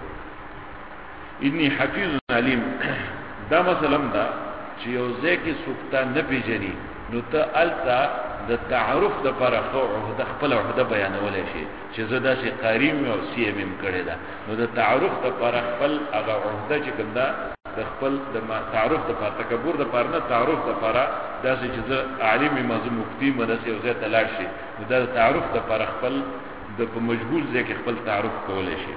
[SPEAKER 1] انی حفیظ علیم دا مثلا دا چې یو ځکه سوکتا نه پیژني نو ته التا د تعارف د پرخه عہده خپل عہده بیانولای شي چې زدا شي قاریم او سی ام کړي دا نو د تعارف د پرخه خپل هغه عہده چې کنده د خپل د تعارف د پر تکبر د پر نه تعارف د پر داسې چې عالم مازه مفتی مدرسې او زه تلاش شي د تعارف د پر خپل د په مجهول ځکه خپل تعارف کولای شي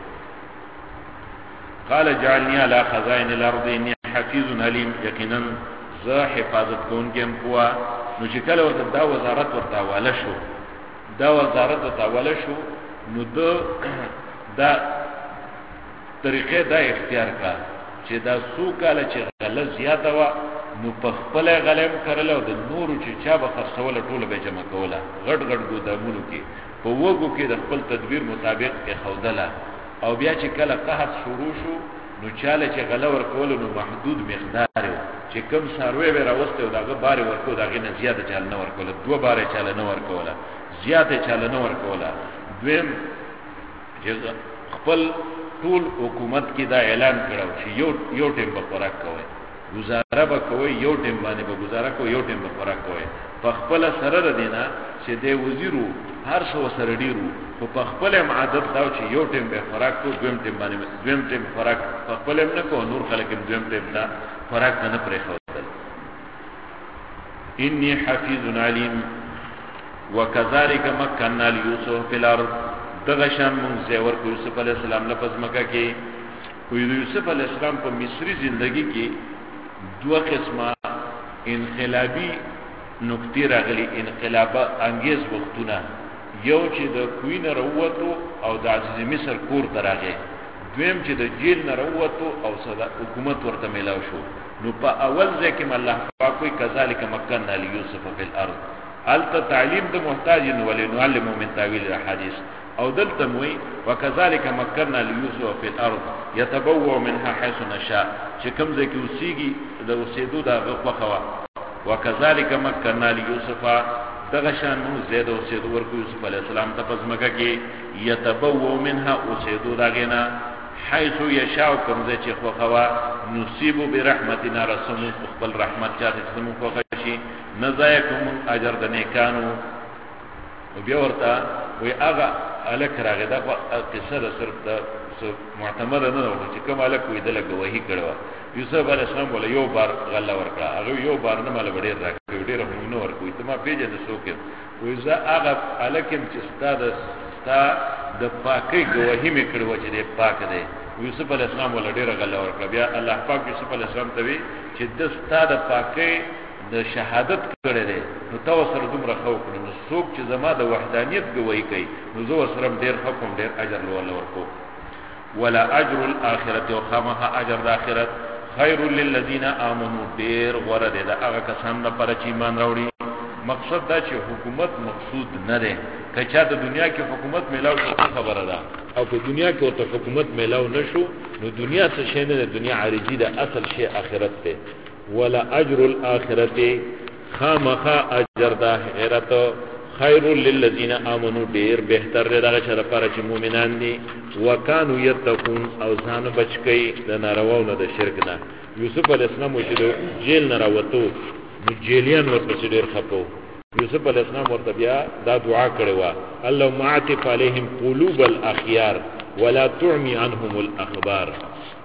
[SPEAKER 1] قال جعلني على خزائن الارض اني حفيظ عليم یقینا ز حفاظت کوونکم قوا نو چې کله ورته دا وزارت ورته حواله شو دا وزارت ورته حواله شو نو دا طریقې دا اختیار کړه چې دا سو کاله چې غله زیاته وا نو په خپل غلم کړل او د نورو چې چا به خرڅول ټول به جمع کوله غټ غټ ګودامونو کې په وګو کې د خپل تدبیر مطابق کې خودله او بیا چې کله قحط شروع شو نو چاله چې غله ورکول نو محدود مقدار چې کم سروي به راوسته او داغه بار ورکو داغه نه زیاته چاله نه ورکول دوه بار چاله نه ورکول زیاته چاله نه ورکول دویم چې خپل ټول حکومت کې دا اعلان کړو چې یو ټیم په خوراک کوي گزاره به کوي یو ټیم باندې به گزاره کوي یو ټیم په خوراک کوي په خپل سره د دینه چې د وزیرو هر څو سره ډیرو په خپل عادت دا چې یو ټیم به خوراک کو دویم ټیم باندې دویم ټیم خوراک په خپل نه کو نور خلک دویم ټیم دا خوراک نه پرې خورل انی حفیظ علیم وکذالک مکننا لیوسف فی الارض دغه شان مونږ زیور کو یوسف علی السلام لپس مکه کې خو یوسف علی السلام په مصری زندگی کې دوه قسمه انقلابی نکتی راغلی انقلاب انگیز وختونه یو چې د کوین وروتو او د عزیز مصر کور تراغه دویم چې د جیل نه وروتو او صدا حکومت ورته ملاو شو نو په اول ځکه م الله پاک کوئی کذالک مکننا لیوسف فی الارض الت تعلیم د محتاج ولنعلم من تاویل الاحاديث او دلته موي وکذالک مکننا لیوسف فی الارض يتبوأ منها حيث نشاء چې کوم ځکه اوسېږي د اوسېدو د غوخوا وکذالک مکننا لیوسف دغه شان مو زید اوسېدو ورکو یوسف علی السلام ته پزماکه کې يتبوأ منها اوسېدو داګینا حيث يشاء کوم ځکه خوخوا نصیب برحمتنا رسول خپل رحمت چاته سمو خوښي نزایکم اجر د نیکانو او بیا ورته وی هغه الک راغه دا قصه صرف د معتمد نه و چې کوم الک وې دله گواہی کړو یوسف علی السلام ولا یو بار غلا ورکړه هغه یو بار نه مال وړي راکړي ډېر هم نه ورکوي ته ما پیژنې څوک وې زه هغه الکم چې ستا د پاکي گواہی مې کړو چې دې پاک دی یوسف علی السلام ولا ډېر غلا ورکړه بیا الله پاک یوسف علی السلام ته وی چې د ستا د پاکي د شهادت کړي دي نو تاسو سره دومره خو کړو نو څوک چې زما د وحدانیت گواہی کوي نو زه سره ډېر حکم ډېر اجر ولا ورکو ولا اجر الاخرته وخامها اجر الاخرت خير للذين امنوا ډېر غوړه ده هغه کسان لپاره چې ایمان راوړي مقصد دا چې حکومت مقصود نه ده کچا د دنیا کې حکومت میلاو شو خبره ده او په دنیا کې ورته حکومت میلاو نشو نو دنیا څه شي نه ده دنیا عارضی ده اصل شی آخرت ده ولا اجر الاخرته خامخا اجر د اخرت خیر للذین آمنوا ډیر بهتر دی دغه چا لپاره چې مؤمنان دي وکانو یتقون او ځان بچی د نارواو نه د شرک نه یوسف علی السلام چې د جیل نه راوته نو جیلیان ورته ډیر خپو یوسف علی السلام ورته بیا دا دعا کړې و اللهم اعطف عليهم قلوب الاخيار ولا تعمي عنهم الاخبار